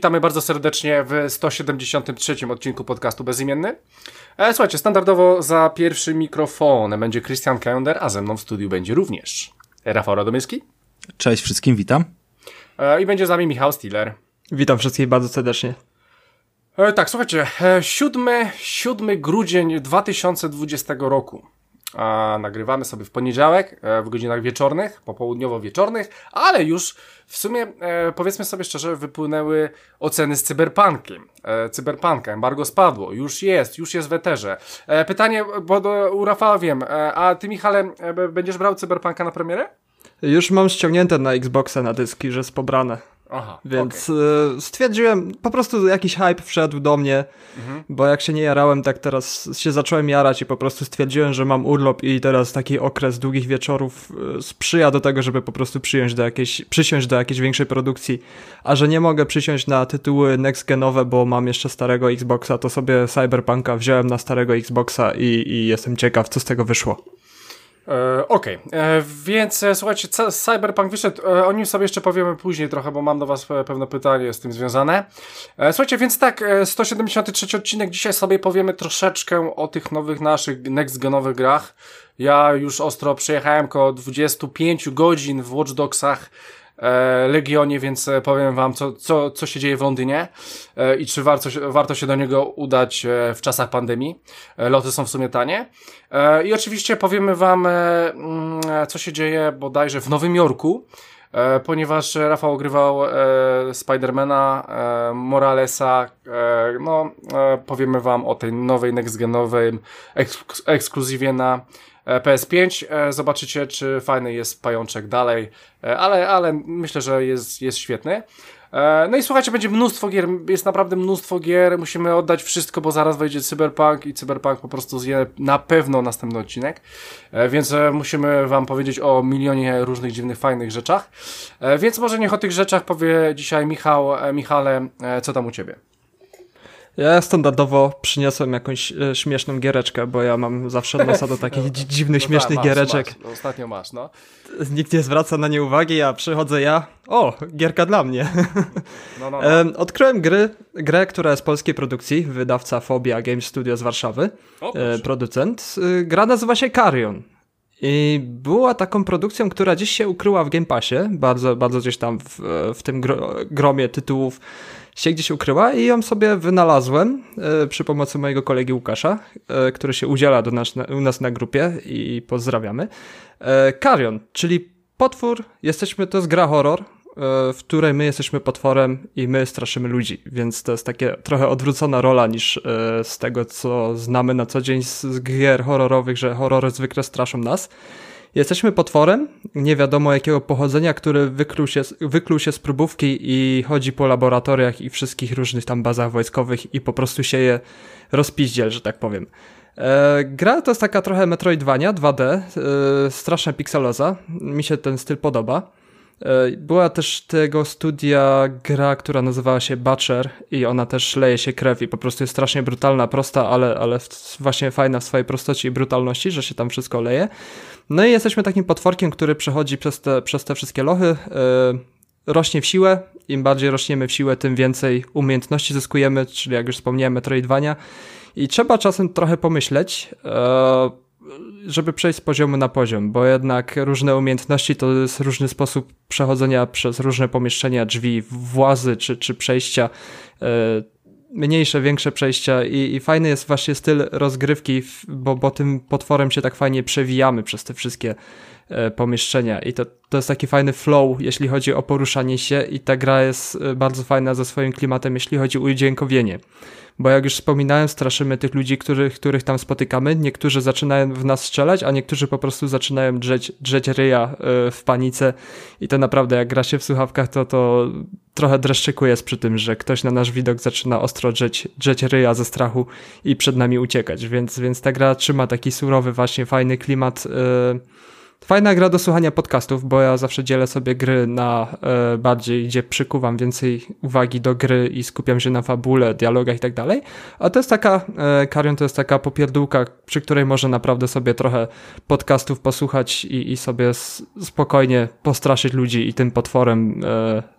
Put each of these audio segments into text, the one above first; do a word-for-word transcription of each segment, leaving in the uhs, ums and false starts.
witamy bardzo serdecznie w sto siedemdziesiątym trzecim odcinku podcastu Bezimienny. E, słuchajcie, standardowo za pierwszym mikrofonem będzie Krystian Kender, a ze mną w studiu będzie również Rafał Radomyski. Cześć wszystkim, witam. E, I będzie z nami Michał Stiller. Witam wszystkich bardzo serdecznie. E, tak, słuchajcie, siódmy grudzień dwa tysiące dwudziestego roku. A nagrywamy sobie w poniedziałek e, w godzinach wieczornych, popołudniowo-wieczornych, ale już w sumie e, powiedzmy sobie szczerze, wypłynęły oceny z Cyberpunkiem. E, Cyberpunka, embargo spadło, już jest, już jest w eterze. E, pytanie, bo do, u Rafała wiem, e, a ty Michale e, będziesz brał Cyberpunka na premierę? Już mam ściągnięte na Xboxa na dyski, że jest pobrane. Aha, Więc okay. y, stwierdziłem, po prostu jakiś hype wszedł do mnie, mhm. bo jak się nie jarałem, tak teraz się zacząłem jarać i po prostu stwierdziłem, że mam urlop i teraz taki okres długich wieczorów y, sprzyja do tego, żeby po prostu przyjąć do jakiejś, przysiąść do jakiejś większej produkcji, a że nie mogę przysiąść na tytuły next-genowe, bo mam jeszcze starego Xboxa, to sobie Cyberpunka wziąłem na starego Xboxa i, i jestem ciekaw, co z tego wyszło. E, Okej, okay. e, więc e, słuchajcie, c- Cyberpunk wyszedł, e, o nim sobie jeszcze powiemy później trochę, bo mam do was pewne pytanie z tym związane. E, słuchajcie, więc tak, e, sto siedemdziesiąty trzeci odcinek, dzisiaj sobie powiemy troszeczkę o tych nowych naszych next-genowych grach. Ja już ostro przejechałem koło dwadzieścia pięć godzin w Watch Dogsach, E, Legionie, więc powiem wam, co, co, co się dzieje w Londynie e, i czy warto, warto się do niego udać e, w czasach pandemii. E, loty są w sumie tanie. E, I oczywiście powiemy wam, e, mm, co się dzieje bodajże w Nowym Jorku, e, ponieważ Rafał ogrywał e, Spidermana, e, Moralesa, e, no e, powiemy wam o tej nowej next-genowej eks- ekskluzywie na P S pięć, zobaczycie, czy fajny jest pajączek dalej, ale, ale myślę, że jest, jest świetny. No i słuchajcie, będzie mnóstwo gier, jest naprawdę mnóstwo gier, musimy oddać wszystko, bo zaraz wejdzie Cyberpunk i Cyberpunk po prostu zje na pewno następny odcinek, więc musimy wam powiedzieć o milionie różnych dziwnych, fajnych rzeczach, więc może niech o tych rzeczach powie dzisiaj Michał. Michale, co tam u ciebie? Ja standardowo przyniosłem jakąś e, śmieszną giereczkę, bo ja mam zawsze nosa do takich dzi- dziwnych, no śmiesznych tak, masz, giereczek. Masz, ostatnio masz, no. Nikt nie zwraca na nie uwagi, a przychodzę ja, o, gierka dla mnie. No, no, no. E, odkryłem gry, grę, która jest polskiej produkcji, wydawca Phobia Game Studio z Warszawy, o, e, producent. E, gra nazywa się Carrion. I była taką produkcją, która gdzieś się ukryła w Game Passie, bardzo, bardzo gdzieś tam w, w tym gro, gromie tytułów się gdzieś ukryła i ją sobie wynalazłem e, przy pomocy mojego kolegi Łukasza, e, który się udziela do nas, na, u nas na grupie i pozdrawiamy. E, Carrion, czyli potwór, jesteśmy, to jest gra horror, e, w której my jesteśmy potworem i my straszymy ludzi, więc to jest takie trochę odwrócona rola niż e, z tego, co znamy na co dzień z, z gier horrorowych, że horrory zwykle straszą nas. Jesteśmy potworem, nie wiadomo jakiego pochodzenia, który wykluł się, wykluł się z próbówki i chodzi po laboratoriach i wszystkich różnych tam bazach wojskowych i po prostu sieje rozpiździel, że tak powiem. E, gra to jest taka trochę Metroidvania, dwa D, e, straszna pikseloza, mi się ten styl podoba. E, była też tego studia gra, która nazywała się Butcher i ona też leje się krew i po prostu jest strasznie brutalna, prosta, ale, ale właśnie fajna w swojej prostocie i brutalności, że się tam wszystko leje. No i jesteśmy takim potworkiem, który przechodzi przez te, przez te wszystkie lochy, yy, rośnie w siłę, im bardziej rośniemy w siłę, tym więcej umiejętności zyskujemy, czyli jak już wspomniałem, Metroidvania i trzeba czasem trochę pomyśleć, yy, żeby przejść z poziomu na poziom, bo jednak różne umiejętności to jest różny sposób przechodzenia przez różne pomieszczenia, drzwi, włazy czy, czy przejścia, yy, mniejsze, większe przejścia i, i fajny jest właśnie styl rozgrywki, bo, bo tym potworem się tak fajnie przewijamy przez te wszystkie e, pomieszczenia i to, to jest taki fajny flow, jeśli chodzi o poruszanie się i ta gra jest bardzo fajna ze swoim klimatem, jeśli chodzi o udźwiękowienie. Bo jak już wspominałem, straszymy tych ludzi, których, których tam spotykamy. Niektórzy zaczynają w nas strzelać, a niektórzy po prostu zaczynają drzeć, drzeć ryja y, w panice i to naprawdę jak gra się w słuchawkach, to, to trochę dreszczykuje jest przy tym, że ktoś na nasz widok zaczyna ostro drzeć, drzeć ryja ze strachu i przed nami uciekać, więc, więc ta gra trzyma taki surowy, właśnie fajny klimat. Y, Fajna gra do słuchania podcastów, bo ja zawsze dzielę sobie gry na e, bardziej, gdzie przykuwam więcej uwagi do gry i skupiam się na fabule, dialogach i tak dalej. A to jest taka, e, Carrion to jest taka popierdółka, przy której można naprawdę sobie trochę podcastów posłuchać i, i sobie s- spokojnie postraszyć ludzi i tym potworem e,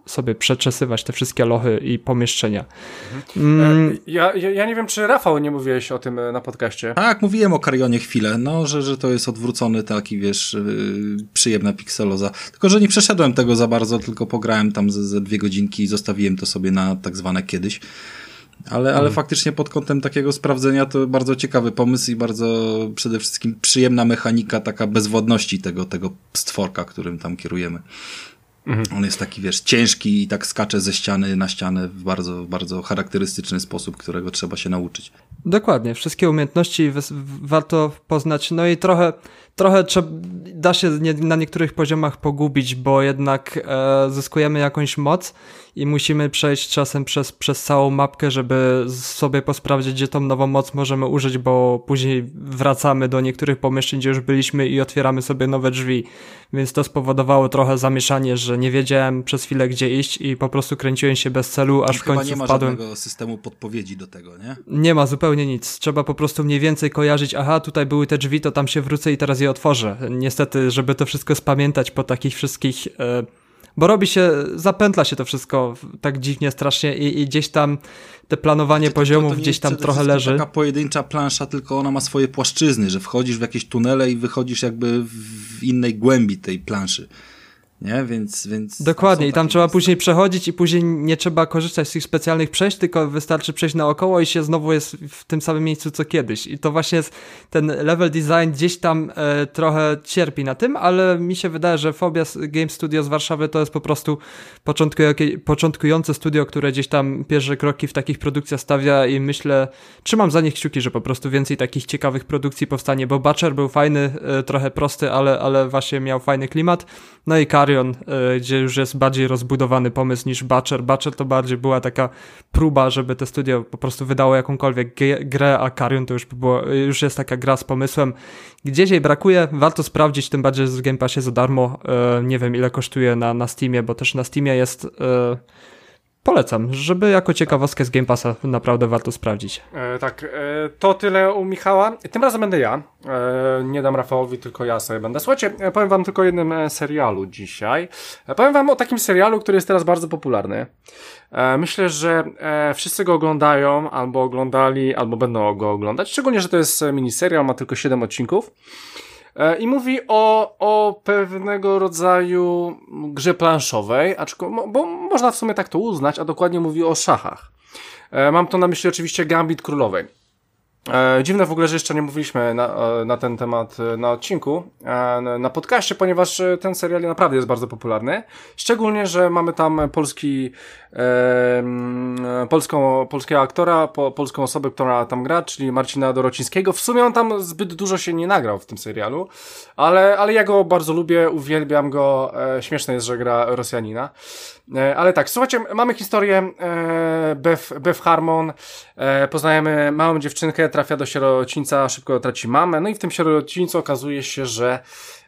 sobie przeczesywać te wszystkie lochy i pomieszczenia. Mhm. Mm. Ja, ja, ja nie wiem, czy Rafał nie mówiłeś o tym na podcaście. Tak, mówiłem o Carrionie chwilę, no, że, że to jest odwrócony taki, wiesz, yy, przyjemna pikseloza. Tylko, że nie przeszedłem tego za bardzo, tylko pograłem tam ze, ze dwie godzinki i zostawiłem to sobie na tak zwane kiedyś. Ale, ale hmm. faktycznie pod kątem takiego sprawdzenia to bardzo ciekawy pomysł i bardzo przede wszystkim przyjemna mechanika taka bezwładności tego, tego stworka, którym tam kierujemy. Mhm. On jest taki, wiesz, ciężki i tak skacze ze ściany na ścianę w bardzo, bardzo charakterystyczny sposób, którego trzeba się nauczyć. Dokładnie, wszystkie umiejętności w- warto poznać, no i trochę, trochę trzeba, da się nie, na niektórych poziomach pogubić, bo jednak e, zyskujemy jakąś moc i musimy przejść czasem przez, przez całą mapkę, żeby sobie posprawdzić, gdzie tą nową moc możemy użyć, bo później wracamy do niektórych pomieszczeń, gdzie już byliśmy i otwieramy sobie nowe drzwi, więc to spowodowało trochę zamieszanie, że nie wiedziałem przez chwilę, gdzie iść i po prostu kręciłem się bez celu, aż w końcu wpadłem. Chyba nie ma wpadłem... żadnego systemu podpowiedzi do tego, nie? Nie ma zupełnie nic. Trzeba po prostu mniej więcej kojarzyć, aha, tutaj były te drzwi, to tam się wrócę i teraz je otworzę. Niestety, żeby to wszystko spamiętać po takich wszystkich... E, bo robi się, zapętla się to wszystko tak dziwnie, strasznie i, i gdzieś tam te planowanie to, poziomów to, to gdzieś tam trochę leży. To taka pojedyncza plansza, tylko ona ma swoje płaszczyzny, że wchodzisz w jakieś tunele i wychodzisz jakby w innej głębi tej planszy. Nie? Więc, więc dokładnie, i tam trzeba miejsca. Później przechodzić i później nie trzeba korzystać z tych specjalnych przejść, tylko wystarczy przejść naokoło i się znowu jest w tym samym miejscu co kiedyś. I to właśnie jest ten level design gdzieś tam e, trochę cierpi na tym, ale mi się wydaje, że Phobia Game Studio z Warszawy to jest po prostu początkuj- początkujące studio, które gdzieś tam pierwsze kroki w takich produkcjach stawia i myślę, trzymam za nich kciuki, że po prostu więcej takich ciekawych produkcji powstanie, bo Butcher był fajny, e, trochę prosty, ale, ale właśnie miał fajny klimat. No i Carrion, y, gdzie już jest bardziej rozbudowany pomysł niż Butcher. Butcher to bardziej była taka próba, żeby to studio po prostu wydało jakąkolwiek g- grę, a Carrion to już, było, już jest taka gra z pomysłem. Gdzieś jej brakuje, warto sprawdzić, tym bardziej z Game Passie za darmo. Y, nie wiem ile kosztuje na, na Steamie, bo też na Steamie jest... Y, Polecam, żeby jako ciekawostkę z Game Passa naprawdę warto sprawdzić. E, tak, e, to tyle u Michała. Tym razem będę ja. E, nie dam Rafałowi, tylko ja sobie będę. Słuchajcie, e, powiem wam tylko o jednym e, serialu dzisiaj. E, powiem wam o takim serialu, który jest teraz bardzo popularny. E, myślę, że e, wszyscy go oglądają, albo oglądali, albo będą go oglądać. Szczególnie, że to jest miniserial, ma tylko siedem odcinków. I mówi o, o pewnego rodzaju grze planszowej, aczko, bo można w sumie tak to uznać, a dokładnie mówi o szachach. Mam to na myśli oczywiście Gambit Królowej. Dziwne w ogóle, że jeszcze nie mówiliśmy na, na ten temat na odcinku, na podcaście, ponieważ ten serial naprawdę jest bardzo popularny. Szczególnie, że mamy tam polski, e, polską, polskiego aktora, po, polską osobę, która tam gra, czyli Marcina Dorocińskiego. W sumie on tam zbyt dużo się nie nagrał w tym serialu, ale, ale ja go bardzo lubię, uwielbiam go. E, śmieszne jest, że gra Rosjanina. E, ale tak, słuchajcie, mamy historię e, Beth, Beth Harmon, e, poznajemy małą dziewczynkę, trafia do sierocińca, szybko traci mamę, no i w tym sierocińcu okazuje się, że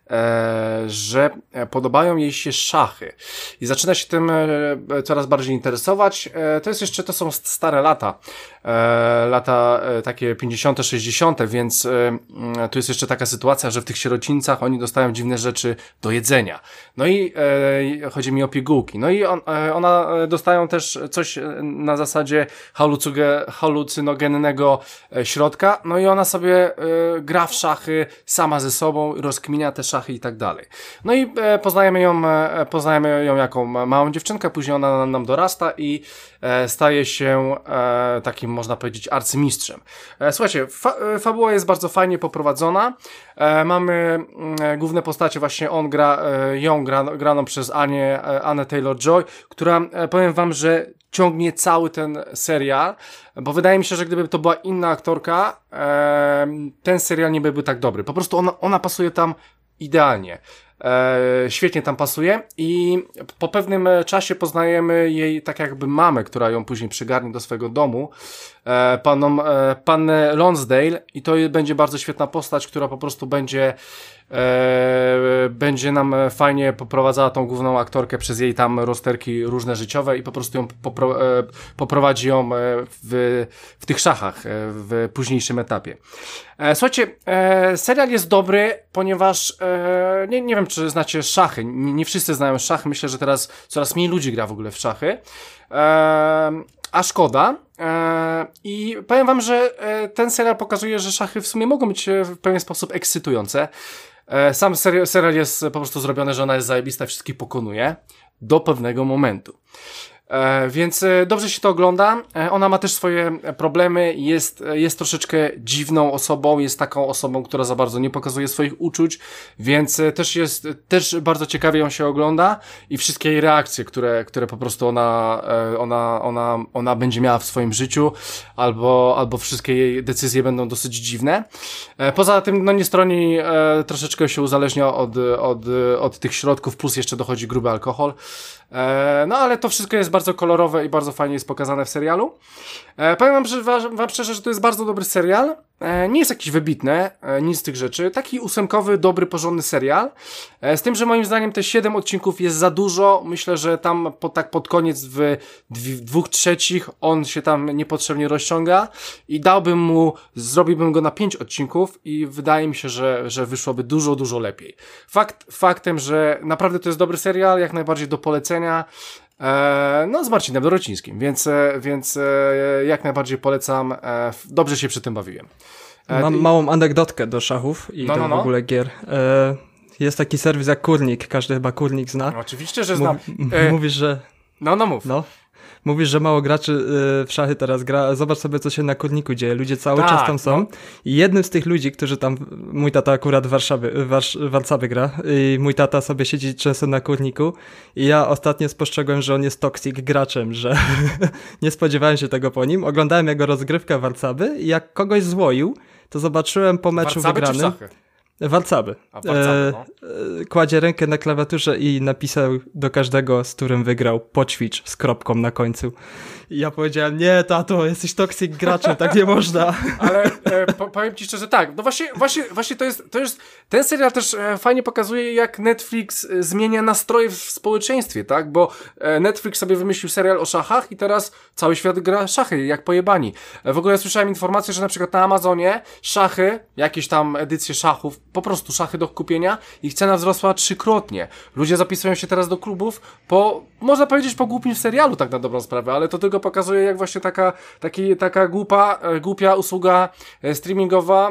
E, że podobają jej się szachy i zaczyna się tym e, coraz bardziej interesować. E, to jest jeszcze, to są stare lata, e, lata e, takie pięćdziesiąte, sześćdziesiąte, więc e, tu jest jeszcze taka sytuacja, że w tych sierocińcach oni dostają dziwne rzeczy do jedzenia. No i e, chodzi mi o pigułki. No i on, e, ona dostają też coś na zasadzie halucyge, halucynogennego środka, no i ona sobie e, gra w szachy sama ze sobą, rozkminia te szachy i tak dalej. No i e, poznajemy ją, e, poznajemy ją jako małą dziewczynkę, później ona nam dorasta i e, staje się e, takim, można powiedzieć, arcymistrzem. E, słuchajcie, fa fabuła jest bardzo fajnie poprowadzona. E, mamy e, główne postacie, właśnie on gra, e, ją gra, graną przez Anię, e, Annę Taylor-Joy, która, e, powiem wam, że ciągnie cały ten serial, bo wydaje mi się, że gdyby to była inna aktorka, e, ten serial nie byłby tak dobry. Po prostu ona, ona pasuje tam idealnie. E, świetnie tam pasuje i po pewnym czasie poznajemy jej tak jakby mamę, która ją później przygarnie do swojego domu, e, paną, e, pannę Lonsdale, i to będzie bardzo świetna postać, która po prostu będzie e, będzie nam fajnie poprowadzała tą główną aktorkę przez jej tam rozterki różne życiowe i po prostu ją popro, e, poprowadzi ją w, w tych szachach e, w późniejszym etapie. E, słuchajcie, e, serial jest dobry, ponieważ e, e, nie, nie wiem, czy znacie szachy, nie, nie wszyscy znają szachy, myślę, że teraz coraz mniej ludzi gra w ogóle w szachy, e, a szkoda. E, I powiem wam, że e, ten serial pokazuje, że szachy w sumie mogą być w pewien sposób ekscytujące. E, sam serial, serial jest po prostu zrobiony, że ona jest zajebista, wszystkich pokonuje do pewnego momentu. E, więc e, dobrze się to ogląda. E, ona ma też swoje problemy, jest, jest troszeczkę dziwną osobą, jest taką osobą, która za bardzo nie pokazuje swoich uczuć, więc e, też jest, też bardzo ciekawie ją się ogląda i wszystkie jej reakcje, które, które po prostu ona, e, ona, ona, ona będzie miała w swoim życiu, albo, albo wszystkie jej decyzje będą dosyć dziwne. E, poza tym, no nie stroni, e, troszeczkę się uzależnia od, od, od tych środków, plus jeszcze dochodzi gruby alkohol. E, no ale to wszystko jest bardzo kolorowe i bardzo fajnie jest pokazane w serialu. E, powiem wam, że, wam szczerze, że to jest bardzo dobry serial. E, nie jest jakiś wybitny, e, nic z tych rzeczy. Taki ósemkowy, dobry, porządny serial. E, z tym, że moim zdaniem te siedem odcinków jest za dużo. Myślę, że tam po, tak pod koniec w, w dwóch trzecich on się tam niepotrzebnie rozciąga i dałbym mu, zrobiłbym go na pięć odcinków i wydaje mi się, że, że wyszłoby dużo, dużo lepiej. Fakt faktem, że naprawdę to jest dobry serial, jak najbardziej do polecenia. E, no z Marcinem Dorocińskim, więc, więc e, jak najbardziej polecam, e, dobrze się przy tym bawiłem. E, Mam i... małą anegdotkę do szachów i no, do no, no. w ogóle gier. E, jest taki serwis jak Kurnik, każdy chyba Kurnik zna. No, oczywiście, że znam. Mów, e... Mówisz, że... No, no mów. No. Mówisz, że mało graczy y, w szachy teraz gra. Zobacz sobie, co się na Kurniku dzieje. Ludzie cały tak, czas tam są. No. I jednym z tych ludzi, którzy tam... Mój tata akurat w Warszawie, w Warszawie gra. I mój tata sobie siedzi często na Kurniku. I ja ostatnio spostrzegłem, że on jest toxic graczem, że nie spodziewałem się tego po nim. Oglądałem jego rozgrywkę Warcaby i jak kogoś złoił, to zobaczyłem po meczu Warcaby wygranym... Czy w szachy? Warcaby. A, Warcaby no. e, kładzie rękę na klawiaturze i napisał do każdego, z którym wygrał, poćwicz z kropką na końcu. I ja powiedziałem, nie tato, jesteś toxic graczem, tak nie można. Ale e, po, powiem ci szczerze, tak, no właśnie, właśnie, właśnie to jest, to jest, ten serial też e, fajnie pokazuje, jak Netflix e, zmienia nastroje w społeczeństwie, tak, bo e, Netflix sobie wymyślił serial o szachach i teraz cały świat gra szachy, jak pojebani. E, w ogóle słyszałem informację, że na przykład na Amazonie szachy, jakieś tam edycje szachów, po prostu szachy do kupienia, ich cena wzrosła trzykrotnie. Ludzie zapisują się teraz do klubów po, można powiedzieć, po głupim serialu, tak na dobrą sprawę, ale to tylko pokazuje, jak właśnie taka, taki, taka głupa, głupia usługa streamingowa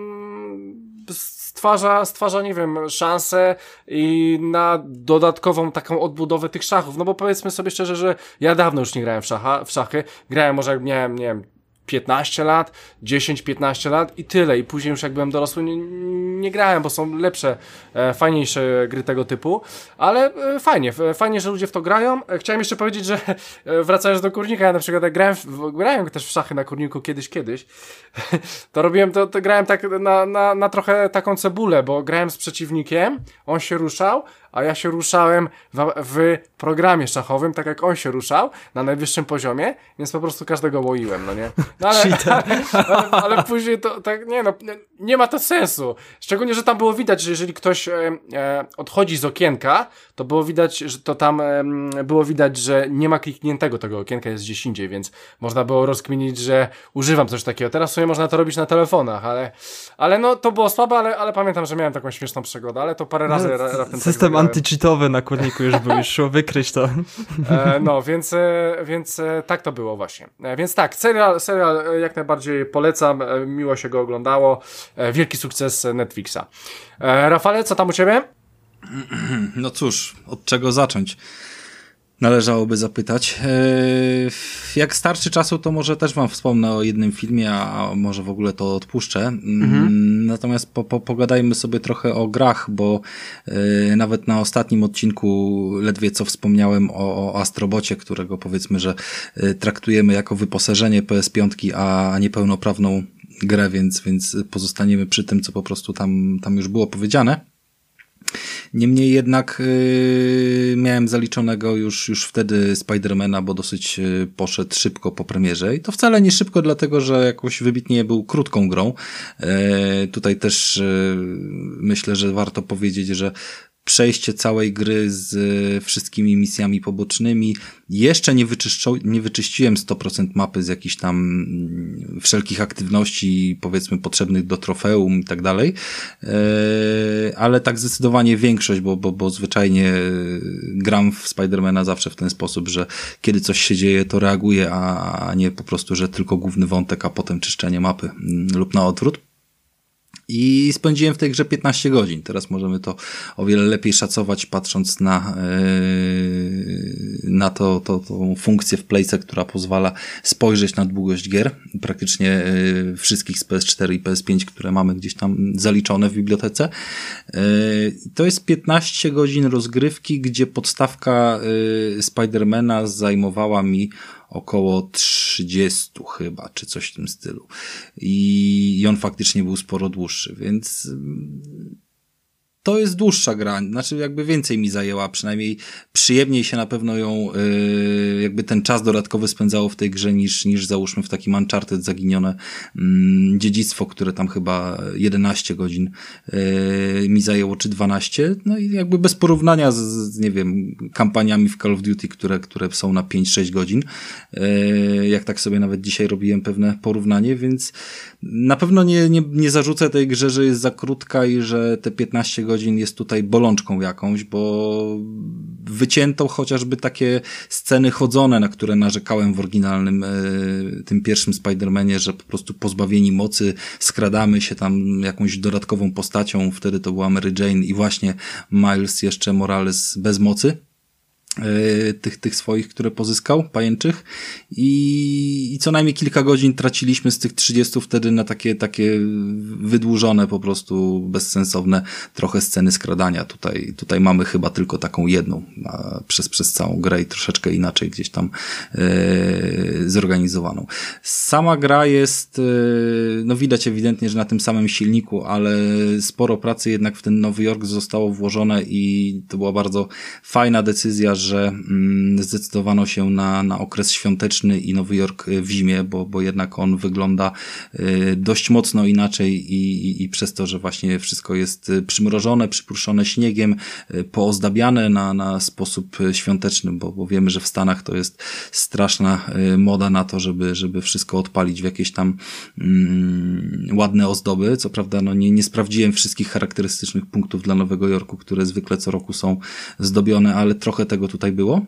mm, stwarza, stwarza, nie wiem, szansę i na dodatkową taką odbudowę tych szachów. No bo powiedzmy sobie szczerze, że ja dawno już nie grałem w, szacha, w szachy. Grałem może jak miałem, nie wiem, piętnaście lat, dziesięć piętnaście lat i tyle. I później już jak byłem dorosły nie, nie grałem, bo są lepsze, e, fajniejsze gry tego typu. Ale e, fajnie, f, fajnie, że ludzie w to grają. E, chciałem jeszcze powiedzieć, że e, wracając do Kurnika, ja na przykład jak grałem, w, grałem też w szachy na Kurniku kiedyś, kiedyś. to robiłem, to, to grałem tak na, na, na trochę taką cebulę, bo grałem z przeciwnikiem, on się ruszał, a ja się ruszałem w, w programie szachowym, tak jak on się ruszał, na najwyższym poziomie, więc po prostu każdego łoiłem, no nie? No ale, ale, ale, ale później to tak, nie no, nie, nie ma to sensu. Szczególnie, że tam było widać, że jeżeli ktoś e, e, odchodzi z okienka, to było widać, że to tam e, było widać, że nie ma klikniętego tego okienka, jest gdzieś indziej, więc można było rozkminić, że używam coś takiego. Teraz sobie można to robić na telefonach, ale, ale no to było słabe, ale, ale pamiętam, że miałem taką śmieszną przygodę, ale to parę razy no, ra, raptem system tak anti-cheatowy na Kurniku już był, już szło wykryć to. E, no, więc, e, więc e, tak to było właśnie. E, więc tak, serial, serial e, jak najbardziej polecam, e, miło się go oglądało, e, wielki sukces Netflixa. E, Rafale, co tam u ciebie? No cóż, od czego zacząć? Należałoby zapytać. Jak starczy czasu, to może też wam wspomnę o jednym filmie, a może w ogóle to odpuszczę. Mhm. Natomiast po, po, pogadajmy sobie trochę o grach, bo yy, nawet na ostatnim odcinku ledwie co wspomniałem o, o Astrobocie, którego powiedzmy, że yy, traktujemy jako wyposażenie P S pięć, a nie pełnoprawną grę, więc, więc pozostaniemy przy tym, co po prostu tam, tam już było powiedziane. Niemniej jednak yy, miałem zaliczonego już, już wtedy Spidermana, bo dosyć yy, poszedł szybko po premierze i to wcale nie szybko, dlatego że jakoś wybitnie był krótką grą. Yy, tutaj też yy, myślę, że warto powiedzieć, że przejście całej gry z wszystkimi misjami pobocznymi. Jeszcze nie, wyczyszczo- nie wyczyściłem sto procent mapy z jakichś tam wszelkich aktywności, powiedzmy, potrzebnych do trofeum i tak dalej, ale tak zdecydowanie większość, bo, bo, bo zwyczajnie gram w Spidermana zawsze w ten sposób, że kiedy coś się dzieje, to reaguję, a nie po prostu, że tylko główny wątek, a potem czyszczenie mapy lub na odwrót. I spędziłem w tej grze piętnaście godzin. Teraz możemy to o wiele lepiej szacować, patrząc na, yy, na to, to, tą funkcję w Playce, która pozwala spojrzeć na długość gier. Praktycznie yy, wszystkich z P S cztery i P S pięć, które mamy gdzieś tam zaliczone w bibliotece. Yy, to jest piętnaście godzin rozgrywki, gdzie podstawka yy, Spidermana zajmowała mi około trzydzieści chyba, czy coś w tym stylu. I, i on faktycznie był sporo dłuższy, więc to jest dłuższa gra, znaczy jakby więcej mi zajęła, przynajmniej przyjemniej się na pewno ją, yy, jakby ten czas dodatkowy spędzało w tej grze niż, niż załóżmy w takim Uncharted zaginione yy, dziedzictwo, które tam chyba jedenaście godzin yy, mi zajęło, czy dwanaście, no i jakby bez porównania z, z nie wiem, kampaniami w Call of Duty, które, które są na pięć sześć godzin, yy, jak tak sobie nawet dzisiaj robiłem pewne porównanie, więc na pewno nie, nie, nie zarzucę tej grze, że jest za krótka i że te piętnaście godzin jest tutaj bolączką jakąś, bo wycięto chociażby takie sceny chodzone, na które narzekałem w oryginalnym e, tym pierwszym Spider-Manie, że po prostu pozbawieni mocy skradamy się tam jakąś dodatkową postacią, wtedy to była Mary Jane i właśnie Miles jeszcze Morales bez mocy. Tych, tych swoich, które pozyskał, pajęczych i, i co najmniej kilka godzin traciliśmy z tych trzydziestu wtedy na takie, takie wydłużone, po prostu bezsensowne trochę sceny skradania. Tutaj, tutaj mamy chyba tylko taką jedną a przez, przez całą grę i troszeczkę inaczej gdzieś tam e, zorganizowaną. Sama gra jest, e, no widać ewidentnie, że na tym samym silniku, ale sporo pracy jednak w ten Nowy Jork zostało włożone i to była bardzo fajna decyzja, że mm, zdecydowano się na, na okres świąteczny i Nowy Jork w zimie, bo, bo jednak on wygląda y, dość mocno inaczej i, i, i przez to, że właśnie wszystko jest przymrożone, przypruszone śniegiem, y, poozdabiane na, na sposób świąteczny, bo, bo wiemy, że w Stanach to jest straszna y, moda na to, żeby, żeby wszystko odpalić w jakieś tam y, ładne ozdoby. Co prawda no nie, nie sprawdziłem wszystkich charakterystycznych punktów dla Nowego Jorku, które zwykle co roku są zdobione, ale trochę tego tutaj było.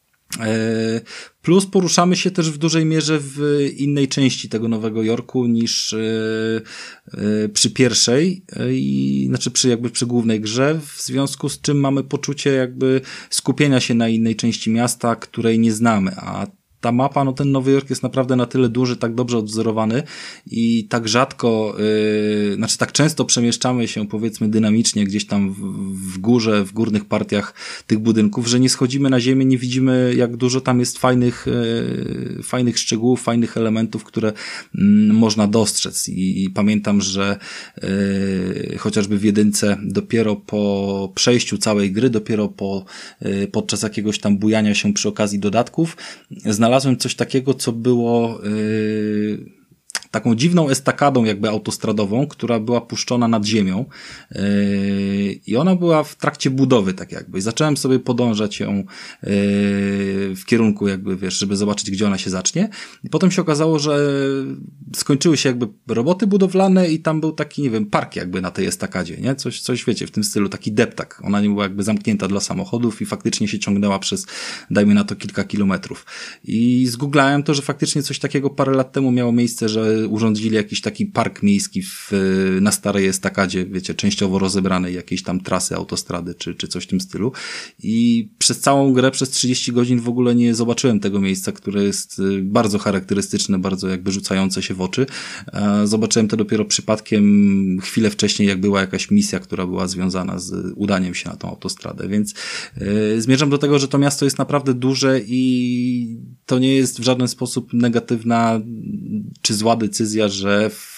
Plus poruszamy się też w dużej mierze w innej części tego Nowego Jorku niż przy pierwszej, i znaczy przy jakby przy głównej grze, w związku z czym mamy poczucie jakby skupienia się na innej części miasta, której nie znamy, a ta mapa, no ten Nowy Jork jest naprawdę na tyle duży, tak dobrze odwzorowany i tak rzadko, yy, znaczy tak często przemieszczamy się powiedzmy dynamicznie gdzieś tam w, w górze, w górnych partiach tych budynków, że nie schodzimy na ziemię, nie widzimy jak dużo tam jest fajnych, yy, fajnych szczegółów, fajnych elementów, które yy, można dostrzec i, i pamiętam, że yy, chociażby w jedynce dopiero po przejściu całej gry, dopiero po, yy, podczas jakiegoś tam bujania się przy okazji dodatków znalazłem Znalazłem coś takiego, co było yy, taką dziwną estakadą jakby autostradową, która była puszczona nad ziemią yy, i ona była w trakcie budowy tak jakby. I zacząłem sobie podążać ją yy, w kierunku jakby, wiesz, żeby zobaczyć, gdzie ona się zacznie. I potem się okazało, że skończyły się jakby roboty budowlane i tam był taki, nie wiem, park jakby na tej estakadzie, nie? Coś, coś wiecie, w tym stylu, taki deptak. Ona nie była jakby zamknięta dla samochodów i faktycznie się ciągnęła przez, dajmy na to, kilka kilometrów. I zgooglałem to, że faktycznie coś takiego parę lat temu miało miejsce, że urządzili jakiś taki park miejski w, na starej estakadzie, wiecie, częściowo rozebranej jakiejś tam trasy autostrady, czy, czy coś w tym stylu. I przez całą grę, przez trzydzieści godzin w ogóle nie zobaczyłem tego miejsca, które jest bardzo charakterystyczne, bardzo jakby rzucające się w oczy. Zobaczyłem to dopiero przypadkiem chwilę wcześniej, jak była jakaś misja, która była związana z udaniem się na tą autostradę, więc yy, zmierzam do tego, że to miasto jest naprawdę duże i to nie jest w żaden sposób negatywna czy zła decyzja, że w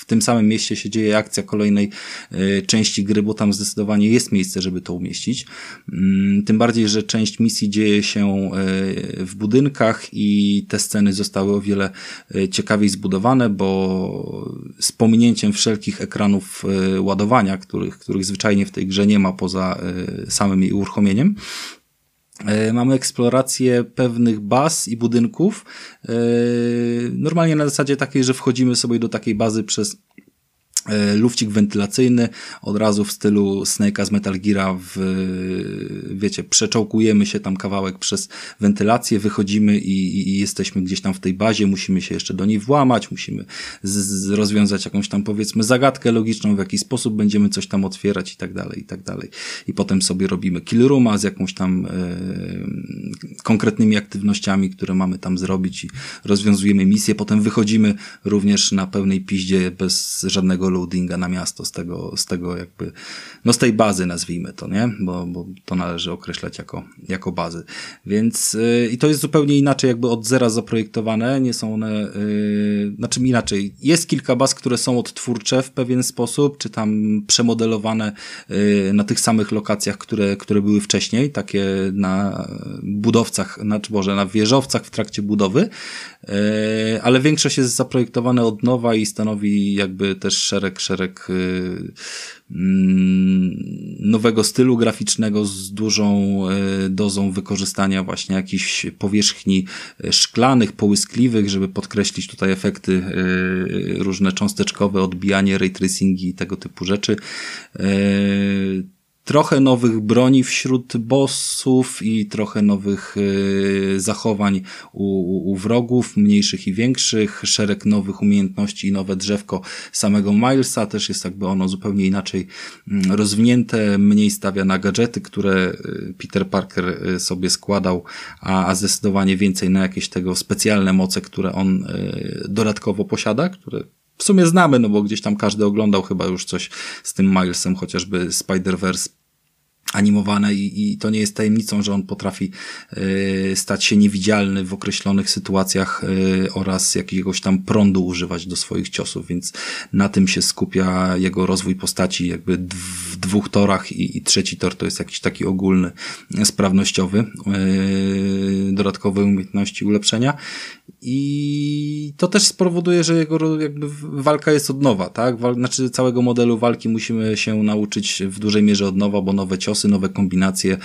tym samym mieście się dzieje akcja kolejnej y, części gry, bo tam zdecydowanie jest miejsce, żeby to umieścić. Y, tym bardziej, że część misji dzieje się y, w budynkach i te sceny zostały o wiele y, ciekawiej zbudowane, bo z pominięciem wszelkich ekranów y, ładowania, których, których zwyczajnie w tej grze nie ma poza y, samym jej uruchomieniem, mamy eksplorację pewnych baz i budynków. Normalnie na zasadzie takiej, że wchodzimy sobie do takiej bazy przez lufcik wentylacyjny, od razu w stylu Snake'a z Metal Gear'a, w, wiecie, przeczołkujemy się tam kawałek przez wentylację, wychodzimy i, i jesteśmy gdzieś tam w tej bazie, musimy się jeszcze do niej włamać, musimy z, z rozwiązać jakąś tam, powiedzmy, zagadkę logiczną, w jaki sposób będziemy coś tam otwierać i tak dalej, i tak dalej. I potem sobie robimy kill rooma z jakąś tam e, konkretnymi aktywnościami, które mamy tam zrobić i rozwiązujemy misję, potem wychodzimy również na pełnej piździe bez żadnego loadinga na miasto z tego, z tego jakby, no z tej bazy nazwijmy to, nie? Bo, bo to należy określać jako, jako bazy. Więc yy, i to jest zupełnie inaczej jakby od zera zaprojektowane, nie są one, yy, znaczy inaczej, jest kilka baz, które są odtwórcze w pewien sposób, czy tam przemodelowane yy, na tych samych lokacjach, które, które były wcześniej, takie na budowcach, znaczy może na wieżowcach w trakcie budowy, yy, ale większość jest zaprojektowane od nowa i stanowi jakby też szereg szereg y, nowego stylu graficznego z dużą y, dozą wykorzystania właśnie jakichś powierzchni szklanych, połyskliwych, żeby podkreślić tutaj efekty y, różne cząsteczkowe, odbijanie, ray tracingi i tego typu rzeczy. Y, Trochę nowych broni wśród bossów i trochę nowych y, zachowań u, u, u wrogów, mniejszych i większych, szereg nowych umiejętności i nowe drzewko samego Milesa, też jest jakby ono zupełnie inaczej y, rozwinięte, mniej stawia na gadżety, które y, Peter Parker y, sobie składał, a, a zdecydowanie więcej na jakieś tego specjalne moce, które on y, dodatkowo posiada, które w sumie znamy, no bo gdzieś tam każdy oglądał chyba już coś z tym Milesem, chociażby Spider-Verse animowane i, i to nie jest tajemnicą, że on potrafi y, stać się niewidzialny w określonych sytuacjach y, oraz jakiegoś tam prądu używać do swoich ciosów, więc na tym się skupia jego rozwój postaci jakby d- w dwóch torach i, i trzeci tor to jest jakiś taki ogólny, sprawnościowy, y, dodatkowe umiejętności, ulepszenia i to też spowoduje, że jego jakby walka jest od nowa, tak? Wal- znaczy całego modelu walki musimy się nauczyć w dużej mierze od nowa, bo nowe ciosy, nowe kombinacje.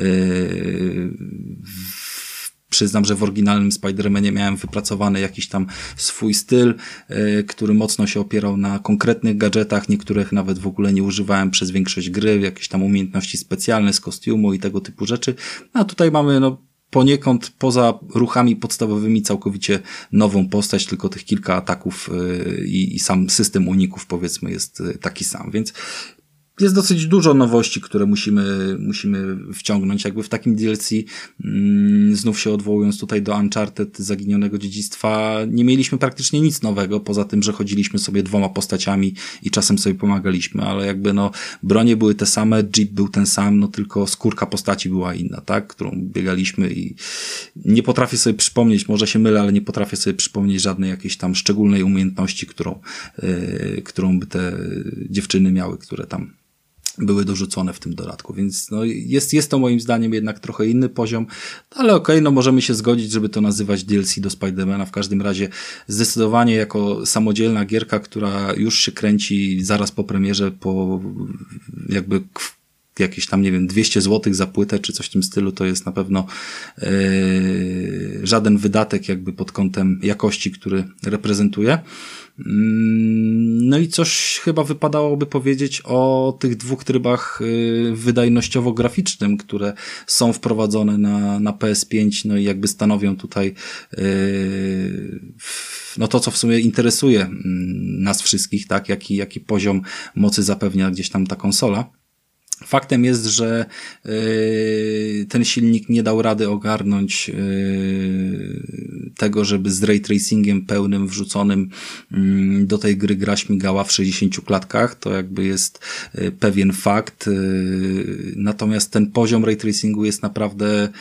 Yy, przyznam, że w oryginalnym Spider-Manie miałem wypracowany jakiś tam swój styl, yy, który mocno się opierał na konkretnych gadżetach, niektórych nawet w ogóle nie używałem przez większość gry, jakieś tam umiejętności specjalne z kostiumu i tego typu rzeczy. A tutaj mamy no poniekąd poza ruchami podstawowymi całkowicie nową postać, tylko tych kilka ataków yy, i, i sam system uników powiedzmy jest yy, taki sam, więc jest dosyć dużo nowości, które musimy, musimy wciągnąć. Jakby w takim D L C, mm, znów się odwołując tutaj do Uncharted, Zaginionego Dziedzictwa, nie mieliśmy praktycznie nic nowego, poza tym, że chodziliśmy sobie dwoma postaciami i czasem sobie pomagaliśmy, ale jakby no, bronie były te same, jeep był ten sam, no tylko skórka postaci była inna, tak, którą biegaliśmy i nie potrafię sobie przypomnieć, może się mylę, ale nie potrafię sobie przypomnieć żadnej jakiejś tam szczególnej umiejętności, którą, yy, którą by te dziewczyny miały, które tam były dorzucone w tym dodatku, więc no jest, jest to moim zdaniem jednak trochę inny poziom, ale okej, okay, no możemy się zgodzić, żeby to nazywać D L C do Spidermana, w każdym razie zdecydowanie jako samodzielna gierka, która już się kręci zaraz po premierze, po jakby jakieś tam, nie wiem, dwieście złotych za płytę, czy coś w tym stylu, to jest na pewno yy, żaden wydatek jakby pod kątem jakości, który reprezentuje. No i coś chyba wypadałoby powiedzieć o tych dwóch trybach wydajnościowo-graficznym, które są wprowadzone na, na P S pięć, no i jakby stanowią tutaj no to, co w sumie interesuje nas wszystkich, tak, jaki, jaki poziom mocy zapewnia gdzieś tam ta konsola. Faktem jest, że yy, ten silnik nie dał rady ogarnąć yy, tego, żeby z ray tracingiem pełnym wrzuconym yy, do tej gry gra śmigała w sześćdziesięciu klatkach. To jakby jest yy, pewien fakt. Yy, natomiast ten poziom ray tracingu jest naprawdę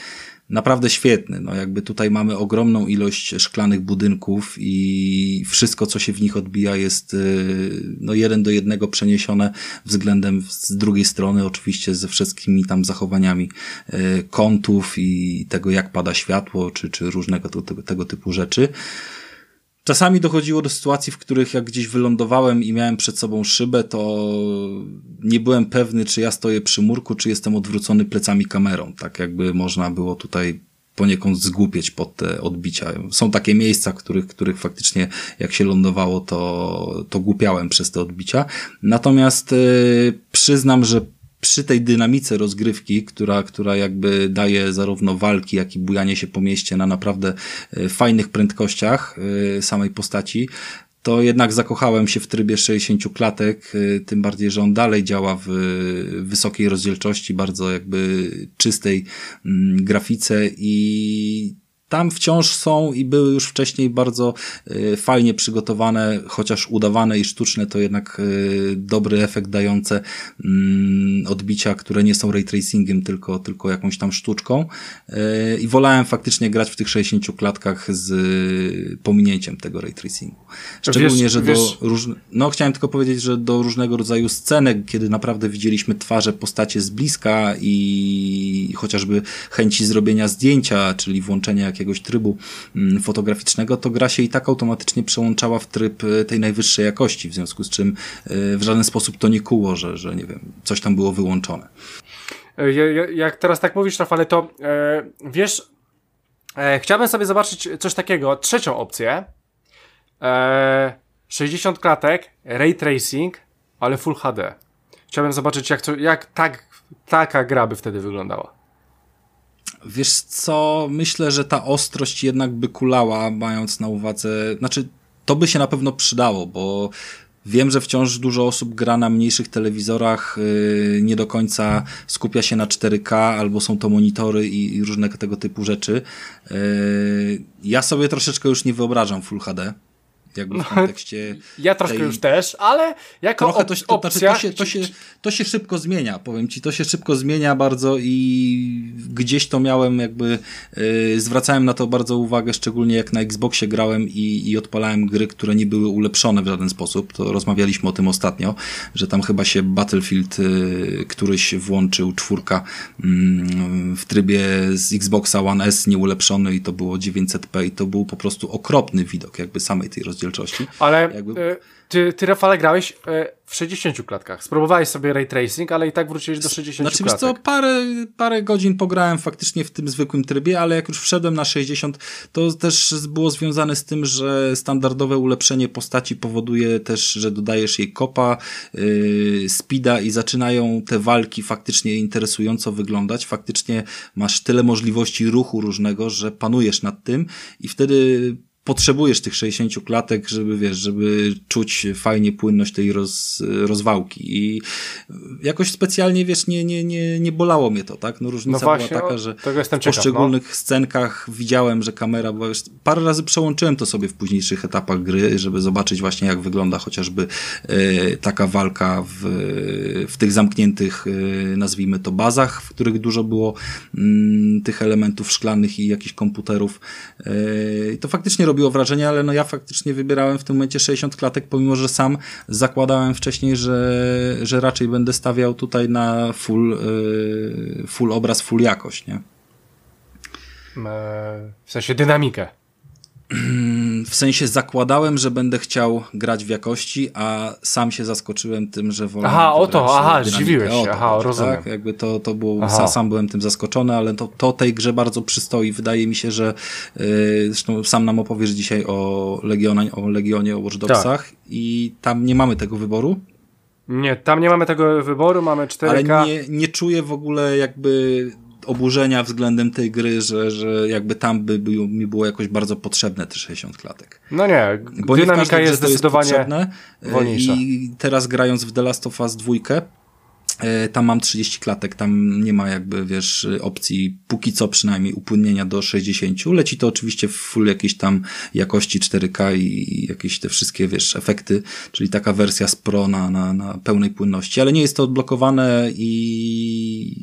naprawdę świetny. No jakby tutaj mamy ogromną ilość szklanych budynków i wszystko, co się w nich odbija, jest no jeden do jednego przeniesione względem z drugiej strony, oczywiście ze wszystkimi tam zachowaniami kątów i tego, jak pada światło, czy, czy różnego tego, tego typu rzeczy. Czasami dochodziło do sytuacji, w których jak gdzieś wylądowałem i miałem przed sobą szybę, to nie byłem pewny, czy ja stoję przy murku, czy jestem odwrócony plecami kamerą. Tak jakby można było tutaj poniekąd zgłupieć pod te odbicia. Są takie miejsca, w których, których faktycznie jak się lądowało, to, to głupiałem przez te odbicia. Natomiast yy, przyznam, że przy tej dynamice rozgrywki, która, która jakby daje zarówno walki, jak i bujanie się po mieście na naprawdę fajnych prędkościach samej postaci, to jednak zakochałem się w trybie sześćdziesięciu klatek, tym bardziej, że on dalej działa w wysokiej rozdzielczości, bardzo jakby czystej grafice i tam wciąż są i były już wcześniej bardzo y, fajnie przygotowane, chociaż udawane i sztuczne, to jednak y, dobry efekt dające y, odbicia, które nie są ray tracingiem, tylko, tylko jakąś tam sztuczką. Y, I wolałem faktycznie grać w tych sześćdziesięciu klatkach z y, pominięciem tego ray tracingu. Szczególnie, wiesz, że wiesz... do różnych, no chciałem tylko powiedzieć, że do różnego rodzaju scenek, kiedy naprawdę widzieliśmy twarze postacie z bliska i chociażby chęci zrobienia zdjęcia, czyli włączenia jakiegoś trybu fotograficznego, to gra się i tak automatycznie przełączała w tryb tej najwyższej jakości, w związku z czym w żaden sposób to nie kuło, że, że nie wiem, coś tam było wyłączone. Jak teraz tak mówisz, Rafale, to e, wiesz, e, chciałbym sobie zobaczyć coś takiego, trzecią opcję, e, sześćdziesiąt klatek, ray tracing, ale full H D. Chciałbym zobaczyć, jak, to, jak tak, taka gra by wtedy wyglądała. Wiesz co, myślę, że ta ostrość jednak by kulała, mając na uwadze, znaczy to by się na pewno przydało, bo wiem, że wciąż dużo osób gra na mniejszych telewizorach, yy, nie do końca skupia się na cztery K, albo są to monitory i, i różne tego typu rzeczy. Yy, ja sobie troszeczkę już nie wyobrażam Full H D. Jakby w kontekście ja troszkę tej... już też, ale jako Trochę op- to, to, opcja... to, się, to, się, to się szybko zmienia, powiem ci, to się szybko zmienia bardzo i gdzieś to miałem jakby, yy, zwracałem na to bardzo uwagę, szczególnie jak na Xboxie grałem i, i odpalałem gry, które nie były ulepszone w żaden sposób, to rozmawialiśmy o tym ostatnio, że tam chyba się Battlefield yy, któryś włączył, czwórka yy, w trybie z Xboxa One S nieulepszony i to było dziewięćset p i to był po prostu okropny widok jakby samej tej rozdzielczości. Ale jakby... ty, ty Rafale grałeś w sześćdziesięciu klatkach. Spróbowałeś sobie ray tracing, ale i tak wróciłeś do sześćdziesięciu znaczy, klatek. Znaczy co, parę, parę godzin pograłem faktycznie w tym zwykłym trybie, ale jak już wszedłem na sześćdziesiąt, to też było związane z tym, że standardowe ulepszenie postaci powoduje też, że dodajesz jej kopa, yy, speeda i zaczynają te walki faktycznie interesująco wyglądać. Faktycznie masz tyle możliwości ruchu różnego, że panujesz nad tym i wtedy potrzebujesz tych sześćdziesięciu klatek, żeby wiesz, żeby czuć fajnie płynność tej roz, rozwałki i jakoś specjalnie, wiesz, nie, nie, nie, nie bolało mnie to, tak? No różnica no właśnie, była taka, że w poszczególnych ciekaw, no. scenkach widziałem, że kamera była już, parę razy przełączyłem to sobie w późniejszych etapach gry, żeby zobaczyć właśnie jak wygląda chociażby e, taka walka w, w tych zamkniętych, e, nazwijmy to bazach, w których dużo było m, tych elementów szklanych i jakichś komputerów. E, to faktycznie robiło wrażenie, ale no ja faktycznie wybierałem w tym momencie sześćdziesiąt klatek, pomimo że sam zakładałem wcześniej, że, że raczej będę stawiał tutaj na full, yy, full obraz, full jakość, nie? W sensie dynamikę. W sensie zakładałem, że będę chciał grać w jakości, a sam się zaskoczyłem tym, że wolę. Aha, o to, aha, zdziwiłeś się, aha, rozumiem. Tak, jakby to, to było, sam, sam byłem tym zaskoczony, ale to, to tej grze bardzo przystoi. Wydaje mi się, że yy, zresztą sam nam opowiesz dzisiaj o Legionie, o Legionie, o Watch Dogsach tak. I tam nie mamy tego wyboru. Nie, tam nie mamy tego wyboru, mamy cztery K. Ale nie, nie czuję w ogóle jakby oburzenia względem tej gry, że, że jakby tam by, by mi było jakoś bardzo potrzebne te sześćdziesiąt klatek. No nie, bo dynamika jest zdecydowanie jest wolniejsza. I teraz grając w The Last of Us dwa, tam mam trzydzieści klatek, tam nie ma jakby, wiesz, opcji póki co przynajmniej upłynnienia do sześćdziesięciu. Leci to oczywiście w full jakiejś tam jakości cztery K i jakieś te wszystkie, wiesz, efekty, czyli taka wersja z Pro na, na, na pełnej płynności, ale nie jest to odblokowane i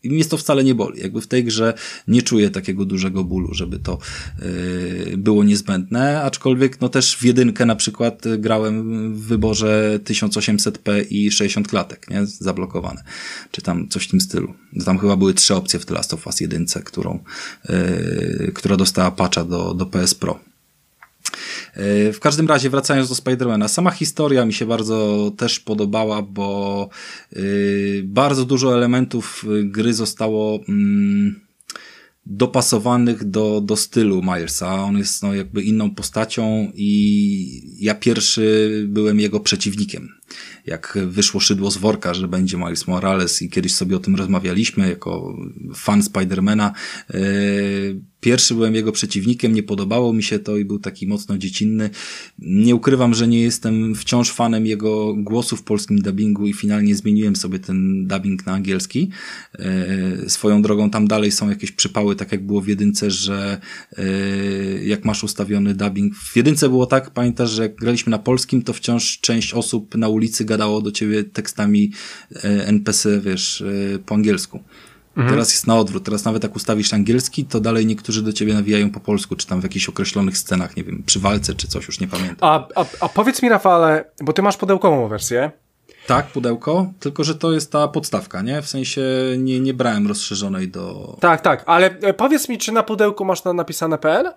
i mnie to wcale nie boli. Jakby w tej grze nie czuję takiego dużego bólu, żeby to yy, było niezbędne, aczkolwiek no też w jedynkę na przykład grałem w wyborze tysiąc osiemset p i sześćdziesiąt klatek, nie? Zablokowane. Czy tam coś w tym stylu. Tam chyba były trzy opcje w The Last of Us jedynce, którą, yy, która dostała patcha do, do P S Pro. W każdym razie, wracając do Spidermana, sama historia mi się bardzo też podobała, bo yy, bardzo dużo elementów gry zostało yy, dopasowanych do, do stylu Milesa. On jest no, jakby inną postacią i ja pierwszy byłem jego przeciwnikiem. Jak wyszło szydło z worka, że będzie Miles Morales i kiedyś sobie o tym rozmawialiśmy jako fan Spidermana. Yy, Pierwszy byłem jego przeciwnikiem, nie podobało mi się to i był taki mocno dziecinny. Nie ukrywam, że nie jestem wciąż fanem jego głosu w polskim dubbingu i finalnie zmieniłem sobie ten dubbing na angielski. Yy, swoją drogą tam dalej są jakieś przypały, tak jak było w jedynce, że yy, jak masz ustawiony dubbing. W jedynce było tak, pamiętasz, że jak graliśmy na polskim, to wciąż część osób na ulicy gadało do ciebie tekstami yy, N P C, wiesz, yy, po angielsku. Mhm. Teraz jest na odwrót. Teraz nawet jak ustawisz angielski, to dalej niektórzy do ciebie nawijają po polsku, czy tam w jakichś określonych scenach, nie wiem, przy walce, czy coś, już nie pamiętam. A, a, a powiedz mi, Rafale, bo ty masz pudełkową wersję. Tak, pudełko, tylko że to jest ta podstawka, nie? W sensie nie, nie brałem rozszerzonej do... Tak, tak, ale powiedz mi, czy na pudełku masz na napisane P L?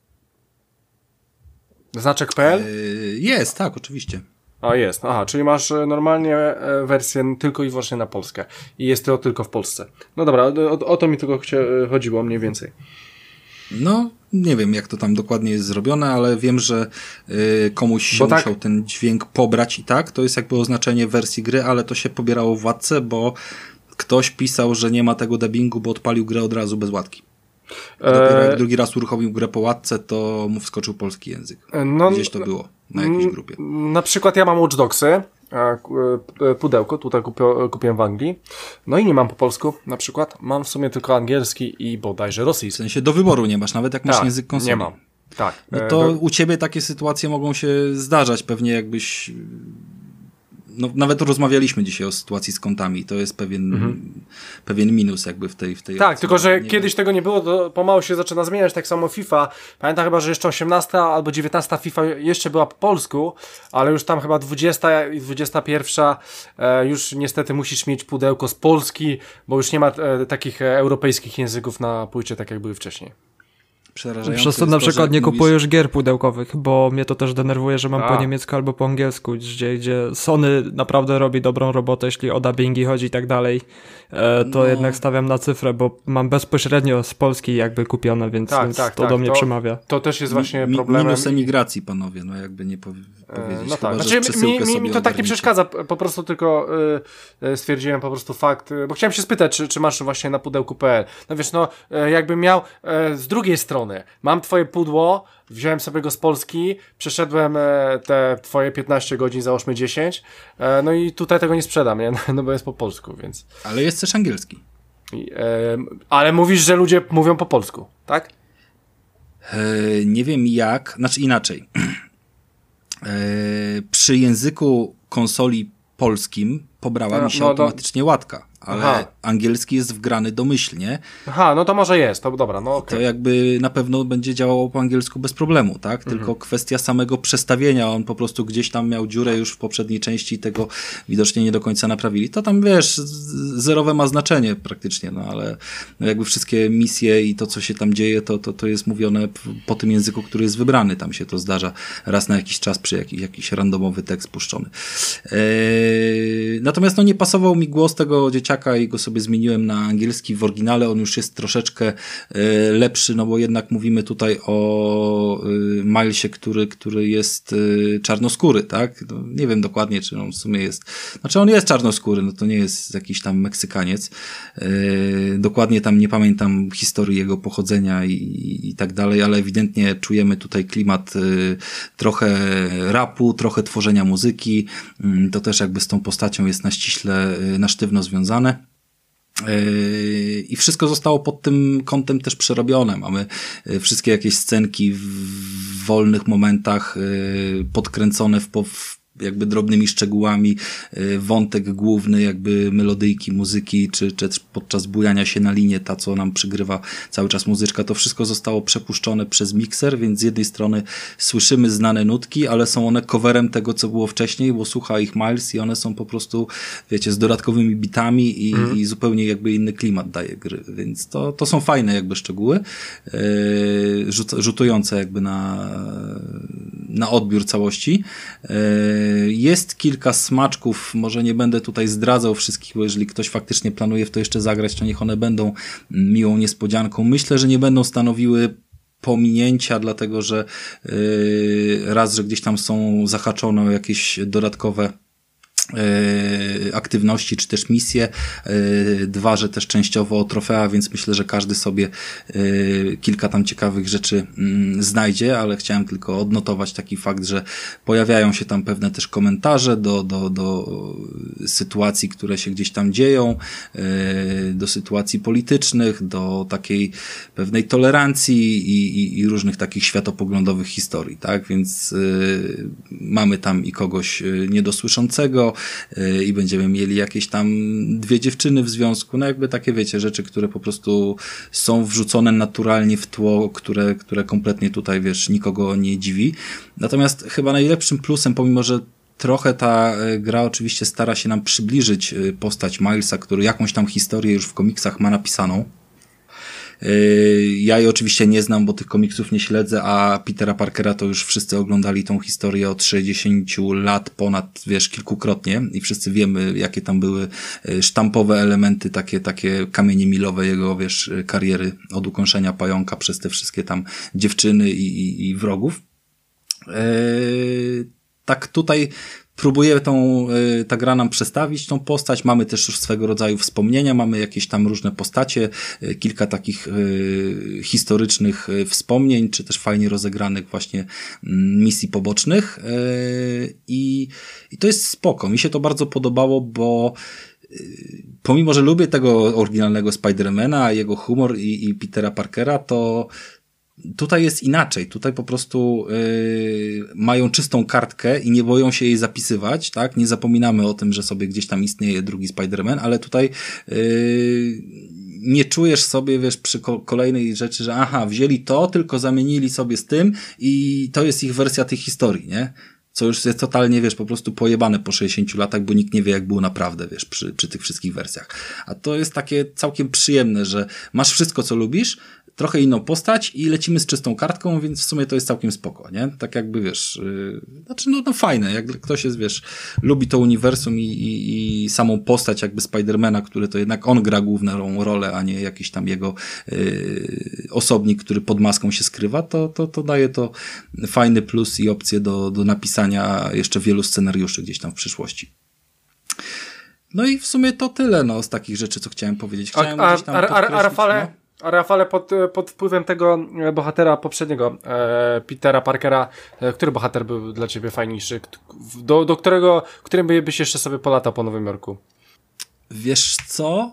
Znaczek P L? Yy, jest, tak, oczywiście. A jest, aha, czyli masz normalnie wersję tylko i wyłącznie na Polskę i jest to tylko w Polsce. No dobra, o, o to mi tylko chcia- chodziło mniej więcej. No, nie wiem jak to tam dokładnie jest zrobione, ale wiem, że y, komuś się tak... musiał ten dźwięk pobrać i tak, to jest jakby oznaczenie wersji gry, ale to się pobierało w łatce, bo ktoś pisał, że nie ma tego dubbingu, bo odpalił grę od razu bez łatki. A dopiero jak drugi raz uruchomił grę po łatce, to mu wskoczył polski język. No, gdzieś to było, na jakiejś grupie. Na przykład ja mam Watch Dogsy, pudełko, tutaj kupiłem w Anglii, no i nie mam po polsku na przykład, mam w sumie tylko angielski i bodajże rosyjski. W sensie do wyboru nie masz, nawet jak masz tak, język konsoli. nie mam. Tak. No to u ciebie takie sytuacje mogą się zdarzać, pewnie jakbyś... No, nawet rozmawialiśmy dzisiaj o sytuacji z kontami. To jest pewien, mhm. pewien minus jakby w tej w tej Tak, akcji. tylko że nie kiedyś wiem. Tego nie było, to pomału się zaczyna zmieniać, tak samo FIFA. Pamiętam chyba, że jeszcze osiemnasta albo dziewiętnasta FIFA jeszcze była po polsku, ale już tam chyba dwudziesta i dwudziesta pierwsza e, już niestety musisz mieć pudełko z Polski, bo już nie ma e, takich e, europejskich języków na płycie, tak jak były wcześniej. Przez to na przykład to, nie mówisz... kupujesz gier pudełkowych, bo mnie to też denerwuje, że mam A. po niemiecku albo po angielsku, gdzie, gdzie Sony naprawdę robi dobrą robotę, jeśli o dubbingi chodzi i tak dalej, e, to no. jednak stawiam na cyfrę, bo mam bezpośrednio z Polski jakby kupione, więc, tak, więc tak, to tak. do mnie to, przemawia. To też jest właśnie Mi, problemem. Minus emigracji, panowie, no jakby nie powie, powiedzieć. No tak, chyba, znaczy mi, mi, mi to tak nie przeszkadza, po prostu tylko y, stwierdziłem po prostu fakt, y, bo chciałem się spytać, czy, czy masz właśnie na pudełku kropka pe el. No wiesz, no y, jakbym miał y, z drugiej strony, mam twoje pudło, wziąłem sobie go z Polski, przeszedłem e, te twoje piętnaście godzin, załóżmy dziesięć, e, no i tutaj tego nie sprzedam, nie? No bo jest po polsku, więc... Ale jest też angielski. I, e, ale mówisz, że ludzie mówią po polsku, tak? E, nie wiem jak, znaczy inaczej. E, przy języku konsoli polskim pobrała no, mi się no, automatycznie no... łatka. Ale Aha. angielski jest wgrany domyślnie. Aha, no to może jest, to dobra, no okay. To jakby na pewno będzie działało po angielsku bez problemu, tak? Tylko mhm. kwestia samego przestawienia, on po prostu gdzieś tam miał dziurę już w poprzedniej części i tego widocznie nie do końca naprawili. To tam, wiesz, zerowe ma znaczenie praktycznie, no ale no jakby wszystkie misje i to, co się tam dzieje, to, to, to jest mówione po tym języku, który jest wybrany. Tam się to zdarza raz na jakiś czas przy jakiś, jakiś randomowy tekst puszczony. Eee, natomiast no nie pasował mi głos tego dzieciaka i go sobie zmieniłem na angielski. W oryginale on już jest troszeczkę y, lepszy, no bo jednak mówimy tutaj o y, Milesie, który, który jest y, czarnoskóry, tak? No, nie wiem dokładnie, czy on w sumie jest, znaczy on jest czarnoskóry, no to nie jest jakiś tam Meksykaniec. Y, dokładnie tam nie pamiętam historii jego pochodzenia i, i, i tak dalej, ale ewidentnie czujemy tutaj klimat y, trochę rapu, trochę tworzenia muzyki. Y, to też jakby z tą postacią jest na ściśle, y, na sztywno związane. I wszystko zostało pod tym kątem też przerobione. Mamy wszystkie jakieś scenki w wolnych momentach podkręcone w, po, w jakby drobnymi szczegółami, wątek główny, jakby melodyjki, muzyki, czy, czy podczas bujania się na linie, ta co nam przygrywa cały czas muzyczka, to wszystko zostało przepuszczone przez mikser, więc z jednej strony słyszymy znane nutki, ale są one coverem tego, co było wcześniej, bo słucha ich Miles i one są po prostu, wiecie, z dodatkowymi bitami i, mm. i zupełnie jakby inny klimat daje gry, więc to, to są fajne jakby szczegóły, yy, rzut, rzutujące jakby na, na odbiór całości. Yy, jest kilka smaczków, może nie będę tutaj zdradzał wszystkich, bo jeżeli ktoś faktycznie planuje w to jeszcze zagrać, to niech one będą miłą niespodzianką. Myślę, że nie będą stanowiły pominięcia, dlatego że yy, raz, że gdzieś tam są zahaczone o jakieś dodatkowe aktywności, czy też misje. Dwa, że też częściowo trofea, więc myślę, że każdy sobie kilka tam ciekawych rzeczy znajdzie, ale chciałem tylko odnotować taki fakt, że pojawiają się tam pewne też komentarze do, do, do sytuacji, które się gdzieś tam dzieją, do sytuacji politycznych, do takiej pewnej tolerancji i, i, i różnych takich światopoglądowych historii, tak? Więc mamy tam i kogoś niedosłyszącego, i będziemy mieli jakieś tam dwie dziewczyny w związku, no jakby takie, wiecie, rzeczy, które po prostu są wrzucone naturalnie w tło, które, które kompletnie tutaj, wiesz, nikogo nie dziwi. Natomiast chyba najlepszym plusem, pomimo że trochę ta gra oczywiście stara się nam przybliżyć postać Milesa, który jakąś tam historię już w komiksach ma napisaną. Ja jej oczywiście nie znam, bo tych komiksów nie śledzę, a Petera Parkera to już wszyscy oglądali tą historię od sześćdziesięciu lat ponad, wiesz, kilkukrotnie i wszyscy wiemy, jakie tam były sztampowe elementy, takie, takie kamienie milowe jego, wiesz, kariery od ukąszenia pająka przez te wszystkie tam dziewczyny i, i, i wrogów. Eee, tak tutaj próbuje tą, ta gra nam przestawić tą postać, mamy też już swego rodzaju wspomnienia, mamy jakieś tam różne postacie, kilka takich y, historycznych wspomnień, czy też fajnie rozegranych właśnie misji pobocznych y, i, i to jest spoko, mi się to bardzo podobało, bo y, pomimo, że lubię tego oryginalnego Spidermana, jego humor i, i Petera Parkera, to tutaj jest inaczej. Tutaj po prostu yy, mają czystą kartkę i nie boją się jej zapisywać, tak? Nie zapominamy o tym, że sobie gdzieś tam istnieje drugi Spider-Man, ale tutaj yy, nie czujesz sobie, wiesz, przy ko- kolejnej rzeczy, że aha, wzięli to, tylko zamienili sobie z tym i to jest ich wersja tej historii, nie? Co już jest totalnie, wiesz, po prostu pojebane po sześćdziesięciu latach, bo nikt nie wie, jak było naprawdę, wiesz, przy, przy tych wszystkich wersjach. A to jest takie całkiem przyjemne, że masz wszystko, co lubisz, trochę inną postać i lecimy z czystą kartką, więc w sumie to jest całkiem spoko, nie? Tak jakby, wiesz, yy, znaczy, no, no fajne, jak ktoś jest, wiesz, lubi to uniwersum i, i, i samą postać jakby Spidermana, który to jednak on gra główną rolę, a nie jakiś tam jego yy, osobnik, który pod maską się skrywa, to, to, to daje to fajny plus i opcję do, do napisania jeszcze wielu scenariuszy gdzieś tam w przyszłości. No i w sumie to tyle, no, z takich rzeczy, co chciałem powiedzieć. Chciałem a, gdzieś tam a, a, a Rafale, no. A Rafale, pod, pod wpływem tego bohatera poprzedniego, e, Petera Parkera, e, który bohater był dla ciebie fajniejszy? Do, do którego, którym byś jeszcze sobie polatał po Nowym Jorku? Wiesz co?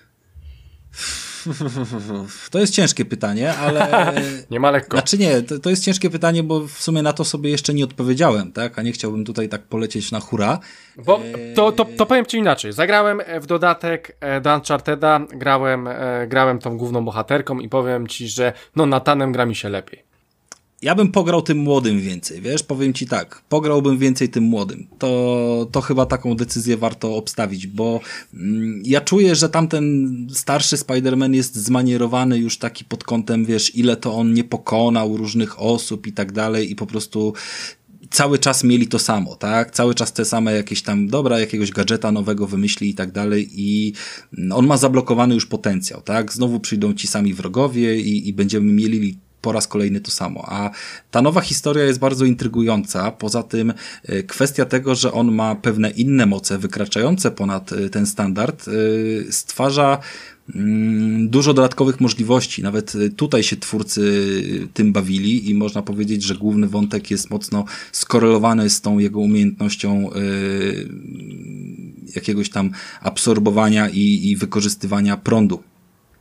To jest ciężkie pytanie, ale... Nie ma lekko. Znaczy nie, to, to jest ciężkie pytanie, bo w sumie na to sobie jeszcze nie odpowiedziałem, tak? A nie chciałbym tutaj tak polecieć na hura. Bo to, to, to powiem ci inaczej. Zagrałem w dodatek do Uncharteda, grałem, grałem tą główną bohaterką i powiem ci, że no Nathanem gra mi się lepiej. Ja bym pograł tym młodym więcej, wiesz, powiem ci tak, pograłbym więcej tym młodym. To, to chyba taką decyzję warto obstawić, bo mm, ja czuję, że tamten starszy Spider-Man jest zmanierowany już taki pod kątem, wiesz, ile to on nie pokonał różnych osób i tak dalej i po prostu cały czas mieli to samo, tak? Cały czas te same jakieś tam, dobra, jakiegoś gadżeta nowego wymyśli i tak dalej i on ma zablokowany już potencjał, tak? Znowu przyjdą ci sami wrogowie i, i będziemy mieli po raz kolejny to samo. A ta nowa historia jest bardzo intrygująca. Poza tym kwestia tego, że on ma pewne inne moce wykraczające ponad ten standard, stwarza dużo dodatkowych możliwości. Nawet tutaj się twórcy tym bawili i można powiedzieć, że główny wątek jest mocno skorelowany z tą jego umiejętnością jakiegoś tam absorbowania i, i wykorzystywania prądu.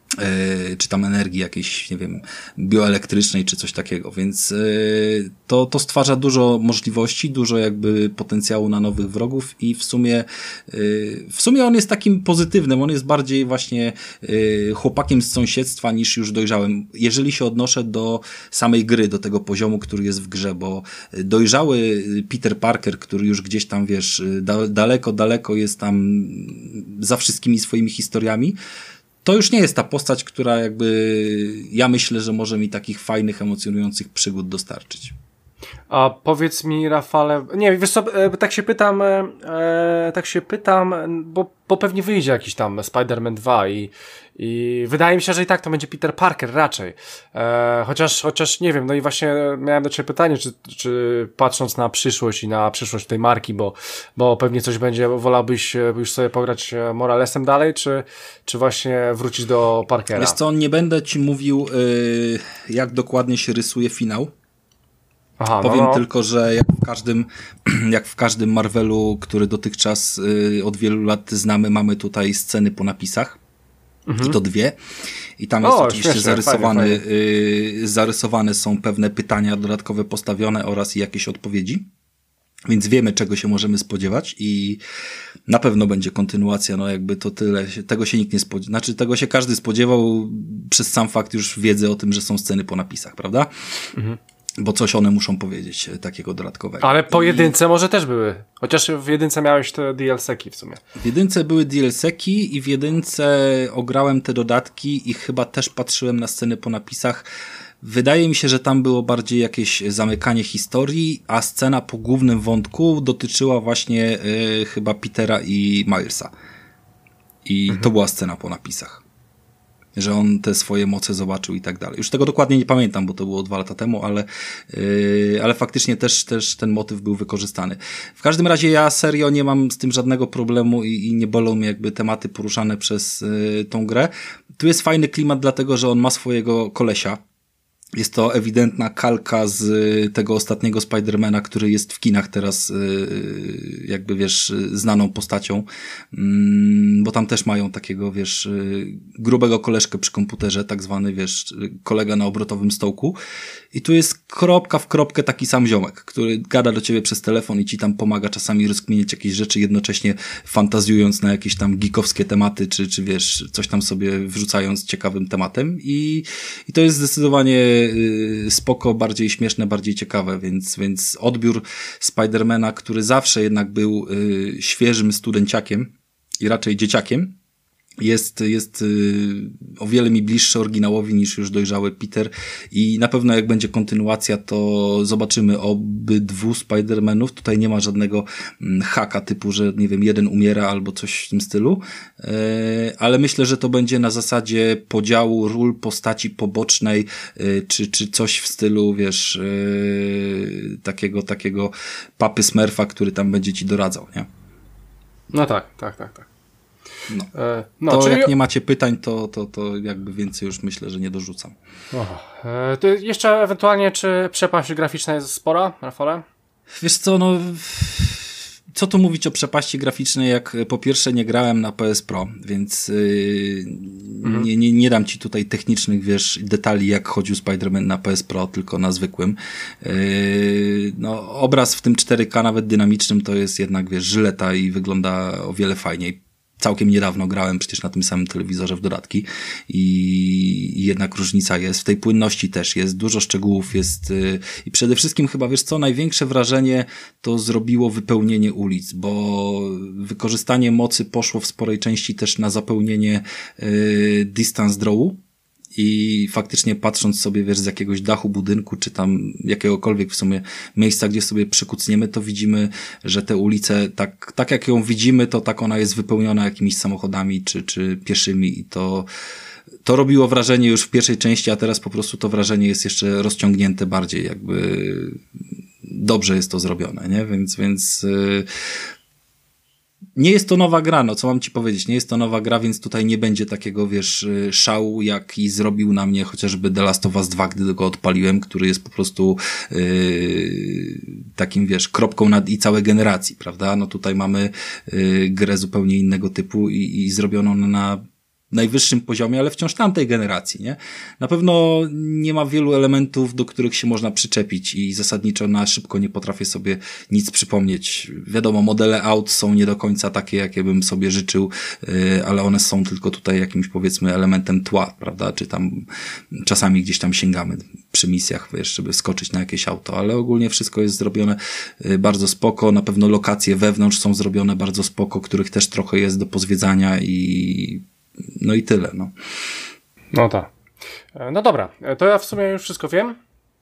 czy tam energii jakiejś, nie wiem, bioelektrycznej, czy coś takiego, więc to, to stwarza dużo możliwości, dużo jakby potencjału na nowych wrogów i w sumie w sumie on jest takim pozytywnym, on jest bardziej właśnie chłopakiem z sąsiedztwa niż już dojrzałym, jeżeli się odnoszę do samej gry, do tego poziomu, który jest w grze, bo dojrzały Peter Parker, który już gdzieś tam, wiesz, daleko, daleko jest tam za wszystkimi swoimi historiami, to już nie jest ta postać, która jakby ja myślę, że może mi takich fajnych, emocjonujących przygód dostarczyć. A powiedz mi, Rafale, nie, wiesz co, tak się pytam, e, tak się pytam, bo, bo pewnie wyjdzie jakiś tam Spider-Man dwa i, i wydaje mi się, że i tak to będzie Peter Parker raczej. E, chociaż, chociaż nie wiem, no i właśnie miałem do ciebie pytanie, czy, czy patrząc na przyszłość i na przyszłość tej marki, bo, bo pewnie coś będzie, wolałbyś już sobie pograć Moralesem dalej, czy, czy właśnie wrócić do Parkera? Wiesz co, nie będę ci mówił, yy, jak dokładnie się rysuje finał. Aha, Powiem no, no. tylko, że jak w każdym, jak w każdym Marvelu, który dotychczas y, od wielu lat znamy, mamy tutaj sceny po napisach. Mhm. I to dwie. I tam jest o, oczywiście śmieszne, zarysowany, fajnie, fajnie. Y, zarysowane są pewne pytania dodatkowe postawione oraz jakieś odpowiedzi. Więc wiemy, czego się możemy spodziewać i na pewno będzie kontynuacja, no jakby to tyle, tego się nikt nie spodziewał, znaczy tego się każdy spodziewał przez sam fakt już wiedzy o tym, że są sceny po napisach, prawda? Mhm. Bo coś one muszą powiedzieć takiego dodatkowego. Ale po jedynce I... może też były. Chociaż w jedynce miałeś te D L C-ki w sumie. W jedynce były D L C-ki i w jedynce ograłem te dodatki i chyba też patrzyłem na sceny po napisach. Wydaje mi się, że tam było bardziej jakieś zamykanie historii, a scena po głównym wątku dotyczyła właśnie y, chyba Petera i Milesa. I mhm. to była scena po napisach. Że on te swoje moce zobaczył i tak dalej. Już tego dokładnie nie pamiętam, bo to było dwa lata temu, ale, yy, ale faktycznie też, też ten motyw był wykorzystany. W każdym razie ja serio nie mam z tym żadnego problemu i, i nie bolą mnie jakby tematy poruszane przez yy, tą grę. Tu jest fajny klimat, dlatego że on ma swojego kolesia. Jest to ewidentna kalka z tego ostatniego Spidermana, który jest w kinach teraz, jakby wiesz, znaną postacią, bo tam też mają takiego, wiesz, grubego koleżkę przy komputerze, tak zwany, wiesz, kolega na obrotowym stołku. I tu jest kropka w kropkę taki sam ziomek, który gada do ciebie przez telefon i ci tam pomaga czasami rozkminić jakieś rzeczy, jednocześnie fantazjując na jakieś tam geekowskie tematy, czy, czy wiesz, coś tam sobie wrzucając ciekawym tematem. I, i to jest zdecydowanie spoko, bardziej śmieszne, bardziej ciekawe, więc, więc odbiór Spidermana, który zawsze jednak był y, świeżym studenciakiem i raczej dzieciakiem, jest, jest y, o wiele mi bliższy oryginałowi niż już dojrzały Peter i na pewno jak będzie kontynuacja, to zobaczymy obydwu Spider-Manów. Tutaj nie ma żadnego mm, haka typu, że nie wiem, jeden umiera albo coś w tym stylu, y, ale myślę, że to będzie na zasadzie podziału ról postaci pobocznej, y, czy, czy coś w stylu, wiesz, y, takiego, takiego papy Smurfa, który tam będzie ci doradzał, nie? No tak, tak, tak, tak. No. no to czyli... jak nie macie pytań, to, to, to jakby więcej już myślę, że nie dorzucam. Oh. E, to jeszcze ewentualnie, czy przepaść graficzna jest spora, Rafale? Wiesz co, no co tu mówić o przepaści graficznej, jak po pierwsze nie grałem na P S Pro, więc yy, mhm. nie, nie, nie dam ci tutaj technicznych, wiesz, detali, jak chodził Spider-Man na P S Pro, tylko na zwykłym. Yy, no obraz w tym cztery K, nawet dynamicznym, to jest jednak, wiesz, żyleta i wygląda o wiele fajniej. Całkiem niedawno grałem przecież na tym samym telewizorze w dodatki i jednak różnica jest. W tej płynności też jest, dużo szczegółów jest yy, i przede wszystkim chyba, wiesz co, największe wrażenie to zrobiło wypełnienie ulic, bo wykorzystanie mocy poszło w sporej części też na zapełnienie yy, distance drawu. I faktycznie patrząc sobie, wiesz, z jakiegoś dachu budynku, czy tam jakiegokolwiek w sumie miejsca, gdzie sobie przykucniemy, to widzimy, że te ulice, tak, tak jak ją widzimy, to tak ona jest wypełniona jakimiś samochodami, czy, czy pieszymi i to, to robiło wrażenie już w pierwszej części, a teraz po prostu to wrażenie jest jeszcze rozciągnięte bardziej, jakby dobrze jest to zrobione, nie? Więc, więc, yy, nie jest to nowa gra, no co mam ci powiedzieć, nie jest to nowa gra, więc tutaj nie będzie takiego, wiesz, szału, jaki zrobił na mnie chociażby The Last of Us dwa, gdy go odpaliłem, który jest po prostu yy, takim, wiesz, kropką nad i całej generacji, prawda? No tutaj mamy yy, grę zupełnie innego typu i, i zrobioną na najwyższym poziomie, ale wciąż tamtej generacji, nie? Na pewno nie ma wielu elementów, do których się można przyczepić i zasadniczo na szybko nie potrafię sobie nic przypomnieć. Wiadomo, modele aut są nie do końca takie, jakie bym sobie życzył, ale one są tylko tutaj jakimś, powiedzmy, elementem tła, prawda? Czy tam czasami gdzieś tam sięgamy przy misjach, wiesz, żeby skoczyć na jakieś auto, ale ogólnie wszystko jest zrobione bardzo spoko. Na pewno lokacje wewnątrz są zrobione bardzo spoko, których też trochę jest do pozwiedzania i no i tyle, no. No tak. No dobra, to ja w sumie już wszystko wiem.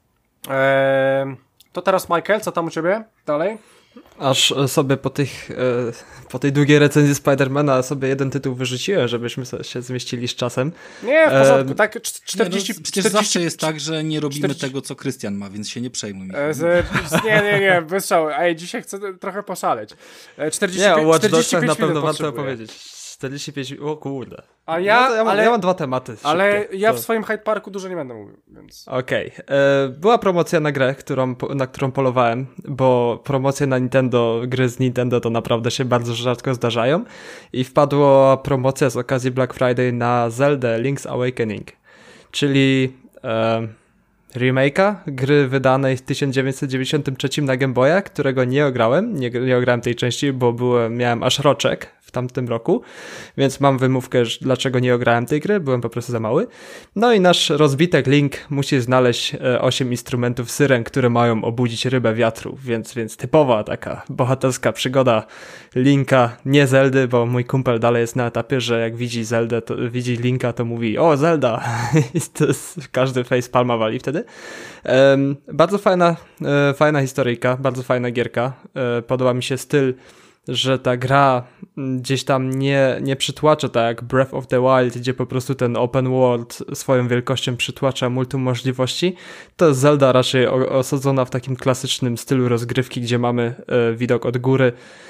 Eee, to teraz Michael, co tam u ciebie dalej? Aż sobie po tych, po tej długiej recenzji Spidermana sobie jeden tytuł wyrzuciłem, żebyśmy się zmieścili z czasem. Nie, w porządku, e... tak czterdzieści... Nie, no, przecież czterdzieści, zawsze jest tak, że nie robimy czterdzieści tego, co Krystian ma, więc się nie przejmuj. E, z, nie, nie, nie, wystrzał. Ej, dzisiaj chcę trochę poszaleć. czterdzieści, nie, o Watch Dogsach na pewno warto opowiedzieć. czterdzieści pięć, o kurde. A ja, no ja, mam, ale, ja mam dwa tematy szybkie. Ale ja to... w swoim Hyde Parku dużo nie będę mówił, więc... Okej. Okay. Była promocja na grę, którą, na którą polowałem, bo promocje na Nintendo, gry z Nintendo to naprawdę się bardzo rzadko zdarzają i wpadła promocja z okazji Black Friday na Zelda Link's Awakening, czyli e, remake'a gry wydanej w tysiąc dziewięćset dziewięćdziesiątym trzecim na Game Boya, którego nie ograłem, nie, nie ograłem tej części, bo byłem, miałem aż roczek w tamtym roku, więc mam wymówkę, dlaczego nie ograłem tej gry, byłem po prostu za mały. No i nasz rozbitek Link musi znaleźć osiem instrumentów syren, które mają obudzić rybę wiatru, więc, więc typowa taka bohaterska przygoda Linka, nie Zeldy, bo mój kumpel dalej jest na etapie, że jak widzi Zeldę, to widzi Linka, to mówi: o, Zelda! I to jest, każdy facepalma wali wtedy. Um, bardzo fajna, e, fajna historyjka, bardzo fajna gierka. E, podoba mi się styl, że ta gra gdzieś tam nie, nie przytłacza tak jak Breath of the Wild, gdzie po prostu ten open world swoją wielkością przytłacza multum możliwości. To jest Zelda raczej osadzona w takim klasycznym stylu rozgrywki, gdzie mamy e, widok od góry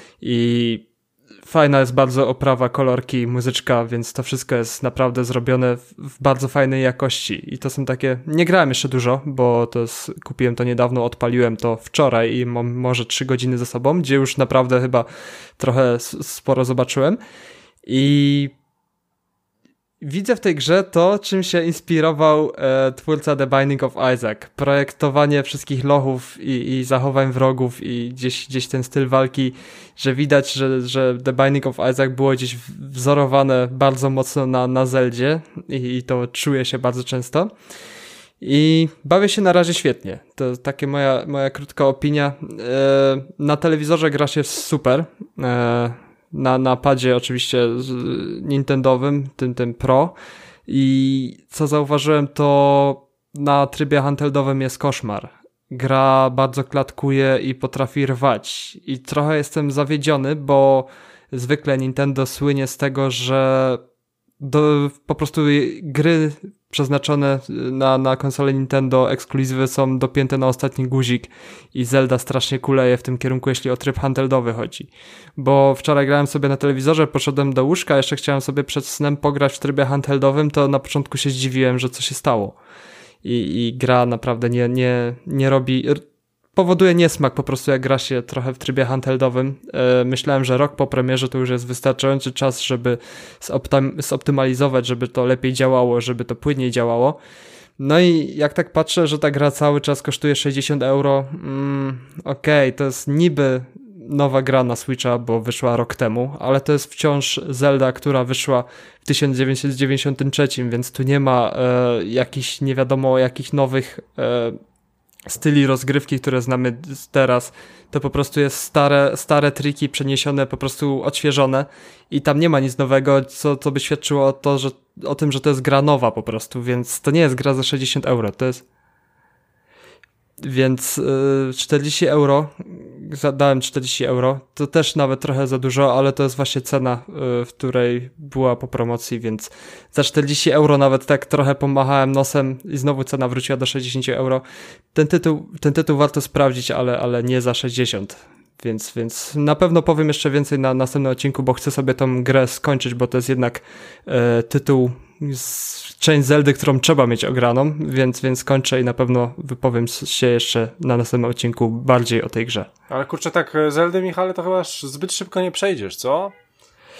i fajna jest bardzo oprawa, kolorki, muzyczka, więc to wszystko jest naprawdę zrobione w, w bardzo fajnej jakości i to są takie, nie grałem jeszcze dużo, bo to jest, kupiłem to niedawno, odpaliłem to wczoraj i mam może trzy godziny za sobą, gdzie już naprawdę chyba trochę sporo zobaczyłem i widzę w tej grze to, czym się inspirował e, twórca The Binding of Isaac. Projektowanie wszystkich lochów i, i zachowań wrogów i gdzieś, gdzieś ten styl walki, że widać, że, że The Binding of Isaac było gdzieś wzorowane bardzo mocno na, na Zeldzie i, i to czuję się bardzo często. I bawię się na razie świetnie. To takie moja, moja krótka opinia. E, na telewizorze gra się super. E, Na, na padzie oczywiście nintendowym, tym, tym Pro i co zauważyłem, to na trybie handheldowym jest koszmar. Gra bardzo klatkuje i potrafi rwać i trochę jestem zawiedziony, bo zwykle Nintendo słynie z tego, że do, po prostu gry przeznaczone na, na konsolę Nintendo ekskluzywy są dopięte na ostatni guzik i Zelda strasznie kuleje w tym kierunku, jeśli o tryb handheldowy chodzi. Bo wczoraj grałem sobie na telewizorze, poszedłem do łóżka, jeszcze chciałem sobie przed snem pograć w trybie handheldowym, to na początku się zdziwiłem, że co się stało. I, i gra naprawdę nie, nie, nie robi... powoduje niesmak po prostu, jak gra się trochę w trybie handheldowym. E, myślałem, że rok po premierze to już jest wystarczający czas, żeby zoptym- zoptymalizować, żeby to lepiej działało, żeby to płynniej działało. No i jak tak patrzę, że ta gra cały czas kosztuje sześćdziesiąt euro, mm, okej, okay, to jest niby nowa gra na Switcha, bo wyszła rok temu, ale to jest wciąż Zelda, która wyszła w tysiąc dziewięćset dziewięćdziesiątym trzecim, więc tu nie ma e, jakichś nie wiadomo jakich nowych e, styli rozgrywki, które znamy teraz. To po prostu jest stare, stare triki przeniesione, po prostu odświeżone i tam nie ma nic nowego, co, co by świadczyło o, to, że, o tym, że to jest gra nowa po prostu, więc to nie jest gra za sześćdziesiąt euro, to jest więc yy, czterdzieści euro, dałem czterdzieści euro, to też nawet trochę za dużo, ale to jest właśnie cena, yy, w której była po promocji, więc za czterdzieści euro nawet tak trochę pomachałem nosem i znowu cena wróciła do sześćdziesiąt euro. Ten tytuł, ten tytuł warto sprawdzić, ale, ale nie za sześćdziesiąt, więc, więc na pewno powiem jeszcze więcej na następnym odcinku, bo chcę sobie tą grę skończyć, bo to jest jednak yy, tytuł z część Zeldy, którą trzeba mieć ograną, więc, więc kończę i na pewno wypowiem się jeszcze na następnym odcinku bardziej o tej grze. Ale kurczę, tak Zeldy, Michale, to chyba zbyt szybko nie przejdziesz, co?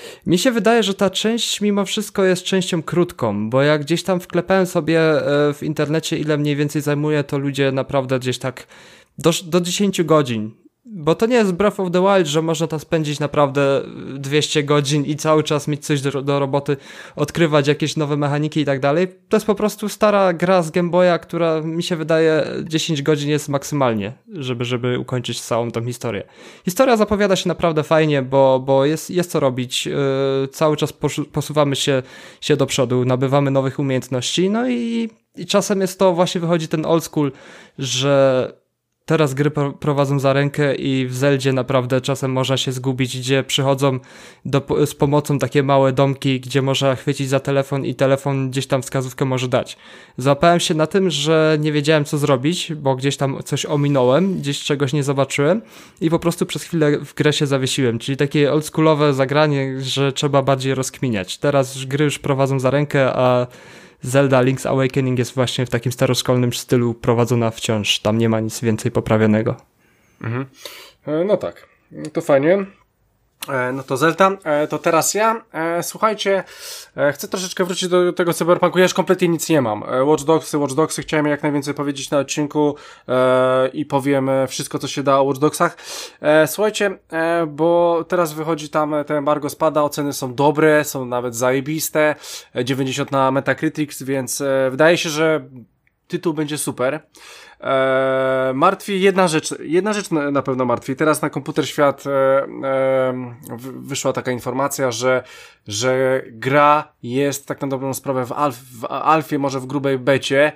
Mi się wydaje, że ta część mimo wszystko jest częścią krótką, bo jak gdzieś tam wklepałem sobie w internecie, ile mniej więcej zajmuje, to ludzie naprawdę gdzieś tak do, do dziesięć godzin. Bo to nie jest Breath of the Wild, że można tam spędzić naprawdę dwieście godzin i cały czas mieć coś do, do roboty, odkrywać jakieś nowe mechaniki i tak dalej. To jest po prostu stara gra z Game Boya, która mi się wydaje dziesięć godzin jest maksymalnie, żeby, żeby ukończyć całą tą historię. Historia zapowiada się naprawdę fajnie, bo, bo jest, jest co robić. Yy, cały czas posuwamy się, się do przodu, nabywamy nowych umiejętności, no i, i czasem jest to, właśnie wychodzi ten old school, że teraz gry prowadzą za rękę i w Zeldzie naprawdę czasem można się zgubić, gdzie przychodzą do, z pomocą takie małe domki, gdzie można chwycić za telefon i telefon gdzieś tam wskazówkę może dać. Złapałem się na tym, że nie wiedziałem co zrobić, bo gdzieś tam coś ominąłem, gdzieś czegoś nie zobaczyłem i po prostu przez chwilę w grę się zawiesiłem, czyli takie oldschoolowe zagranie, że trzeba bardziej rozkminiać. Teraz gry już prowadzą za rękę, a Zelda Link's Awakening jest właśnie w takim staroszkolnym stylu prowadzona wciąż. Tam nie ma nic więcej poprawionego. Mhm. No tak, to fajnie. No to Zelda, to teraz ja. Słuchajcie, chcę troszeczkę wrócić do tego Cyberpunku. Ja już kompletnie nic nie mam. Watch Dogsy, Watch Dogsy, chciałem jak najwięcej powiedzieć na odcinku i powiem wszystko, co się da o Watch Dogsach. Słuchajcie, bo teraz wychodzi tam, ten embargo spada, oceny są dobre, są nawet zajebiste, dziewięćdziesiąt na Metacritic, więc wydaje się, że tytuł będzie super. Eee, martwi jedna rzecz, jedna rzecz na, na pewno martwi. Teraz na Komputer Świat e, e, wyszła taka informacja, że, że gra jest tak na dobrą sprawę w, alf, w alfie, może w grubej becie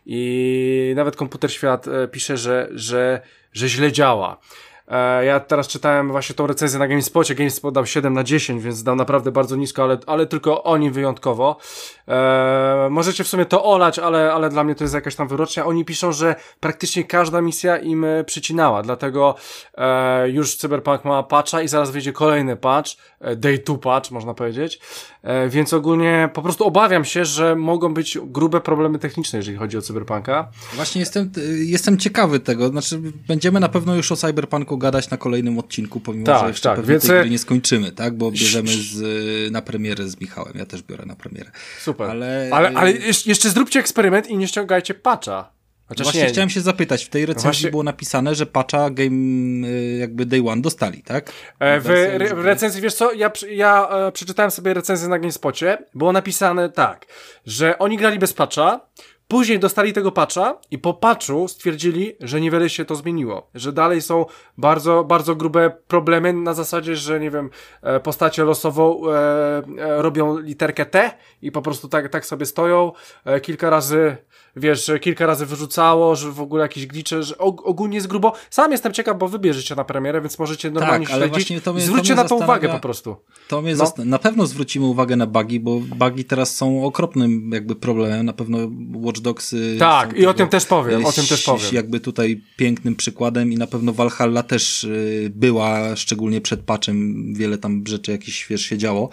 i nawet Komputer Świat e, pisze, że, że, że źle działa. E, ja teraz czytałem właśnie tą recenzję na GameSpocie. GameSpot dał siedem na dziesięć, więc dał naprawdę bardzo nisko, ale, ale tylko oni wyjątkowo. E, możecie w sumie to olać, ale, ale dla mnie to jest jakaś tam wyrocznia. Oni piszą, że praktycznie każda misja im przycinała, dlatego e, już Cyberpunk ma patcha i zaraz wyjdzie kolejny patch, e, day two patch można powiedzieć, e, więc ogólnie po prostu obawiam się, że mogą być grube problemy techniczne, jeżeli chodzi o Cyberpunka. Właśnie jestem, jestem ciekawy tego, znaczy będziemy na pewno już o Cyberpunku gadać na kolejnym odcinku, pomimo, tak, że jeszcze tak, pewnie więc... tej gry nie skończymy, tak, bo bierzemy z, na premierę z Michałem, ja też biorę na premierę. Super. Ale, ale, ale jeszcze zróbcie eksperyment i nie ściągajcie patcha. Chociaż właśnie nie. Chciałem się zapytać, w tej recenzji właśnie... było napisane, że patcha game jakby day one dostali, tak? E, w, re, w recenzji, wiesz co, ja, ja e, przeczytałem sobie recenzję na GameSpocie, było napisane tak, że oni grali bez patcha, później dostali tego patcha i po patchu stwierdzili, że niewiele się to zmieniło, że dalej są bardzo, bardzo grube problemy na zasadzie, że nie wiem, postacie losowo e, e, robią literkę T i po prostu tak, tak sobie stoją, e, kilka razy wiesz, kilka razy wyrzucało, że w ogóle jakieś glitche, że og- ogólnie jest grubo. Sam jestem ciekaw, bo wybierzecie na premierę, więc możecie normalnie tak, ale śledzić. Właśnie to mnie, zwróćcie to mnie na to uwagę po prostu. To mnie no. zastan- na pewno zwrócimy uwagę na bugi, bo bugi teraz są okropnym jakby problemem. Na pewno Watch Dogsy tak, i o tym też powiem, o tym też powiem. Jakby tutaj pięknym przykładem i na pewno Valhalla też y, była, szczególnie przed patchem, wiele tam rzeczy jakichś, wiesz, się działo.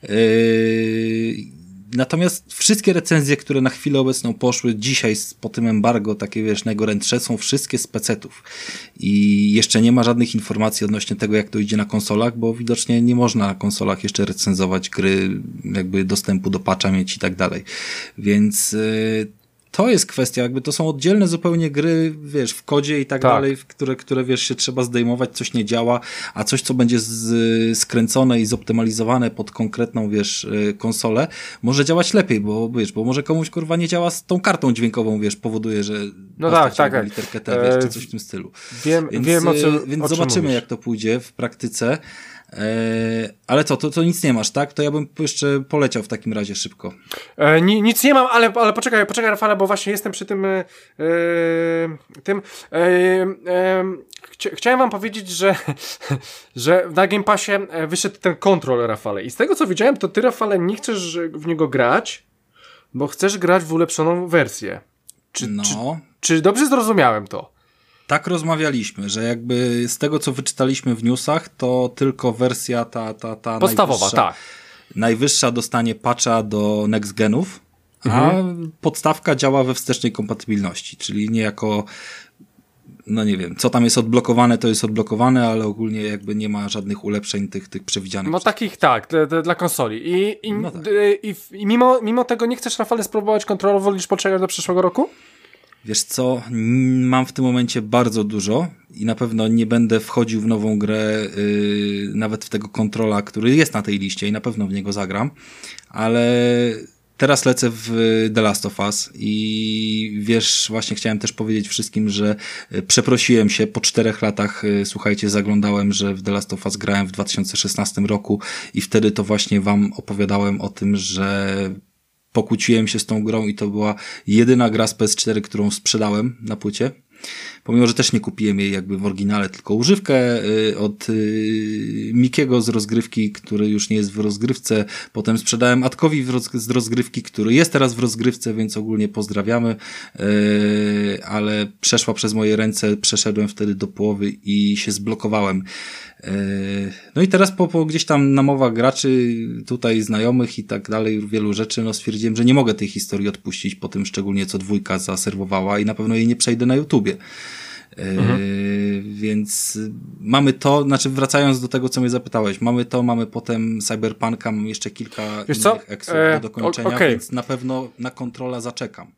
Yy, Natomiast wszystkie recenzje, które na chwilę obecną poszły dzisiaj po tym embargo, takie wiesz, najgorętsze, są wszystkie z pecetów. I jeszcze nie ma żadnych informacji odnośnie tego, jak to idzie na konsolach, bo widocznie nie można na konsolach jeszcze recenzować gry, jakby dostępu do patcha mieć i tak dalej. Więc yy, to jest kwestia, jakby to są oddzielne zupełnie gry, wiesz, w kodzie i tak, tak. dalej, które, które, wiesz, się trzeba zdejmować, coś nie działa, a coś, co będzie z, skręcone i zoptymalizowane pod konkretną, wiesz, konsolę, może działać lepiej, bo, wiesz, bo może komuś, kurwa, nie działa z tą kartą dźwiękową, wiesz, powoduje, że no tak, tak, tak. literkę T, wiesz, czy coś w tym stylu. Wiem, więc, wiem o czym Więc o czym zobaczymy, mówisz. jak to pójdzie w praktyce. Eee, ale co, to, to nic nie masz, tak? To ja bym jeszcze poleciał w takim razie szybko. E, ni, nic nie mam, ale, ale poczekaj, poczekaj Rafale, bo właśnie jestem przy tym e, tym e, e, chcia, chciałem wam powiedzieć, że że na Game Passie wyszedł ten Control, Rafale, i z tego co widziałem, to ty, Rafale, nie chcesz w niego grać, bo chcesz grać w ulepszoną wersję. Czy, no. czy, czy dobrze zrozumiałem to? Tak rozmawialiśmy, że jakby z tego, co wyczytaliśmy w newsach, to tylko wersja ta, ta, ta podstawowa, najwyższa, tak. najwyższa dostanie patcha do next genów, a mhm. podstawka działa we wstecznej kompatybilności, czyli niejako no nie wiem, co tam jest odblokowane, to jest odblokowane, ale ogólnie jakby nie ma żadnych ulepszeń tych, tych przewidzianych. No takich tak, dla, dla konsoli. I, i, no tak. i, i mimo, mimo tego nie chcesz, Rafale, spróbować kontrolu, wolisz poczekać do przyszłego roku? Wiesz co, mam w tym momencie bardzo dużo i na pewno nie będę wchodził w nową grę, yy, nawet w tego kontrola, który jest na tej liście i na pewno w niego zagram, ale teraz lecę w The Last of Us i wiesz, właśnie chciałem też powiedzieć wszystkim, że przeprosiłem się po czterech latach, słuchajcie, zaglądałem, że w The Last of Us grałem w dwa tysiące szesnastym roku i wtedy to właśnie wam opowiadałem o tym, że pokłóciłem się z tą grą i to była jedyna gra z P S cztery, którą sprzedałem na płycie. Pomimo, że też nie kupiłem jej jakby w oryginale, tylko używkę y, od y, Mikiego z rozgrywki, który już nie jest w rozgrywce. Potem sprzedałem Adkowi w roz, z rozgrywki, który jest teraz w rozgrywce, więc ogólnie pozdrawiamy. Y, ale przeszła przez moje ręce, przeszedłem wtedy do połowy i się zblokowałem. No i teraz po, po gdzieś tam namowach graczy, tutaj znajomych i tak dalej, wielu rzeczy, no stwierdziłem, że nie mogę tej historii odpuścić, po tym szczególnie co dwójka zaserwowała i na pewno jej nie przejdę na YouTubie. Mhm. Yy, więc mamy to, znaczy wracając do tego, co mnie zapytałeś, mamy to, mamy potem Cyberpunka, mam jeszcze kilka Wiesz innych eksów e, do dokończenia, okay. Więc na pewno na kontrola zaczekam.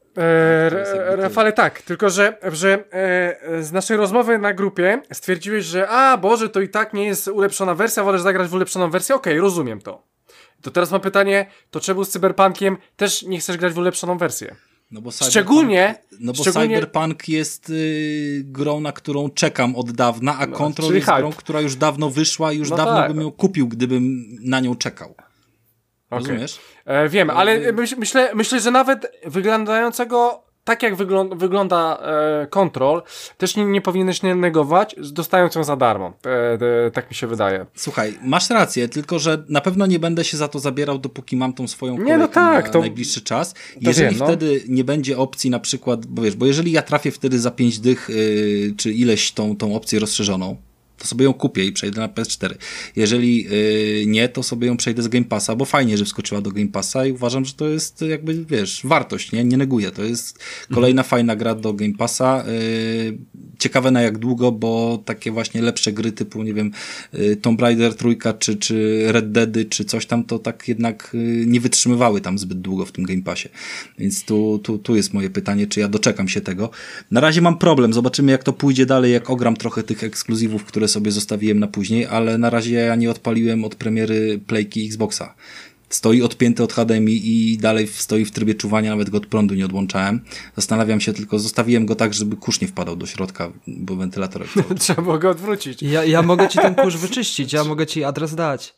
E, Rafale, tak, tylko że, że e, z naszej rozmowy na grupie stwierdziłeś, że a Boże, to i tak nie jest ulepszona wersja, wolesz zagrać w ulepszoną wersję? Okej, okay, rozumiem to. To teraz mam pytanie, to czemu z Cyberpunkiem też nie chcesz grać w ulepszoną wersję? No bo szczególnie, no bo szczególnie... Cyberpunk jest yy, grą, na którą czekam od dawna, a no, Control jest hype. Grą, która już dawno wyszła i już no dawno tak. bym ją kupił, gdybym na nią czekał. Okay. Rozumiesz? E, wiem, ale myśl, myślę, myślę, że nawet wyglądającego tak jak wygląda, wygląda e, Control, też nie, nie powinieneś nie negować, dostając ją za darmo. E, e, tak mi się wydaje. Słuchaj, masz rację, tylko że na pewno nie będę się za to zabierał, dopóki mam tą swoją kolejkę nie, no tak, na to, najbliższy czas. Jeżeli wiem, no. wtedy nie będzie opcji na przykład, bo wiesz, bo jeżeli ja trafię wtedy za pięć dych, yy, czy ileś tą, tą opcję rozszerzoną, to sobie ją kupię i przejdę na P S cztery. Jeżeli yy, nie, to sobie ją przejdę z Game Passa, bo fajnie, że wskoczyła do Game Passa i uważam, że to jest jakby, wiesz, wartość, nie? Nie neguję. To jest kolejna mhm. fajna gra do Game Passa. Yy, ciekawe na jak długo, bo takie właśnie lepsze gry typu, nie wiem, yy, Tomb Raider trójka, czy, czy Red Deady, czy coś tam, to tak jednak yy, nie wytrzymywały tam zbyt długo w tym Game Passie. Więc tu, tu, tu jest moje pytanie, czy ja doczekam się tego. Na razie mam problem. Zobaczymy, jak to pójdzie dalej, jak ogram trochę tych ekskluzywów, które sobie zostawiłem na później, ale na razie ja nie odpaliłem od premiery Playki Xboxa. Stoi odpięty od H D M I i dalej stoi w trybie czuwania, nawet go od prądu nie odłączałem. Zastanawiam się tylko, zostawiłem go tak, żeby kurz nie wpadał do środka, bo wentylator... Trzeba było go odwrócić. Ja, ja mogę ci ten kurz wyczyścić, ja mogę ci adres dać.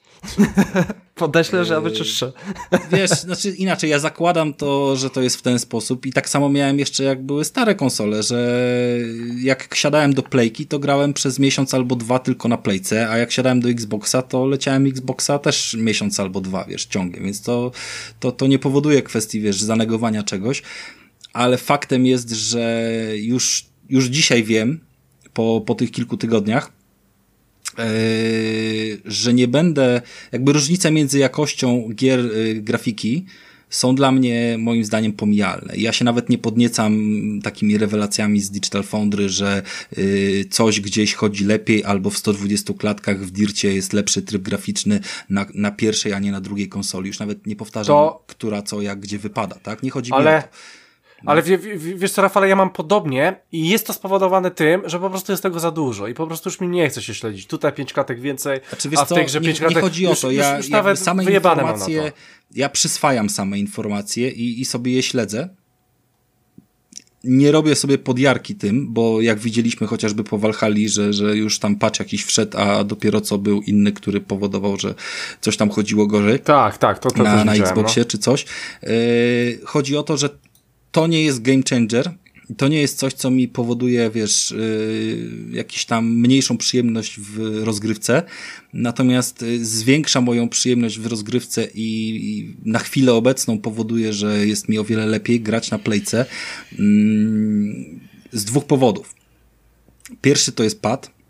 Podeślę, że ja wyczyszczę. Wiesz, znaczy inaczej, ja zakładam to, że to jest w ten sposób i tak samo miałem jeszcze jak były stare konsole, że jak siadałem do Playki, to grałem przez miesiąc albo dwa tylko na Playce, a jak siadałem do Xboxa, to leciałem Xboxa też miesiąc albo dwa, wiesz, ciągiem, więc to, to, to nie powoduje kwestii, wiesz, zanegowania czegoś, ale faktem jest, że już, już dzisiaj wiem, po, po tych kilku tygodniach, Yy, że nie będę, jakby różnice między jakością gier, yy, grafiki są dla mnie moim zdaniem pomijalne. Ja się nawet nie podniecam takimi rewelacjami z Digital Foundry, że yy, coś gdzieś chodzi lepiej albo w sto dwudziestu klatkach w Dircie jest lepszy tryb graficzny na, na pierwszej, a nie na drugiej konsoli. Już nawet nie powtarzam, to... która co jak gdzie wypada, tak? Nie chodzi Ale... mi o to. No. Ale w, w, wiesz co, Rafale, ja mam podobnie i jest to spowodowane tym, że po prostu jest tego za dużo i po prostu już mi nie chce się śledzić. Tutaj pięć klatek więcej, znaczy, wiesz a w co, tej grze pięć klatek... Nie chodzi o to, już, ja, już, już nawet same wyjebane mam na to. Ja przyswajam same informacje i, i sobie je śledzę. Nie robię sobie podjarki tym, bo jak widzieliśmy chociażby po Valhalli, że, że już tam patch jakiś wszedł, a dopiero co był inny, który powodował, że coś tam chodziło gorzej. Tak, tak, to, to na, na Xboxie no. czy coś. Yy, chodzi o to, że to nie jest game changer. To nie jest coś, co mi powoduje, wiesz, yy, jakiś tam mniejszą przyjemność w rozgrywce. Natomiast yy, zwiększa moją przyjemność w rozgrywce i, i na chwilę obecną powoduje, że jest mi o wiele lepiej grać na Playce. Yy, z dwóch powodów. Pierwszy to jest pad.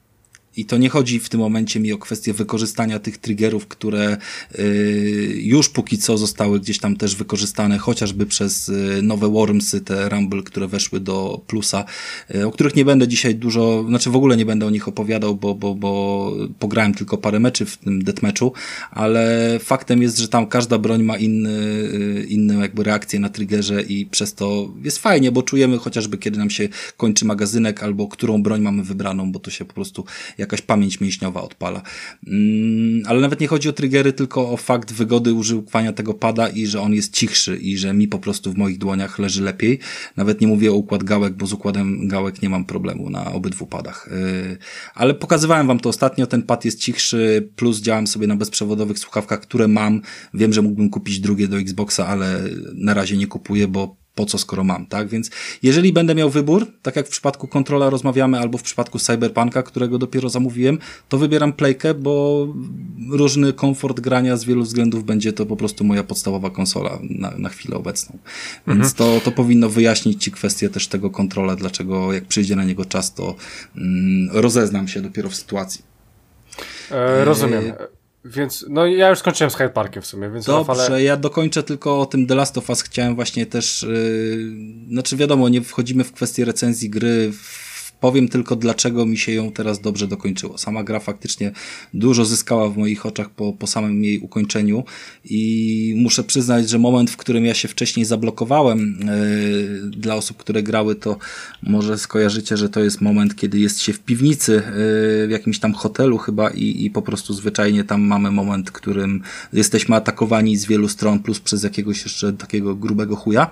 I to nie chodzi w tym momencie mi o kwestię wykorzystania tych triggerów, które y, już póki co zostały gdzieś tam też wykorzystane, chociażby przez y, nowe Wormsy, te Rumble, które weszły do plusa, y, o których nie będę dzisiaj dużo, znaczy w ogóle nie będę o nich opowiadał, bo, bo, bo pograłem tylko parę meczy w tym deathmatchu, ale faktem jest, że tam każda broń ma inny, y, inną jakby reakcję na triggerze i przez to jest fajnie, bo czujemy chociażby kiedy nam się kończy magazynek albo którą broń mamy wybraną, bo to się po prostu jakaś pamięć mięśniowa odpala. Mm, ale nawet nie chodzi o triggery, tylko o fakt wygody używania tego pada i że on jest cichszy i że mi po prostu w moich dłoniach leży lepiej. Nawet nie mówię o układ gałek, bo z układem gałek nie mam problemu na obydwu padach. Yy, ale pokazywałem wam to ostatnio, ten pad jest cichszy, plus działam sobie na bezprzewodowych słuchawkach, które mam. Wiem, że mógłbym kupić drugie do Xboxa, ale na razie nie kupuję, bo po co, skoro mam, tak? Więc jeżeli będę miał wybór, tak jak w przypadku Controla rozmawiamy, albo w przypadku Cyberpunka, którego dopiero zamówiłem, to wybieram Playkę, bo różny komfort grania z wielu względów będzie to po prostu moja podstawowa konsola na, na chwilę obecną. Mhm. Więc to, to powinno wyjaśnić ci kwestię też tego Controla, dlaczego jak przyjdzie na niego czas, to mm, rozeznam się dopiero w sytuacji. E, rozumiem. E... Więc, no ja już skończyłem z Hyde Parkiem w sumie, więc Dobrze, Rafale... ja dokończę tylko o tym The Last of Us. Chciałem właśnie też, yy, znaczy wiadomo, nie wchodzimy w kwestię recenzji gry, powiem tylko, dlaczego mi się ją teraz dobrze dokończyło. Sama gra faktycznie dużo zyskała w moich oczach po, po samym jej ukończeniu i muszę przyznać, że moment, w którym ja się wcześniej zablokowałem, yy, dla osób, które grały, to może skojarzycie, że to jest moment, kiedy jest się w piwnicy, yy, w jakimś tam hotelu chyba i, i po prostu zwyczajnie tam mamy moment, w którym jesteśmy atakowani z wielu stron, plus przez jakiegoś jeszcze takiego grubego chuja,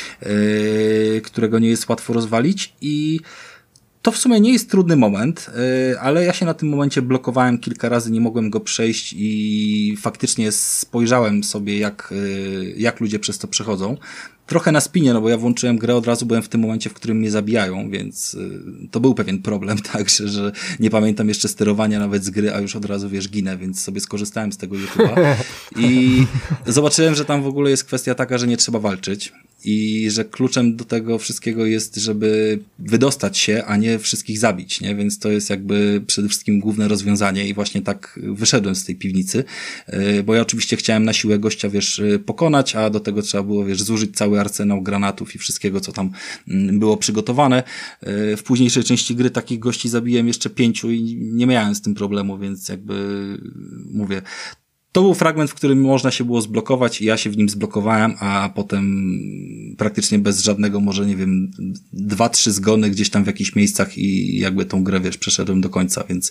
yy, którego nie jest łatwo rozwalić i to w sumie nie jest trudny moment, ale ja się na tym momencie blokowałem kilka razy, nie mogłem go przejść i faktycznie spojrzałem sobie, jak, jak ludzie przez to przechodzą. Trochę na spinie, no bo ja włączyłem grę, od razu byłem w tym momencie, w którym mnie zabijają, więc to był pewien problem, także, że nie pamiętam jeszcze sterowania nawet z gry, a już od razu, wiesz, ginę, więc sobie skorzystałem z tego YouTube'a i zobaczyłem, że tam w ogóle jest kwestia taka, że nie trzeba walczyć i że kluczem do tego wszystkiego jest, żeby wydostać się, a nie wszystkich zabić, nie? Więc to jest jakby przede wszystkim główne rozwiązanie i właśnie tak wyszedłem z tej piwnicy, bo ja oczywiście chciałem na siłę gościa, wiesz, pokonać, a do tego trzeba było, wiesz, zużyć cały arsenał granatów i wszystkiego, co tam było przygotowane. W późniejszej części gry takich gości zabiłem jeszcze pięciu i nie miałem z tym problemu, więc jakby mówię, to był fragment, w którym można się było zblokować i ja się w nim zblokowałem, a potem praktycznie bez żadnego, może nie wiem, dwa, trzy zgony gdzieś tam w jakichś miejscach i jakby tą grę, wiesz, przeszedłem do końca, więc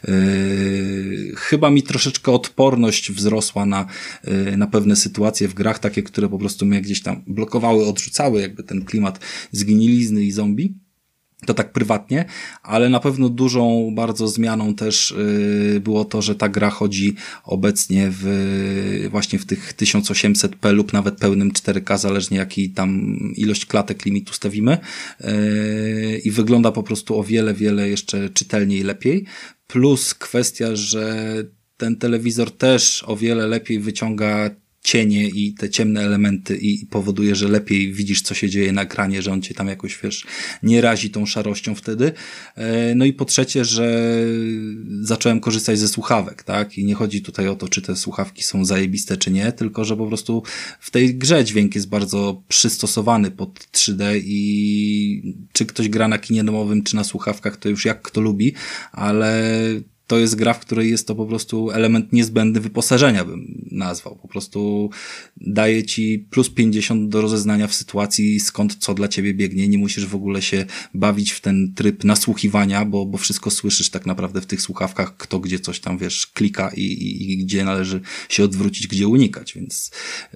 yy, chyba mi troszeczkę odporność wzrosła na, yy, na pewne sytuacje w grach, takie, które po prostu mnie gdzieś tam blokowały, odrzucały jakby ten klimat zgnilizny i zombie. To tak prywatnie, ale na pewno dużą bardzo zmianą też yy, było to, że ta gra chodzi obecnie w właśnie w tych tysiąc osiemset p lub nawet pełnym cztery K, zależnie jaki tam ilość klatek limitu stawimy, yy, i wygląda po prostu o wiele, wiele jeszcze czytelniej, lepiej. Plus kwestia, że ten telewizor też o wiele lepiej wyciąga cienie i te ciemne elementy i powoduje, że lepiej widzisz, co się dzieje na ekranie, że on cię tam jakoś, wiesz, nie razi tą szarością wtedy. No i po trzecie, że zacząłem korzystać ze słuchawek, tak? I nie chodzi tutaj o to, czy te słuchawki są zajebiste, czy nie, tylko, że po prostu w tej grze dźwięk jest bardzo przystosowany pod trzy D i czy ktoś gra na kinie domowym, czy na słuchawkach, to już jak kto lubi, ale to jest gra, w której jest to po prostu element niezbędny wyposażenia, bym nazwał. Po prostu daje ci plus pięćdziesiąt do rozeznania w sytuacji, skąd co dla ciebie biegnie. Nie musisz w ogóle się bawić w ten tryb nasłuchiwania, bo, bo wszystko słyszysz tak naprawdę w tych słuchawkach, kto gdzie coś tam, wiesz, klika i, i, i gdzie należy się odwrócić, gdzie unikać, więc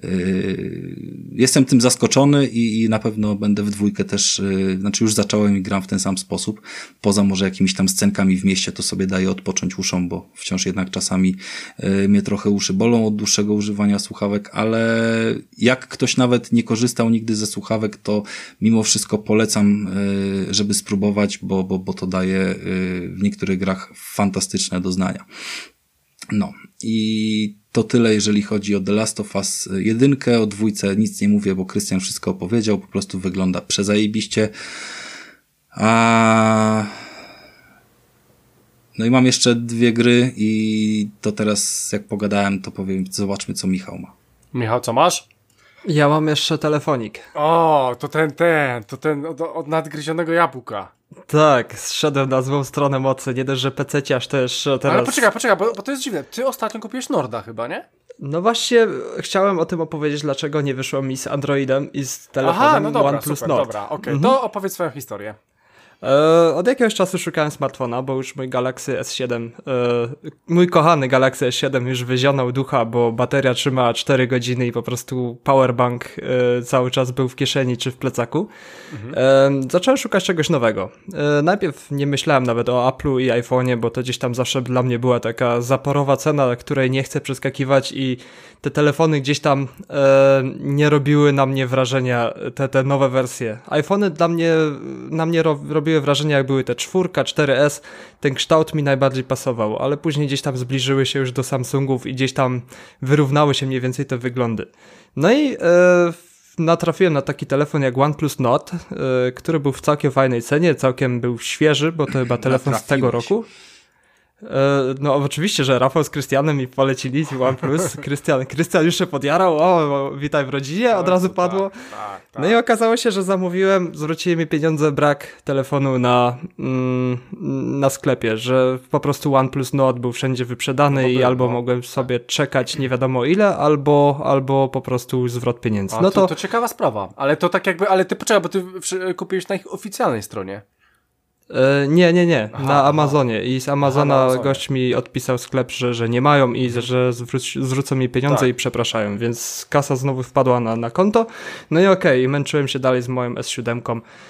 yy, jestem tym zaskoczony i, i na pewno będę w dwójkę też, yy, znaczy już zacząłem i gram w ten sam sposób. Poza może jakimiś tam scenkami w mieście, to sobie daję odpocząć uszom, bo wciąż jednak czasami y, mnie trochę uszy bolą od dłuższego używania słuchawek, ale jak ktoś nawet nie korzystał nigdy ze słuchawek, to mimo wszystko polecam, y, żeby spróbować, bo, bo, bo to daje y, w niektórych grach fantastyczne doznania. No i to tyle, jeżeli chodzi o The Last of Us jedynkę. O dwójce nic nie mówię, bo Krystian wszystko opowiedział, po prostu wygląda przezajebiście. A No i mam jeszcze dwie gry i to teraz jak pogadałem, to powiem, zobaczmy co Michał ma. Michał, co masz? Ja mam jeszcze telefonik. O, to ten, ten, to ten od, od nadgryzionego jabłka. Tak, zszedłem na złą stronę mocy, nie dość, że pececiarz też teraz... Ale poczekaj, poczekaj, bo, bo to jest dziwne. Ty ostatnio kupiłeś Norda chyba, nie? No właśnie, chciałem o tym opowiedzieć, dlaczego nie wyszło mi z Androidem i z telefonem Aha, no dobra, OnePlus super, Nord. dobra, okej, okay. Mhm. To opowiedz swoją historię. E, od jakiegoś czasu szukałem smartfona, bo już mój Galaxy S siedem, e, mój kochany Galaxy S siedem już wyzionął ducha, bo bateria trzymała cztery godziny i po prostu powerbank e, cały czas był w kieszeni czy w plecaku. Mhm. E, zacząłem szukać czegoś nowego. E, najpierw nie myślałem nawet o Apple'u i iPhone'ie, bo to gdzieś tam zawsze dla mnie była taka zaporowa cena, której nie chcę przeskakiwać i te telefony gdzieś tam e, nie robiły na mnie wrażenia, te, te nowe wersje. iPhony dla mnie, na mnie ro, robiły wrażenie, jak były te czwórka, cztery S, ten kształt mi najbardziej pasował, ale później gdzieś tam zbliżyły się już do Samsungów i gdzieś tam wyrównały się mniej więcej te wyglądy. No i e, natrafiłem na taki telefon jak OnePlus Nord, e, który był w całkiem fajnej cenie, całkiem był świeży, bo to chyba telefon z tego roku. No oczywiście, że Rafał z Krystianem mi polecili OnePlus. Krystian, Krystian już się podjarał, o, witaj w rodzinie, od razu padło. Tak, tak, tak. No i okazało się, że zamówiłem, zwrócili mi pieniądze, brak telefonu na, mm, na sklepie, że po prostu OnePlus Nord był wszędzie wyprzedany no i był, albo no. mogłem sobie czekać nie wiadomo ile, albo, albo po prostu zwrot pieniędzy. A, no to, to, to ciekawa sprawa, ale to tak jakby, ale ty poczekaj, bo ty kupiłeś na ich oficjalnej stronie. E, nie, nie, nie, aha, na Amazonie i z Amazona aha, Amazonie. Gość mi odpisał sklep, że, że nie mają i mhm. że zwróc, zwrócą mi pieniądze tak. i przepraszają, więc kasa znowu wpadła na, na konto. No i okej, okay, męczyłem się dalej z moją S siedem,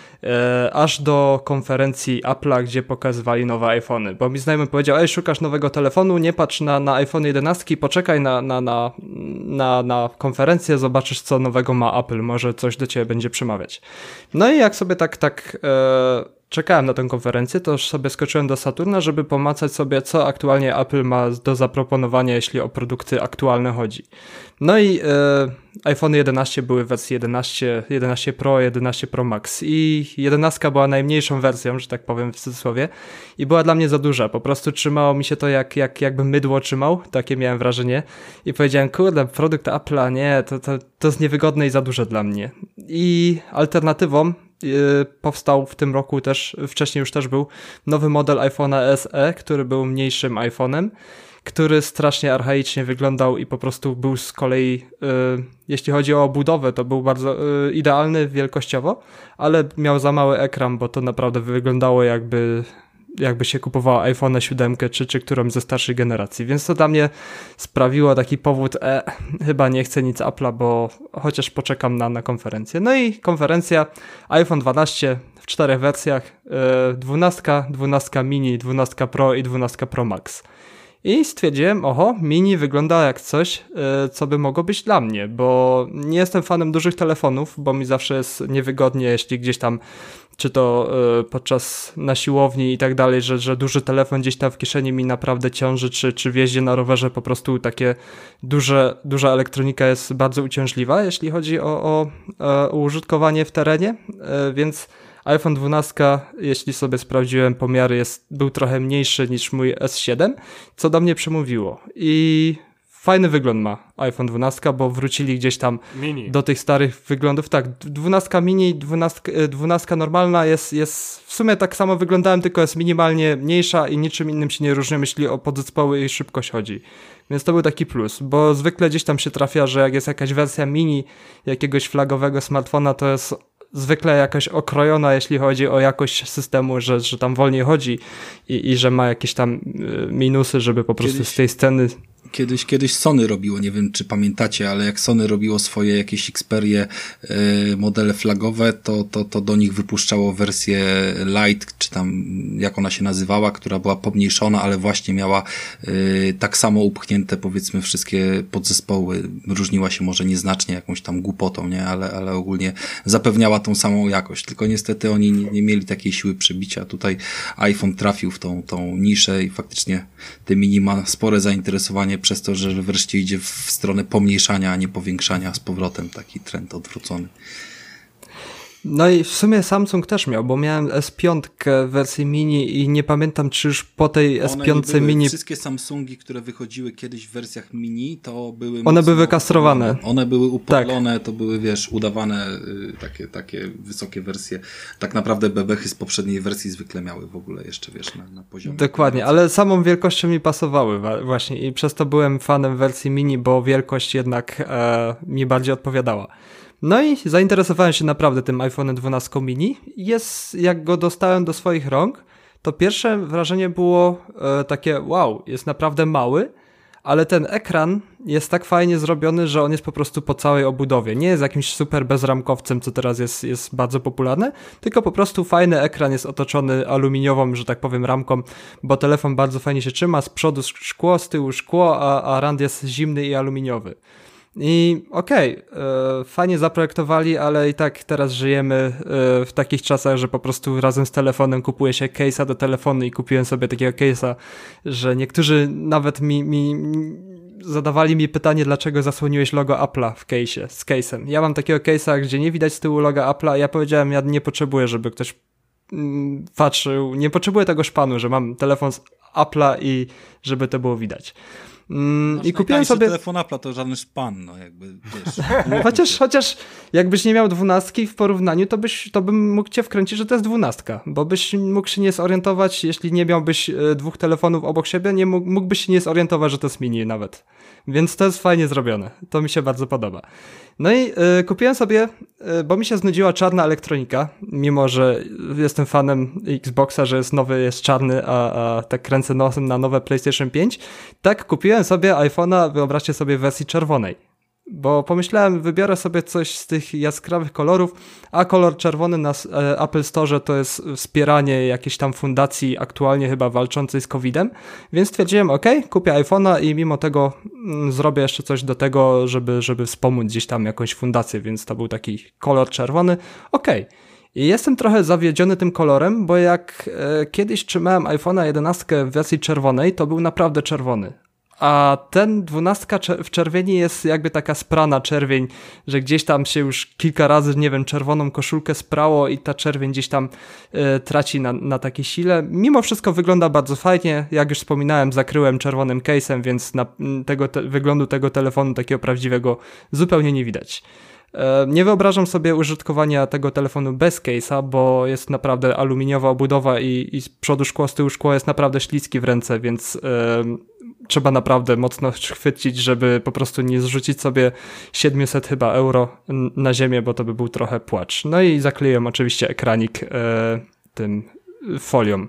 e, aż do konferencji Apple'a, gdzie pokazywali nowe iPhony, bo mi znajomy powiedział, ej, szukasz nowego telefonu, nie patrz na, na iPhone jedenaście, poczekaj na, na, na, na, na konferencję, zobaczysz co nowego ma Apple, może coś do ciebie będzie przemawiać. No i jak sobie tak, tak e, czekałem na tę konferencję, to już sobie skoczyłem do Saturna, żeby pomacać sobie, co aktualnie Apple ma do zaproponowania, jeśli o produkty aktualne chodzi. No i e, iPhone jedenaście były w wersji jedenaście, jedenaście Pro, jedenaście Pro Max i jedenastka była najmniejszą wersją, że tak powiem w cudzysłowie i była dla mnie za duża, po prostu trzymało mi się to jak, jak jakby mydło trzymał, takie miałem wrażenie i powiedziałem, kurde, produkt Apple'a, nie, to, to, to jest niewygodne i za duże dla mnie. I alternatywą Yy, powstał w tym roku też, wcześniej już też był nowy model iPhone'a S E, który był mniejszym iPhone'em, który strasznie archaicznie wyglądał i po prostu był z kolei, yy, jeśli chodzi o obudowę, to był bardzo yy, idealny wielkościowo, ale miał za mały ekran, bo to naprawdę wyglądało jakby jakby się kupowało iPhone'a siedem czy, czy którąś ze starszej generacji, więc to dla mnie sprawiło taki powód, e, chyba nie chcę nic Apple'a, bo chociaż poczekam na, na konferencję. No i konferencja iPhone dwanaście w czterech wersjach, e, dwunastka, dwunastka mini, dwunastka Pro i dwunastka Pro Max. I stwierdziłem, oho, mini wygląda jak coś, e, co by mogło być dla mnie, bo nie jestem fanem dużych telefonów, bo mi zawsze jest niewygodnie, jeśli gdzieś tam czy to y, podczas na siłowni i tak dalej, że, że duży telefon gdzieś tam w kieszeni mi naprawdę ciąży, czy, czy w jeździe na rowerze po prostu takie duże, duża elektronika jest bardzo uciążliwa, jeśli chodzi o, o, o użytkowanie w terenie, y, więc iPhone dwanaście, jeśli sobie sprawdziłem pomiary, jest, był trochę mniejszy niż mój S siedem, co do mnie przemówiło i fajny wygląd ma iPhone dwanaście, bo wrócili gdzieś tam mini. Do tych starych wyglądów. Tak, dwunastka mini, dwunastka normalna jest, jest w sumie tak samo wyglądałem, tylko jest minimalnie mniejsza i niczym innym się nie różni, jeśli o podzespoły i szybkość chodzi. Więc to był taki plus, bo zwykle gdzieś tam się trafia, że jak jest jakaś wersja mini jakiegoś flagowego smartfona, to jest zwykle jakaś okrojona, jeśli chodzi o jakość systemu, że, że tam wolniej chodzi i, i że ma jakieś tam minusy, żeby po prostu Kiedyś... z tej sceny... Kiedyś, kiedyś Sony robiło, nie wiem czy pamiętacie, ale jak Sony robiło swoje jakieś Xperie y, modele flagowe, to, to, to do nich wypuszczało wersję Lite, czy tam jak ona się nazywała, która była pomniejszona, ale właśnie miała y, tak samo upchnięte powiedzmy wszystkie podzespoły. Różniła się może nieznacznie jakąś tam głupotą, nie, ale, ale ogólnie zapewniała tą samą jakość. Tylko niestety oni nie, nie mieli takiej siły przebicia. Tutaj iPhone trafił w tą, tą niszę i faktycznie te mini ma spore zainteresowanie przez to, że wreszcie idzie w stronę pomniejszania, a nie powiększania z powrotem, taki trend odwrócony. No i w sumie Samsung też miał, bo miałem S pięć w wersji mini i nie pamiętam, czy już po tej S pięć były, mini... Wszystkie Samsungi, które wychodziły kiedyś w wersjach mini, to były... One były wykastrowane. One były upodlone, tak. To były, wiesz, udawane y, takie, takie wysokie wersje. Tak naprawdę bebechy z poprzedniej wersji zwykle miały w ogóle jeszcze, wiesz, na, na poziomie... Dokładnie, ale samą wielkością mi pasowały właśnie i przez to byłem fanem wersji mini, bo wielkość jednak e, mi bardziej odpowiadała. No i zainteresowałem się naprawdę tym iPhone dwanaście mini. Jest, jak go dostałem do swoich rąk, to pierwsze wrażenie było e, takie wow, jest naprawdę mały, ale ten ekran jest tak fajnie zrobiony, że on jest po prostu po całej obudowie. Nie jest jakimś super bezramkowcem, co teraz jest, jest bardzo popularne, tylko po prostu fajny ekran jest otoczony aluminiową, że tak powiem, ramką, bo telefon bardzo fajnie się trzyma, z przodu szkło, z tyłu szkło, a, a rand jest zimny i aluminiowy. I okej, okay, fajnie zaprojektowali, ale i tak teraz żyjemy y, w takich czasach, że po prostu razem z telefonem kupuje się case'a do telefonu i kupiłem sobie takiego case'a, że niektórzy nawet mi, mi zadawali mi pytanie, dlaczego zasłoniłeś logo Apple'a w case'ie, z case'em. Ja mam takiego case'a, gdzie nie widać z tyłu loga Apple'a, ja powiedziałem, ja nie potrzebuję, żeby ktoś mm, patrzył, nie potrzebuję tego szpanu, że mam telefon z Apple'a i żeby to było widać. Mm, I kupiłem sobie telefon Apple'a, to żaden szpan, no jakby, wiesz. chociaż, chociaż jakbyś nie miał dwunastki w porównaniu, to, byś, to bym mógł cię wkręcić, że to jest dwunastka, bo byś mógł się nie zorientować, jeśli nie miałbyś dwóch telefonów obok siebie, nie mógł, mógłbyś się nie zorientować, że to jest mini nawet. Więc to jest fajnie zrobione. To mi się bardzo podoba. No i y, kupiłem sobie, y, bo mi się znudziła czarna elektronika, mimo że jestem fanem Xboxa, że jest nowy, jest czarny, a, a tak kręcę nosem na nowe PlayStation pięć. Tak, kupiłem sobie iPhone'a, wyobraźcie sobie, w wersji czerwonej. Bo pomyślałem, wybiorę sobie coś z tych jaskrawych kolorów, a kolor czerwony na e, Apple Store to jest wspieranie jakiejś tam fundacji aktualnie chyba walczącej z kowidem, więc stwierdziłem, ok, kupię iPhone'a i mimo tego mm, zrobię jeszcze coś do tego, żeby, żeby wspomóc gdzieś tam jakąś fundację, więc to był taki kolor czerwony, ok. I jestem trochę zawiedziony tym kolorem, bo jak e, kiedyś trzymałem iPhone'a jedenaście w wersji czerwonej, to był naprawdę czerwony. A ten dwunastka w czerwieni jest jakby taka sprana czerwień, że gdzieś tam się już kilka razy, nie wiem, czerwoną koszulkę sprało i ta czerwień gdzieś tam y, traci na, na takiej sile. Mimo wszystko wygląda bardzo fajnie, jak już wspominałem, zakryłem czerwonym case'em, więc na tego te, wyglądu tego telefonu takiego prawdziwego zupełnie nie widać. Nie wyobrażam sobie użytkowania tego telefonu bez case'a, bo jest naprawdę aluminiowa obudowa i, i z przodu szkło, z tyłu szkło jest naprawdę śliskie w ręce, więc yy, trzeba naprawdę mocno chwycić, żeby po prostu nie zrzucić sobie siedemset chyba euro na ziemię, bo to by był trochę płacz. No i zakleję oczywiście ekranik yy, tym folią.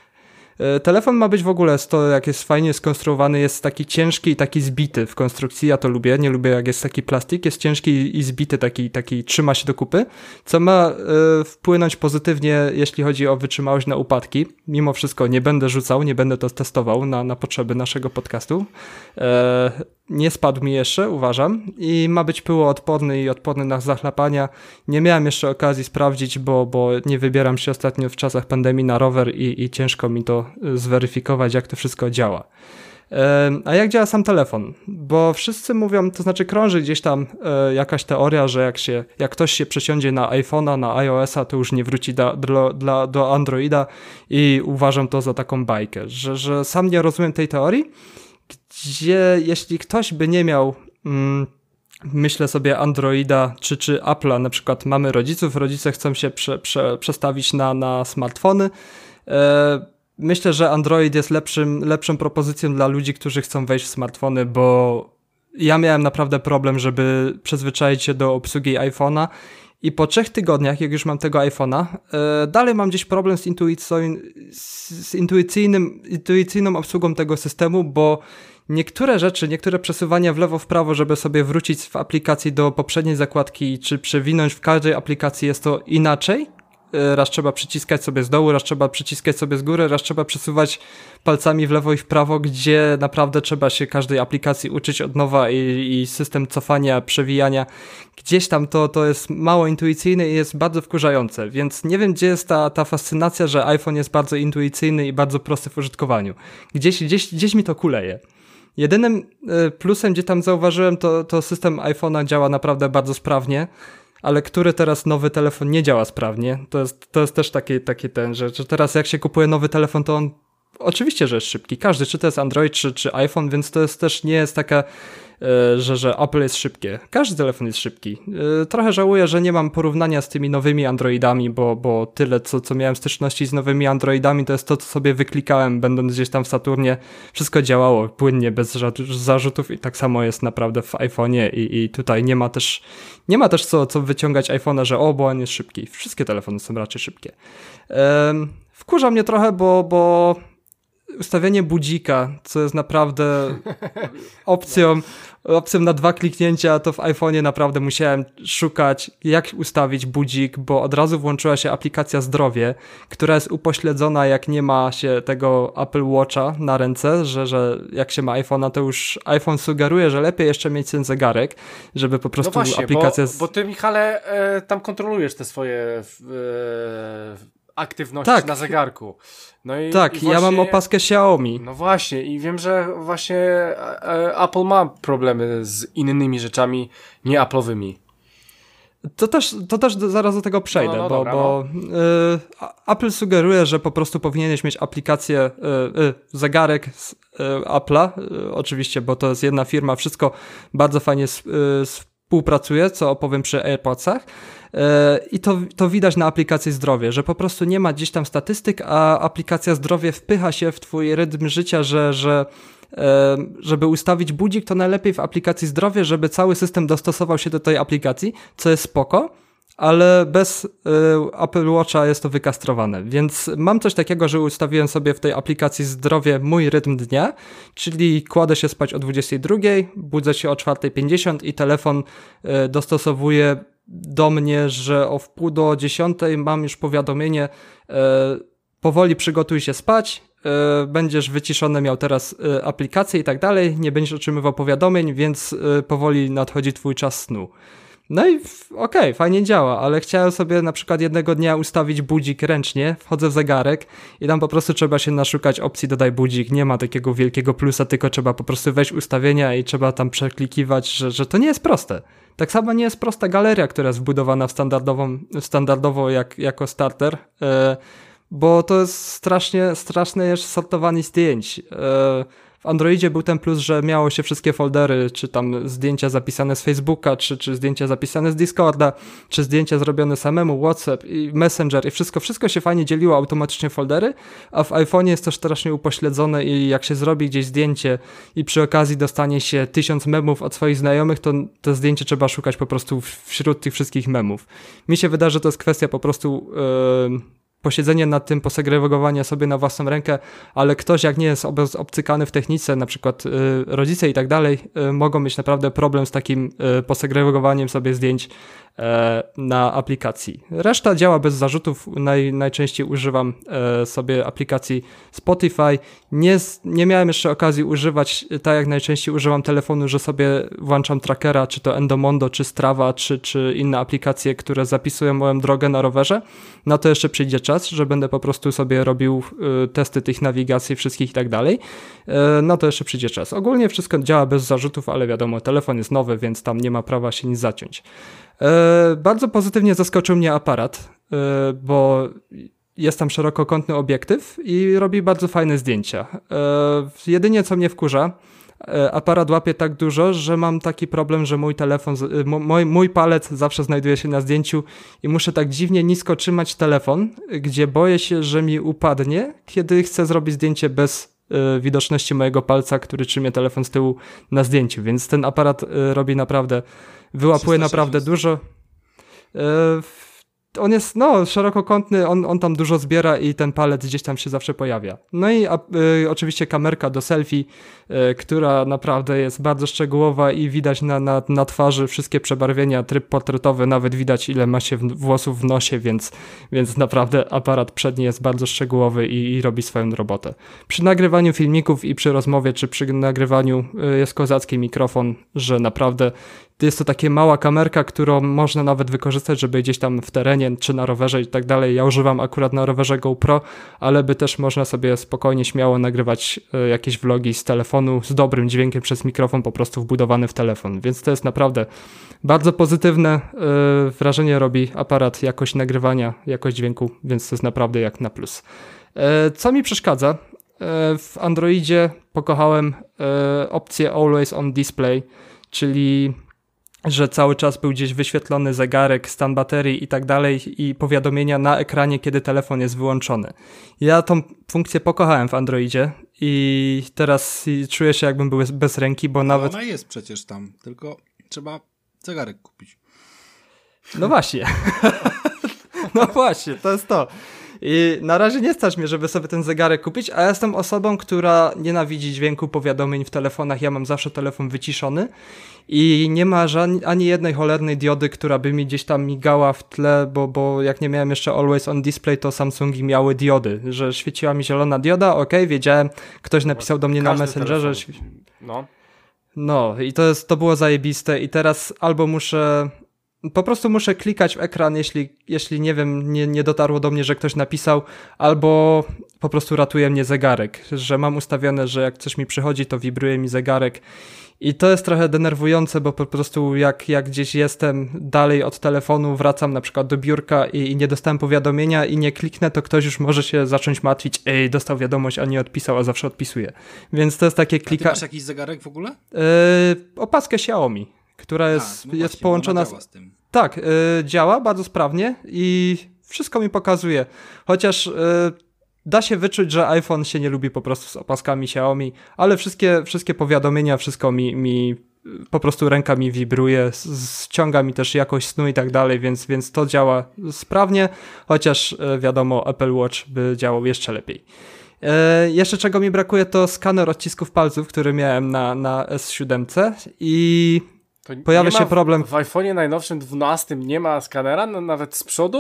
Telefon ma być w ogóle, to jak jest fajnie skonstruowany, jest taki ciężki i taki zbity w konstrukcji, ja to lubię, nie lubię jak jest taki plastik, jest ciężki i zbity, taki, taki trzyma się do kupy, co ma y, wpłynąć pozytywnie, jeśli chodzi o wytrzymałość na upadki. Mimo wszystko nie będę rzucał, nie będę to testował na, na potrzeby naszego podcastu. E, nie spadł mi jeszcze, uważam, i ma być pyłoodporny i odporny na zachlapania. Nie miałem jeszcze okazji sprawdzić, bo, bo nie wybieram się ostatnio w czasach pandemii na rower i, i ciężko mi to zweryfikować, jak to wszystko działa. E, a jak działa sam telefon? Bo wszyscy mówią, to znaczy krąży gdzieś tam e, jakaś teoria, że jak, się, jak ktoś się przesiądzie na iPhone'a, na iOS-a, to już nie wróci do, do, do, do Androida i uważam to za taką bajkę, że, że sam nie rozumiem tej teorii, gdzie jeśli ktoś by nie miał, mm, myślę sobie, Androida czy, czy Apple'a, na przykład mamy rodziców, rodzice chcą się prze, prze, przestawić na, na smartfony, e, myślę, że Android jest lepszym, lepszą propozycją dla ludzi, którzy chcą wejść w smartfony, bo ja miałem naprawdę problem, żeby przyzwyczaić się do obsługi iPhone'a i po trzech tygodniach, jak już mam tego iPhone'a, yy, dalej mam gdzieś problem z, intuicyjnym, z intuicyjnym, intuicyjną obsługą tego systemu, bo niektóre rzeczy, niektóre przesuwania w lewo, w prawo, żeby sobie wrócić w aplikacji do poprzedniej zakładki, czy przewinąć w każdej aplikacji, jest to inaczej. Raz trzeba przyciskać sobie z dołu, raz trzeba przyciskać sobie z góry, raz trzeba przesuwać palcami w lewo i w prawo, gdzie naprawdę trzeba się każdej aplikacji uczyć od nowa i, i system cofania, przewijania. Gdzieś tam to, to jest mało intuicyjne i jest bardzo wkurzające, więc nie wiem, gdzie jest ta, ta fascynacja, że iPhone jest bardzo intuicyjny i bardzo prosty w użytkowaniu. Gdzieś, gdzieś, gdzieś mi to kuleje. Jedynym plusem, gdzie tam zauważyłem, to, to system iPhone'a działa naprawdę bardzo sprawnie, ale który teraz nowy telefon nie działa sprawnie. To jest, to jest też taki, taki ten, że, że teraz jak się kupuje nowy telefon, to on oczywiście, że jest szybki. Każdy, czy to jest Android, czy, czy iPhone, więc to jest też nie jest taka, że, że Apple jest szybkie. Każdy telefon jest szybki. Trochę żałuję, że nie mam porównania z tymi nowymi Androidami, bo, bo tyle, co, co miałem styczności z nowymi Androidami, to jest to, co sobie wyklikałem, będąc gdzieś tam w Saturnie. Wszystko działało płynnie, bez zarzutów i tak samo jest naprawdę w iPhone'ie i, i tutaj nie ma też, nie ma też co, co wyciągać iPhone'a, że o, bo on jest szybki. Wszystkie telefony są raczej szybkie. Um, wkurza mnie trochę, bo, bo ustawienie budzika, co jest naprawdę opcją, opcją na dwa kliknięcia, to w iPhone'ie naprawdę musiałem szukać, jak ustawić budzik, bo od razu włączyła się aplikacja Zdrowie, która jest upośledzona, jak nie ma się tego Apple Watcha na ręce, że, że jak się ma iPhone'a, to już iPhone sugeruje, że lepiej jeszcze mieć ten zegarek, żeby po prostu no właśnie, aplikacja... Bo, bo ty, Michale, e, tam kontrolujesz te swoje... E, aktywności tak. na zegarku. No i, tak, i właśnie, ja mam opaskę Xiaomi. No właśnie i wiem, że właśnie Apple ma problemy z innymi rzeczami nie Apple'owymi. To też, to też zaraz do tego przejdę, no, no, bo, dobra, bo no. y, Apple sugeruje, że po prostu powinieneś mieć aplikację, y, y, zegarek z y, Apple'a, y, oczywiście, bo to jest jedna firma, wszystko bardzo fajnie y, współpracuje, co opowiem przy AirPodsach. I to, to widać na aplikacji Zdrowie, że po prostu nie ma gdzieś tam statystyk, a aplikacja Zdrowie wpycha się w twój rytm życia, że, że żeby ustawić budzik, to najlepiej w aplikacji Zdrowie, żeby cały system dostosował się do tej aplikacji, co jest spoko, ale bez y, Apple Watcha jest to wykastrowane, więc mam coś takiego, że ustawiłem sobie w tej aplikacji Zdrowie mój rytm dnia, czyli kładę się spać o dwudziestej drugiej, budzę się o czwarta pięćdziesiąt i telefon y, dostosowuje do mnie, że o wpół do dziesiątej mam już powiadomienie, y, powoli przygotuj się spać, y, będziesz wyciszony miał teraz y, aplikację i tak dalej, nie będziesz otrzymywał powiadomień, więc y, powoli nadchodzi twój czas snu. No i okej, okay, fajnie działa, ale chciałem sobie na przykład jednego dnia ustawić budzik ręcznie, wchodzę w zegarek i tam po prostu trzeba się naszukać opcji dodaj budzik, nie ma takiego wielkiego plusa, tylko trzeba po prostu wejść ustawienia i trzeba tam przeklikiwać, że, że to nie jest proste. Tak samo nie jest prosta galeria, która jest wbudowana w standardową, standardowo jak, jako starter, yy, bo to jest strasznie, straszne jest sortowanie zdjęć. Yy, W Androidzie był ten plus, że miało się wszystkie foldery, czy tam zdjęcia zapisane z Facebooka, czy, czy zdjęcia zapisane z Discorda, czy zdjęcia zrobione samemu, WhatsApp i Messenger i wszystko, wszystko się fajnie dzieliło automatycznie foldery, a w iPhone'ie jest to strasznie upośledzone i jak się zrobi gdzieś zdjęcie i przy okazji dostanie się tysiąc memów od swoich znajomych, to to zdjęcie trzeba szukać po prostu wśród tych wszystkich memów. Mi się wydaje, że to jest kwestia po prostu... Yy, posiedzenie nad tym, posegregowanie sobie na własną rękę, ale ktoś jak nie jest ob- obcykany w technice, na przykład y, rodzice i tak dalej, y, mogą mieć naprawdę problem z takim y, posegregowaniem sobie zdjęć y, na aplikacji. Reszta działa bez zarzutów, Naj, najczęściej używam y, sobie aplikacji Spotify. Nie, nie miałem jeszcze okazji używać, tak jak najczęściej używam telefonu, że sobie włączam trackera, czy to Endomondo, czy Strava, czy, czy inne aplikacje, które zapisują moją drogę na rowerze. Na to jeszcze przyjdzie czas, że będę po prostu sobie robił y, testy tych nawigacji wszystkich i tak dalej. Y, no to jeszcze przyjdzie czas. Ogólnie wszystko działa bez zarzutów, ale wiadomo, telefon jest nowy, więc tam nie ma prawa się nic zaciąć. Y, bardzo pozytywnie zaskoczył mnie aparat, y, bo jest tam szerokokątny obiektyw i robi bardzo fajne zdjęcia. Y, jedynie co mnie wkurza, aparat łapie tak dużo, że mam taki problem, że mój telefon, mój, mój palec zawsze znajduje się na zdjęciu i muszę tak dziwnie nisko trzymać telefon, gdzie boję się, że mi upadnie, kiedy chcę zrobić zdjęcie bez y, widoczności mojego palca, który trzymie telefon z tyłu na zdjęciu, więc ten aparat y, robi naprawdę, wyłapuje naprawdę dużo. Y, On jest, no, szerokokątny, on, on tam dużo zbiera i ten palec gdzieś tam się zawsze pojawia. No i a, y, oczywiście kamerka do selfie, y, która naprawdę jest bardzo szczegółowa i widać na, na, na twarzy wszystkie przebarwienia, tryb portretowy, nawet widać ile ma się w, włosów w nosie, więc, więc naprawdę aparat przedni jest bardzo szczegółowy i, i robi swoją robotę. Przy nagrywaniu filmików i przy rozmowie, czy przy nagrywaniu y, jest kozacki mikrofon, że naprawdę Jest to taka mała kamerka, którą można nawet wykorzystać, żeby gdzieś tam w terenie, czy na rowerze i tak dalej. Ja używam akurat na rowerze GoPro, ale by też można sobie spokojnie, śmiało nagrywać y, jakieś vlogi z telefonu z dobrym dźwiękiem przez mikrofon po prostu wbudowany w telefon, więc to jest naprawdę bardzo pozytywne y, wrażenie robi aparat, jakość nagrywania, jakość dźwięku, więc to jest naprawdę jak na plus. Y, co mi przeszkadza? Y, w Androidzie pokochałem y, opcję Always on Display, czyli że cały czas był gdzieś wyświetlony zegarek, stan baterii i tak dalej i powiadomienia na ekranie, kiedy telefon jest wyłączony. Ja tą funkcję pokochałem w Androidzie i teraz czuję się, jakbym był bez ręki, bo nawet... Ona jest przecież tam, tylko trzeba zegarek kupić. No właśnie. No właśnie, to jest to. I na razie nie stać mnie, żeby sobie ten zegarek kupić, a ja jestem osobą, która nienawidzi dźwięku powiadomień w telefonach. Ja mam zawsze telefon wyciszony i nie ma żadnej, ani jednej cholernej diody, która by mi gdzieś tam migała w tle, bo, bo jak nie miałem jeszcze Always on Display, to Samsungi miały diody, że świeciła mi zielona dioda, okej, okay, wiedziałem, ktoś napisał do mnie Każdy na Messengerze. Telefon. No. No i to, jest, to było zajebiste i teraz albo muszę... Po prostu muszę klikać w ekran, jeśli, jeśli nie wiem, nie, nie dotarło do mnie, że ktoś napisał, albo po prostu ratuje mnie zegarek, że mam ustawione, że jak coś mi przychodzi, to wibruje mi zegarek i to jest trochę denerwujące, bo po prostu jak, jak gdzieś jestem dalej od telefonu, wracam na przykład do biurka i, i nie dostałem powiadomienia i nie kliknę, to ktoś już może się zacząć martwić, ej, dostał wiadomość, a nie odpisał, a zawsze odpisuje. Więc to jest takie klika... A ty masz jakiś zegarek w ogóle? Yy, opaskę Xiaomi, która jest, a, no jest właśnie, połączona z... tym. Tak, yy, działa bardzo sprawnie i wszystko mi pokazuje. Chociaż yy, da się wyczuć, że iPhone się nie lubi po prostu z opaskami Xiaomi, ale wszystkie, wszystkie powiadomienia, wszystko mi, mi po prostu ręka mi wibruje, ściąga mi też jakość snu i tak dalej, więc, więc to działa sprawnie, chociaż yy, wiadomo, Apple Watch by działał jeszcze lepiej. Yy, jeszcze czego mi brakuje, to skaner odcisków palców, który miałem na, na S siedem i... To pojawia się problem. W, w iPhone'ie najnowszym dwunastym nie ma skanera, no, nawet z przodu?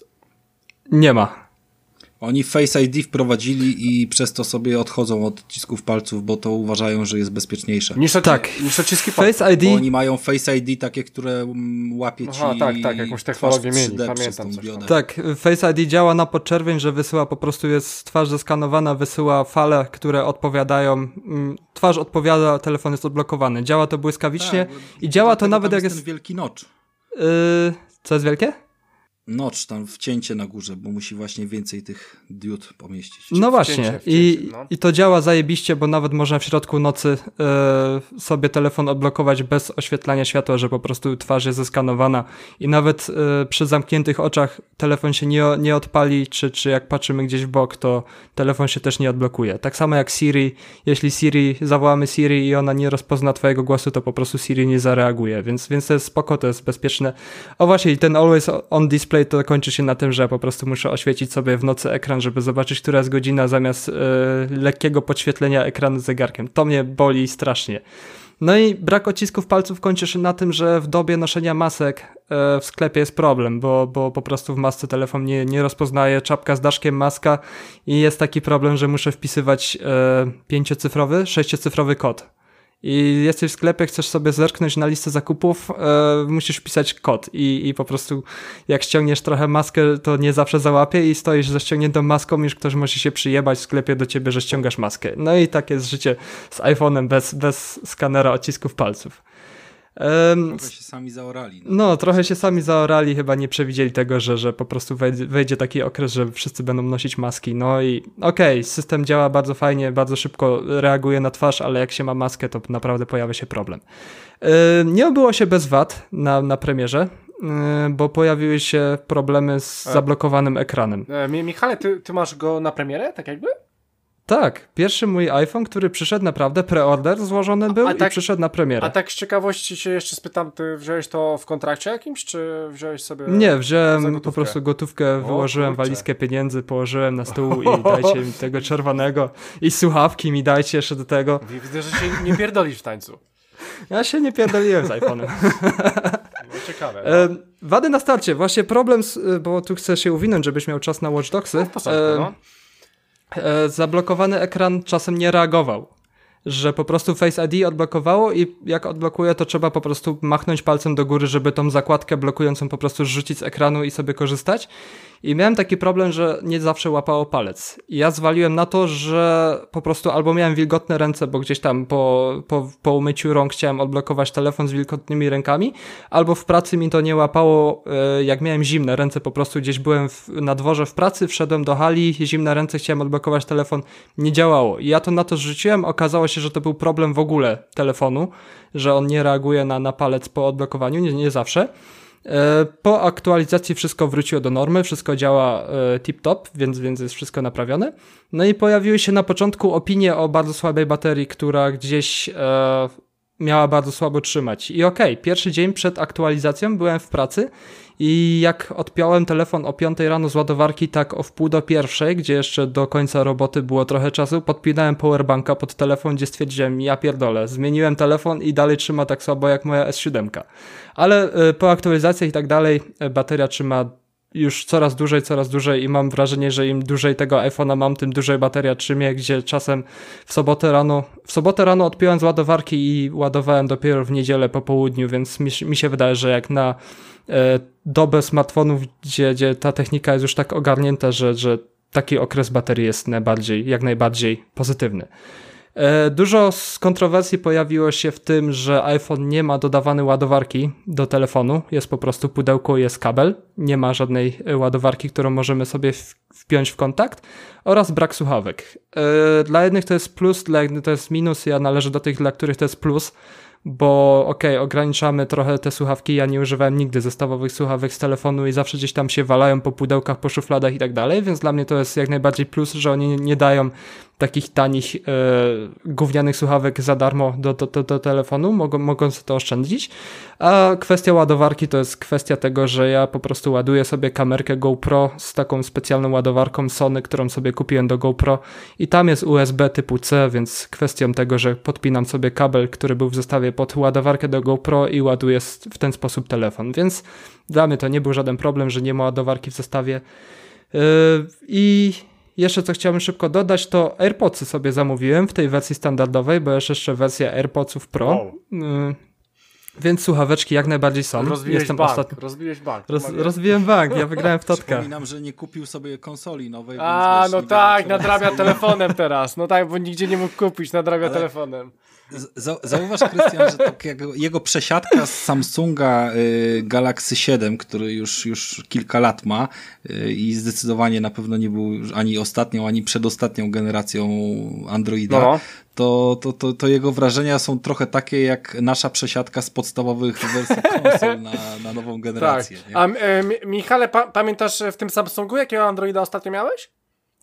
Nie ma. Oni Face I D wprowadzili i przez to sobie odchodzą od odcisków palców, bo to uważają, że jest bezpieczniejsze. Niż, tak. niż odciski palców. Face I D... Bo oni mają Face I D takie, które łapie ci... Aha, tak, tak, jakąś technologię mieli, pamiętam coś tam. Tak, Face I D działa na podczerwień, że wysyła po prostu, jest twarz zeskanowana, wysyła fale, które odpowiadają, twarz odpowiada, telefon jest odblokowany. Działa to błyskawicznie tak, i działa to nawet jak jest... ten wielki notch. Yy, co jest wielkie? Notch, tam wcięcie na górze, bo musi właśnie więcej tych diod pomieścić. No właśnie wcięcie, wcięcie, I, no. i to działa zajebiście, bo nawet można w środku nocy y, sobie telefon odblokować bez oświetlania światła, że po prostu twarz jest zeskanowana i nawet y, przy zamkniętych oczach telefon się nie, nie odpali, czy, czy jak patrzymy gdzieś w bok, to telefon się też nie odblokuje. Tak samo jak Siri, jeśli Siri, zawołamy Siri i ona nie rozpozna twojego głosu, to po prostu Siri nie zareaguje, więc, więc to jest spoko, to jest bezpieczne. O właśnie, i ten Always on Display to kończy się na tym, że po prostu muszę oświecić sobie w nocy ekran, żeby zobaczyć, która jest godzina, zamiast yy, lekkiego podświetlenia ekranu zegarkiem. To mnie boli strasznie. No i brak odcisków palców kończy się na tym, że w dobie noszenia masek yy, w sklepie jest problem, bo, bo po prostu w masce telefon nie, nie rozpoznaje, czapka z daszkiem, maska i jest taki problem, że muszę wpisywać yy, pięciocyfrowy, sześciocyfrowy kod. I jesteś w sklepie, chcesz sobie zerknąć na listę zakupów, e, musisz wpisać kod i, i po prostu jak ściągniesz trochę maskę, to nie zawsze załapie i stoisz ze ściągniętą maską, już ktoś może się przyjebać w sklepie do ciebie, że ściągasz maskę. No i tak jest życie z iPhone'em bez, bez skanera odcisków palców. Um, trochę się sami zaorali. No, no trochę się sami zaorali, chyba nie przewidzieli tego, że, że po prostu wejdzie, wejdzie taki okres, że wszyscy będą nosić maski. No i okej, okay, system działa bardzo fajnie, bardzo szybko reaguje na twarz, ale jak się ma maskę, to naprawdę pojawia się problem. Yy, nie obyło się bez wad na, na premierze, yy, bo pojawiły się problemy z zablokowanym ekranem. E, Michale, ty, ty masz go na premierę, tak jakby? Tak, pierwszy mój iPhone, który przyszedł naprawdę, preorder złożony był a, a tak, i przyszedł na premierę. A tak z ciekawości się jeszcze spytam, ty wziąłeś to w kontrakcie jakimś, czy wziąłeś sobie... Nie, wziąłem po prostu gotówkę, o, wyłożyłem kurczę. walizkę pieniędzy, położyłem na stół i dajcie mi tego czerwonego i słuchawki mi dajcie jeszcze do tego. Widzę, że się nie pierdolisz w tańcu. Ja się nie pierdoliłem z iPhone'em. No, ciekawe. No. E, wady na starcie, właśnie problem, z, bo tu chcę się uwinąć, żebyś miał czas na Watch Dogsy. No, w porządku, no. Zablokowany ekran czasem nie reagował. że po prostu Face I D odblokowało i jak odblokuje, to trzeba po prostu machnąć palcem do góry, żeby tą zakładkę blokującą po prostu zrzucić z ekranu i sobie korzystać. I miałem taki problem, że nie zawsze łapało palec. I ja zwaliłem na to, że po prostu albo miałem wilgotne ręce, bo gdzieś tam po, po, po umyciu rąk chciałem odblokować telefon z wilgotnymi rękami, albo w pracy mi to nie łapało, jak miałem zimne ręce, po prostu gdzieś byłem w, na dworze w pracy, wszedłem do hali, zimne ręce, chciałem odblokować telefon, nie działało. I ja to na to zrzuciłem, okazało się, że to był problem w ogóle telefonu, że on nie reaguje na, na palec po odblokowaniu, nie, nie zawsze. Po aktualizacji wszystko wróciło do normy, wszystko działa tip-top, więc, więc jest wszystko naprawione. No i pojawiły się na początku opinie o bardzo słabej baterii, która gdzieś e, miała bardzo słabo trzymać. I okej, okay, pierwszy dzień przed aktualizacją byłem w pracy i jak odpiąłem telefon o piątej rano z ładowarki, tak o wpół do pierwszej, gdzie jeszcze do końca roboty było trochę czasu, podpinałem powerbanka pod telefon, gdzie stwierdziłem, ja pierdolę, zmieniłem telefon i dalej trzyma tak słabo jak moja S siedem. Ale y, po aktualizacjach i tak dalej bateria trzyma już coraz dłużej, coraz dłużej i mam wrażenie, że im dłużej tego iPhone'a mam, tym dłużej bateria trzymie, gdzie czasem w sobotę rano, w sobotę rano odpiąłem z ładowarki i ładowałem dopiero w niedzielę po południu, więc mi, mi się wydaje, że jak na e, dobę smartfonów, gdzie, gdzie ta technika jest już tak ogarnięta, że, że taki okres baterii jest najbardziej, jak najbardziej pozytywny. Dużo z kontrowersji pojawiło się w tym, że iPhone nie ma dodawanej ładowarki do telefonu, jest po prostu pudełko i jest kabel, nie ma żadnej ładowarki, którą możemy sobie wpiąć w kontakt oraz brak słuchawek. Dla jednych to jest plus, dla innych to jest minus, ja należę do tych, dla których to jest plus, bo okej, okay, ograniczamy trochę te słuchawki, ja nie używałem nigdy zestawowych słuchawek z telefonu i zawsze gdzieś tam się walają po pudełkach, po szufladach i tak dalej, więc dla mnie to jest jak najbardziej plus, że oni nie dają takich tanich, e, gównianych słuchawek za darmo do, do, do, do telefonu, mogą, mogą sobie to oszczędzić, a kwestia ładowarki to jest kwestia tego, że ja po prostu ładuję sobie kamerkę GoPro z taką specjalną ładowarką Sony, którą sobie kupiłem do GoPro i tam jest U S B typu C, więc kwestią tego, że podpinam sobie kabel, który był w zestawie pod ładowarkę do GoPro i ładuję w ten sposób telefon, więc dla mnie to nie był żaden problem, że nie ma ładowarki w zestawie. Yy, i jeszcze co chciałbym szybko dodać, to AirPodsy sobie zamówiłem w tej wersji standardowej, bo jest jeszcze wersja AirPodsów Pro. Wow. Yy, więc słuchaweczki jak najbardziej są. Rozbiłeś Jestem bank, ostatni... rozbiłeś bank. Roz, rozbiłem bank, ja wygrałem w totka. Przypominam, że nie kupił sobie konsoli nowej. A, więc no tak, nadrabia telefonem teraz. No tak, bo nigdzie nie mógł kupić, nadrabia Ale... telefonem. Zauważ, Krystian, że tak jak jego przesiadka z Samsunga y, Galaxy siedem, który już, już kilka lat ma y, i zdecydowanie na pewno nie był ani ostatnią, ani przedostatnią generacją Androida, no. to, to, to, to jego wrażenia są trochę takie jak nasza przesiadka z podstawowych wersji konsol na, na nową generację. Tak. Nie? A y, Michale, pa- pamiętasz w tym Samsungu, jakiego Androida ostatnio miałeś?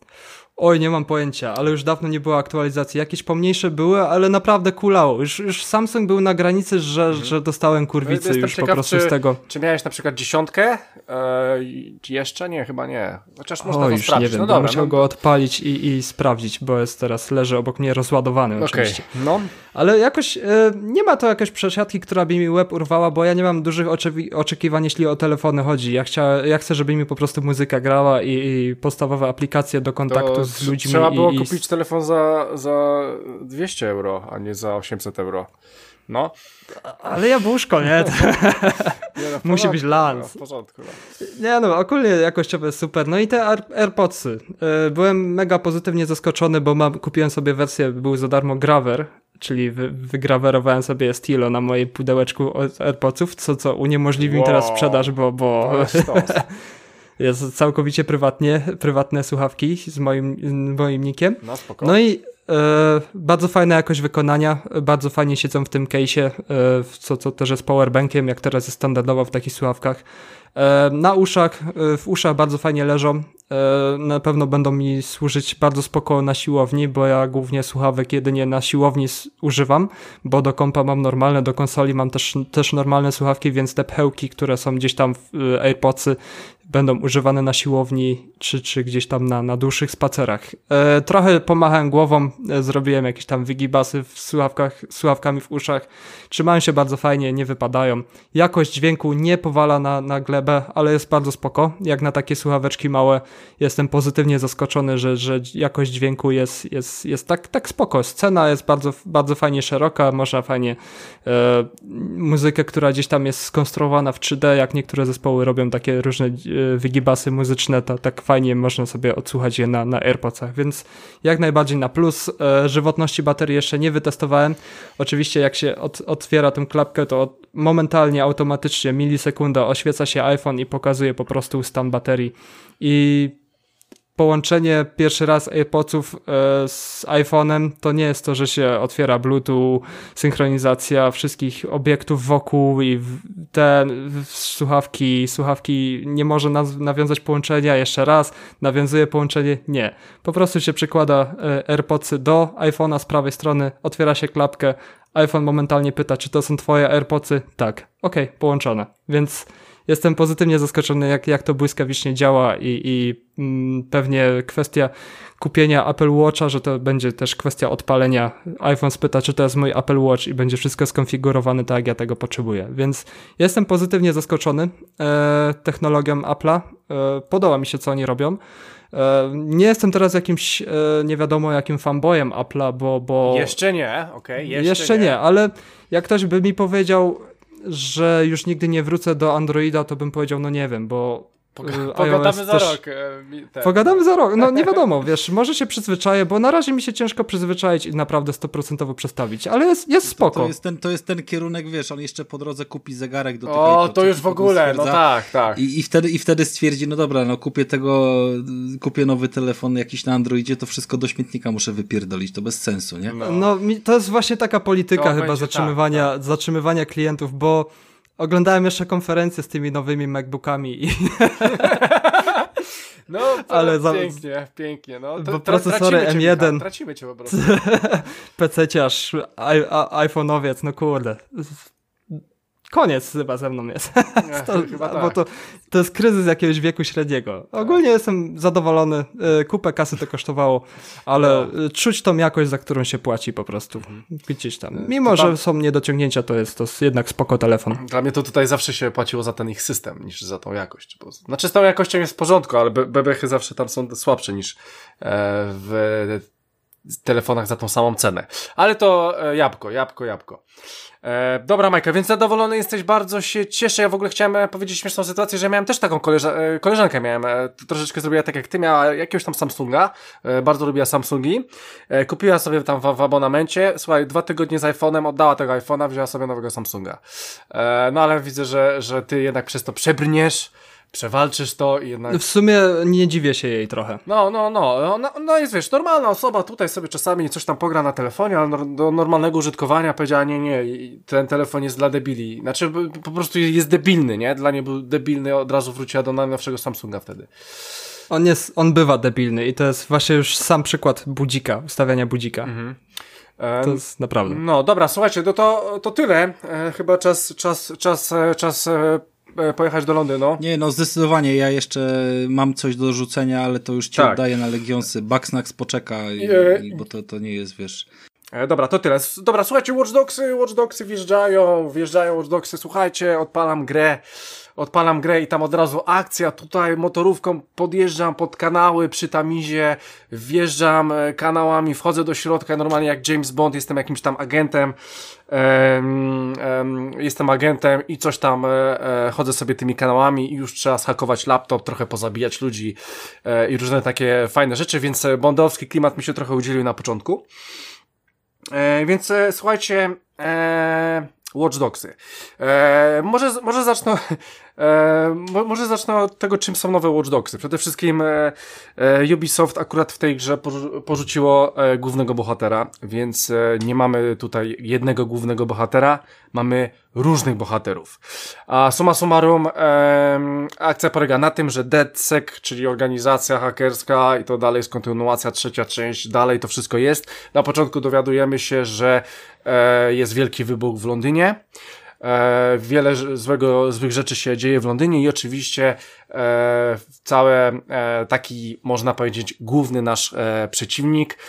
Oj, nie mam pojęcia, ale już dawno nie było aktualizacji. Jakieś pomniejsze były, ale naprawdę kulało. Już, już Samsung był na granicy, że, mhm. że dostałem kurwicy już ciekaw, po prostu czy, z tego. Czy miałeś na przykład dziesiątkę? Eee, jeszcze? Nie, chyba nie. Chociaż można o, to już sprawdzić. nie wiem, no dobra, musiał no. go odpalić i, i sprawdzić, bo jest teraz, leży obok mnie rozładowany okay. oczywiście. No. Ale jakoś e, nie ma to jakiejś przesiadki, która by mi łeb urwała, bo ja nie mam dużych oczy- oczekiwań, jeśli o telefony chodzi. Ja, chcia, ja chcę, żeby mi po prostu muzyka grała i, i podstawowe aplikacje do kontaktu to z ludźmi. Trzeba było i, kupić i... telefon za, za dwieście euro, a nie za osiemset euro. No. Ale jabłuszko, nie? nie no, musi być lans. No, w porządku. No. Nie no, ogólnie jakościowo jest super. No i te AirPodsy. Byłem mega pozytywnie zaskoczony, bo mam, kupiłem sobie wersję, był za darmo Graver, czyli wy, wygrawerowałem sobie Stilo na mojej pudełeczku AirPodsów, co, co uniemożliwi mi wow. teraz sprzedaż, bo... bo jest całkowicie prywatnie, prywatne słuchawki z moim, moim nickiem. No, spokojnie. No i e, bardzo fajna jakość wykonania, bardzo fajnie siedzą w tym case'ie, e, co, co też jest powerbankiem, jak teraz jest standardowo w takich słuchawkach. E, na uszach, e, w uszach bardzo fajnie leżą. E, na pewno będą mi służyć bardzo spoko na siłowni, bo ja głównie słuchawek jedynie na siłowni s- używam, bo do kompa mam normalne, do konsoli mam też, też normalne słuchawki, więc te pchełki, które są gdzieś tam w e, AirPodsy, będą używane na siłowni, czy, czy gdzieś tam na, na dłuższych spacerach. E, trochę pomachałem głową, e, zrobiłem jakieś tam wygibasy w słuchawkach, słuchawkami w uszach. Trzymają się bardzo fajnie, nie wypadają. Jakość dźwięku nie powala na, na glebę, ale jest bardzo spoko. Jak na takie słuchaweczki małe, jestem pozytywnie zaskoczony, że, że jakość dźwięku jest, jest, jest tak, tak spoko. Scena jest bardzo, bardzo fajnie szeroka, można fajnie e, muzykę, która gdzieś tam jest skonstruowana w trzy D, jak niektóre zespoły robią takie różne e, wygibasy muzyczne, to tak fajnie można sobie odsłuchać je na, na AirPodsach, więc jak najbardziej na plus. E, żywotności baterii jeszcze nie wytestowałem. Oczywiście jak się od, otwiera tę klapkę, to od, momentalnie, automatycznie, milisekunda oświeca się iPhone i pokazuje po prostu stan baterii. I połączenie pierwszy raz AirPodsów e, z iPhone'em to nie jest to, że się otwiera Bluetooth, synchronizacja wszystkich obiektów wokół i te słuchawki, słuchawki nie może naz- nawiązać połączenia jeszcze raz, nawiązuje połączenie, nie. Po prostu się przykłada e, AirPodsy do iPhone'a z prawej strony, otwiera się klapkę, iPhone momentalnie pyta, czy to są twoje AirPodsy? Tak. Okej, okay, połączone. Więc jestem pozytywnie zaskoczony, jak, jak to błyskawicznie działa i, i mm, pewnie kwestia kupienia Apple Watcha, że to będzie też kwestia odpalenia. iPhone spyta, czy to jest mój Apple Watch i będzie wszystko skonfigurowane tak, jak ja tego potrzebuję. Więc jestem pozytywnie zaskoczony e, technologią Apple'a. E, podoba mi się, co oni robią. E, nie jestem teraz jakimś, e, nie wiadomo jakim fanboyem Apple'a, bo... bo jeszcze nie, okej, okay, jeszcze, jeszcze nie. nie, ale jak ktoś by mi powiedział, że już nigdy nie wrócę do Androida, to bym powiedział, no nie wiem, bo Poga- pogadamy za też... rok. Ten. Pogadamy za rok, no nie wiadomo, wiesz, może się przyzwyczaję, bo na razie mi się ciężko przyzwyczaić i naprawdę sto procent przestawić, ale jest, jest spoko. To, to, jest ten, to jest ten kierunek, wiesz, on jeszcze po drodze kupi zegarek do tego. O, to, to już w ogóle, no tak, tak. I, i, wtedy, I wtedy stwierdzi, no dobra, no kupię tego, kupię nowy telefon jakiś na Androidzie, to wszystko do śmietnika muszę wypierdolić, to bez sensu, nie? No, no to jest właśnie taka polityka to chyba zatrzymywania, tak, tak. zatrzymywania klientów, bo oglądałem jeszcze konferencję z tymi nowymi MacBookami i... No, ale za... pięknie, pięknie. No. Bo procesory M jeden... Cię, tracimy cię po prostu. Pececiarz, iPhone'owiec, no kurde. Koniec chyba ze mną jest. Nie, to, chyba tak. Bo to, to jest kryzys jakiegoś wieku średniego. Ogólnie jestem zadowolony. Kupę kasy to kosztowało, ale no. czuć tą jakość, za którą się płaci po prostu. Gdzieś tam. Mimo, to że tam... są niedociągnięcia, to jest to jednak spoko telefon. Dla mnie to tutaj zawsze się płaciło za ten ich system, niż za tą jakość. Bo... Znaczy z tą jakością jest w porządku, ale bebechy zawsze tam są słabsze niż w telefonach za tą samą cenę. Ale to jabłko, jabłko, jabłko. E, dobra, Majka, więc zadowolony jesteś, bardzo się cieszę. Ja w ogóle chciałem powiedzieć śmieszną sytuację, że miałem też taką koleża- koleżankę, miałem, e, troszeczkę zrobiła tak jak ty, miała jakiegoś tam Samsunga, e, bardzo lubiła Samsungi, e, kupiła sobie tam w, w abonamencie, słuchaj, dwa tygodnie z iPhone'em, oddała tego iPhone'a, wzięła sobie nowego Samsunga. E, no ale widzę, że, że ty jednak przez to przebrniesz, przewalczysz to i jednak... W sumie nie dziwię się jej trochę. No, no, no, no, no jest, wiesz, normalna osoba tutaj sobie czasami coś tam pogra na telefonie, ale do normalnego użytkowania powiedziała, nie, nie, ten telefon jest dla debili. Znaczy, po prostu jest debilny, nie? Dla niej był debilny, od razu wróciła do najnowszego Samsunga wtedy. On jest, on bywa debilny i to jest właśnie już sam przykład budzika, ustawiania budzika. Mhm. To jest naprawdę. No, dobra, słuchajcie, to, to, to tyle. E, chyba czas, czas, czas, czas e, pojechać do Londynu. Nie, no zdecydowanie, ja jeszcze mam coś do rzucenia, ale to już ci tak. oddaję na Legionsy. Bugsnax poczeka, i, e... i, bo to, to nie jest, wiesz... E, dobra, to tyle. Dobra, słuchajcie, Watch Dogsy, Watch Dogsy wjeżdżają, wjeżdżają Watch Dogsy, słuchajcie, odpalam grę, odpalam grę i tam od razu akcja, tutaj motorówką podjeżdżam pod kanały przy Tamizie, wjeżdżam kanałami, wchodzę do środka, normalnie jak James Bond, jestem jakimś tam agentem, um, um, jestem agentem i coś tam e, chodzę sobie tymi kanałami i już trzeba zhakować laptop, trochę pozabijać ludzi e, i różne takie fajne rzeczy, więc bondowski klimat mi się trochę udzielił na początku. E, więc e, słuchajcie, e, Watch Dogsy. E, może, może zacznę e, może zacznę od tego, czym są nowe Watch Dogsy. Przede wszystkim e, e, Ubisoft akurat w tej grze porzu- porzuciło e, głównego bohatera, więc e, nie mamy tutaj jednego głównego bohatera, mamy różnych bohaterów. A summa summarum e, akcja polega na tym, że DedSec, czyli organizacja hakerska i to dalej jest kontynuacja, trzecia część, dalej to wszystko jest. Na początku dowiadujemy się, że e, jest wielki wybuch w Londynie. E, wiele złego, złych rzeczy się dzieje w Londynie i oczywiście e, całe e, taki, można powiedzieć, główny nasz e, przeciwnik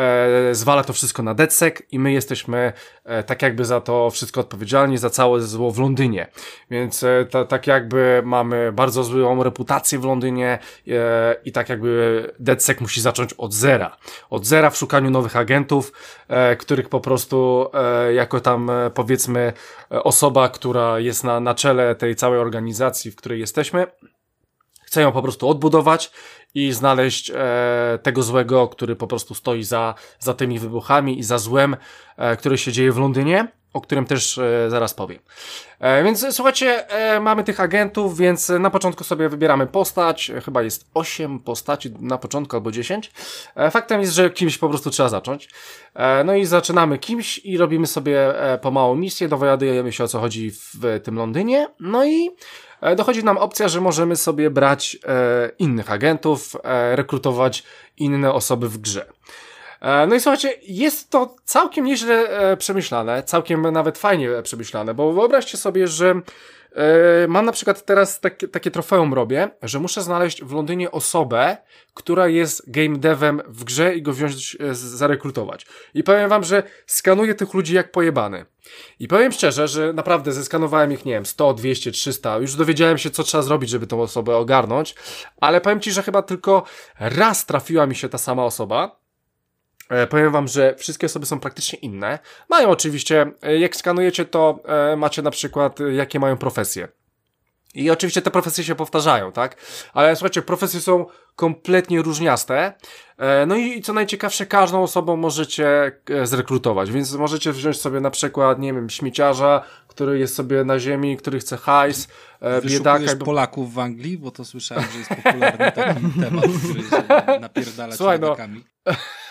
E, zwala to wszystko na DedSec i my jesteśmy e, tak jakby za to wszystko odpowiedzialni, za całe zło w Londynie. Więc e, ta, tak jakby mamy bardzo złą reputację w Londynie e, i tak jakby DedSec musi zacząć od zera. Od zera w szukaniu nowych agentów, e, których po prostu e, jako tam e, powiedzmy e, osoba, która jest na, na czele tej całej organizacji, w której jesteśmy, chcę ją po prostu odbudować i znaleźć e, tego złego, który po prostu stoi za, za tymi wybuchami i za złem, e, który się dzieje w Londynie, o którym też e, zaraz powiem. E, więc słuchajcie, e, mamy tych agentów, więc na początku sobie wybieramy postać, e, chyba jest osiem postaci na początku albo dziesięć. E, faktem jest, że kimś po prostu trzeba zacząć. E, no i zaczynamy kimś i robimy sobie e, pomału misję, dowiadujemy się, o co chodzi w, w tym Londynie, no i dochodzi nam opcja, że możemy sobie brać e, innych agentów, e, rekrutować inne osoby w grze. E, no i słuchajcie, jest to całkiem nieźle e, przemyślane, całkiem nawet fajnie przemyślane, bo wyobraźcie sobie, że e, mam na przykład teraz takie, takie trofeum robię, że muszę znaleźć w Londynie osobę, która jest game devem w grze i go wziąć, e, zarekrutować. I powiem wam, że skanuję tych ludzi jak pojebany. I powiem szczerze, że naprawdę zeskanowałem ich, nie wiem, sto, dwieście, trzysta, już dowiedziałem się, co trzeba zrobić, żeby tą osobę ogarnąć, ale powiem ci, że chyba tylko raz trafiła mi się ta sama osoba. E, powiem wam, że wszystkie osoby są praktycznie inne. Mają oczywiście, e, jak skanujecie, to e, macie na przykład, e, jakie mają profesje. I oczywiście te profesje się powtarzają, tak? Ale słuchajcie, profesje są kompletnie różniaste. E, no i co najciekawsze, każdą osobą możecie e, zrekrutować, więc możecie wziąć sobie na przykład, nie wiem, śmieciarza, który jest sobie na ziemi, który chce hajs, e, biedaka. Wyszukujesz Polaków w Anglii, bo to słyszałem, że jest popularny taki temat, który się napierdala środkami. No.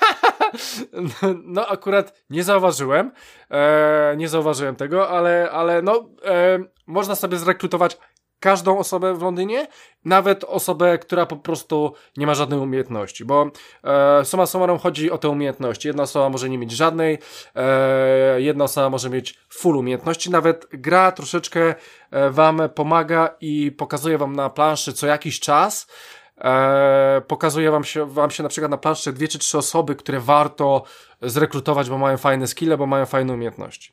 No akurat nie zauważyłem, e, nie zauważyłem tego, ale, ale no e, można sobie zrekrutować każdą osobę w Londynie, nawet osobę, która po prostu nie ma żadnej umiejętności, bo e, summa summarum chodzi o te umiejętności. Jedna osoba może nie mieć żadnej, e, jedna osoba może mieć full umiejętności, nawet gra troszeczkę e, wam pomaga i pokazuje wam na planszy co jakiś czas, e, pokazuje wam się, wam się na przykład na planszy dwie czy trzy osoby, które warto zrekrutować, bo mają fajne skille, bo mają fajne umiejętności.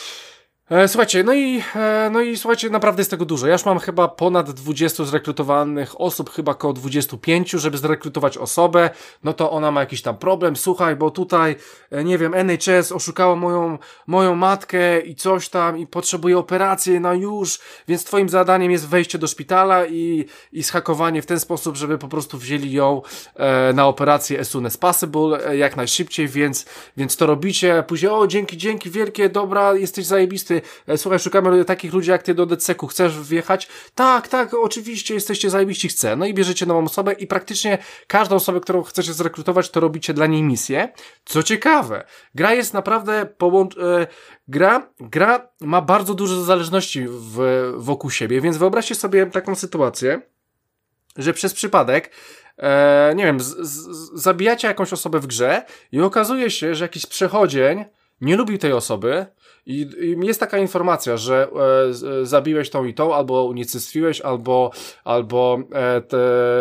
E, słuchajcie, no i, e, no i słuchajcie, naprawdę jest tego dużo. Ja już mam chyba ponad dwudziestu zrekrutowanych osób, chyba około dwudziestu pięciu, żeby zrekrutować osobę, no to ona ma jakiś tam problem, słuchaj, bo tutaj, e, nie wiem, N H S oszukało moją, moją matkę i coś tam i potrzebuje operacji na już, więc twoim zadaniem jest wejście do szpitala i, i zhakowanie w ten sposób, żeby po prostu wzięli ją e, na operację as soon as possible, e, jak najszybciej, więc, więc to robicie, później, o, dzięki, dzięki, wielkie, dobra, jesteś zajebisty. Słuchaj, szukamy takich ludzi jak ty do DedSecu, chcesz wjechać? Tak, tak, oczywiście, jesteście zajebiści, chcę. No i bierzecie nową osobę i praktycznie każdą osobę, którą chcecie zrekrutować, to robicie dla niej misję. Co ciekawe, gra jest naprawdę połącz... E, gra, gra ma bardzo dużo zależności w, wokół siebie, więc wyobraźcie sobie taką sytuację, że przez przypadek e, nie wiem, z, z, zabijacie jakąś osobę w grze i okazuje się, że jakiś przechodzień nie lubił tej osoby, I, I jest taka informacja, że e, zabiłeś tą i tą, albo unicestwiłeś, albo, albo e, te,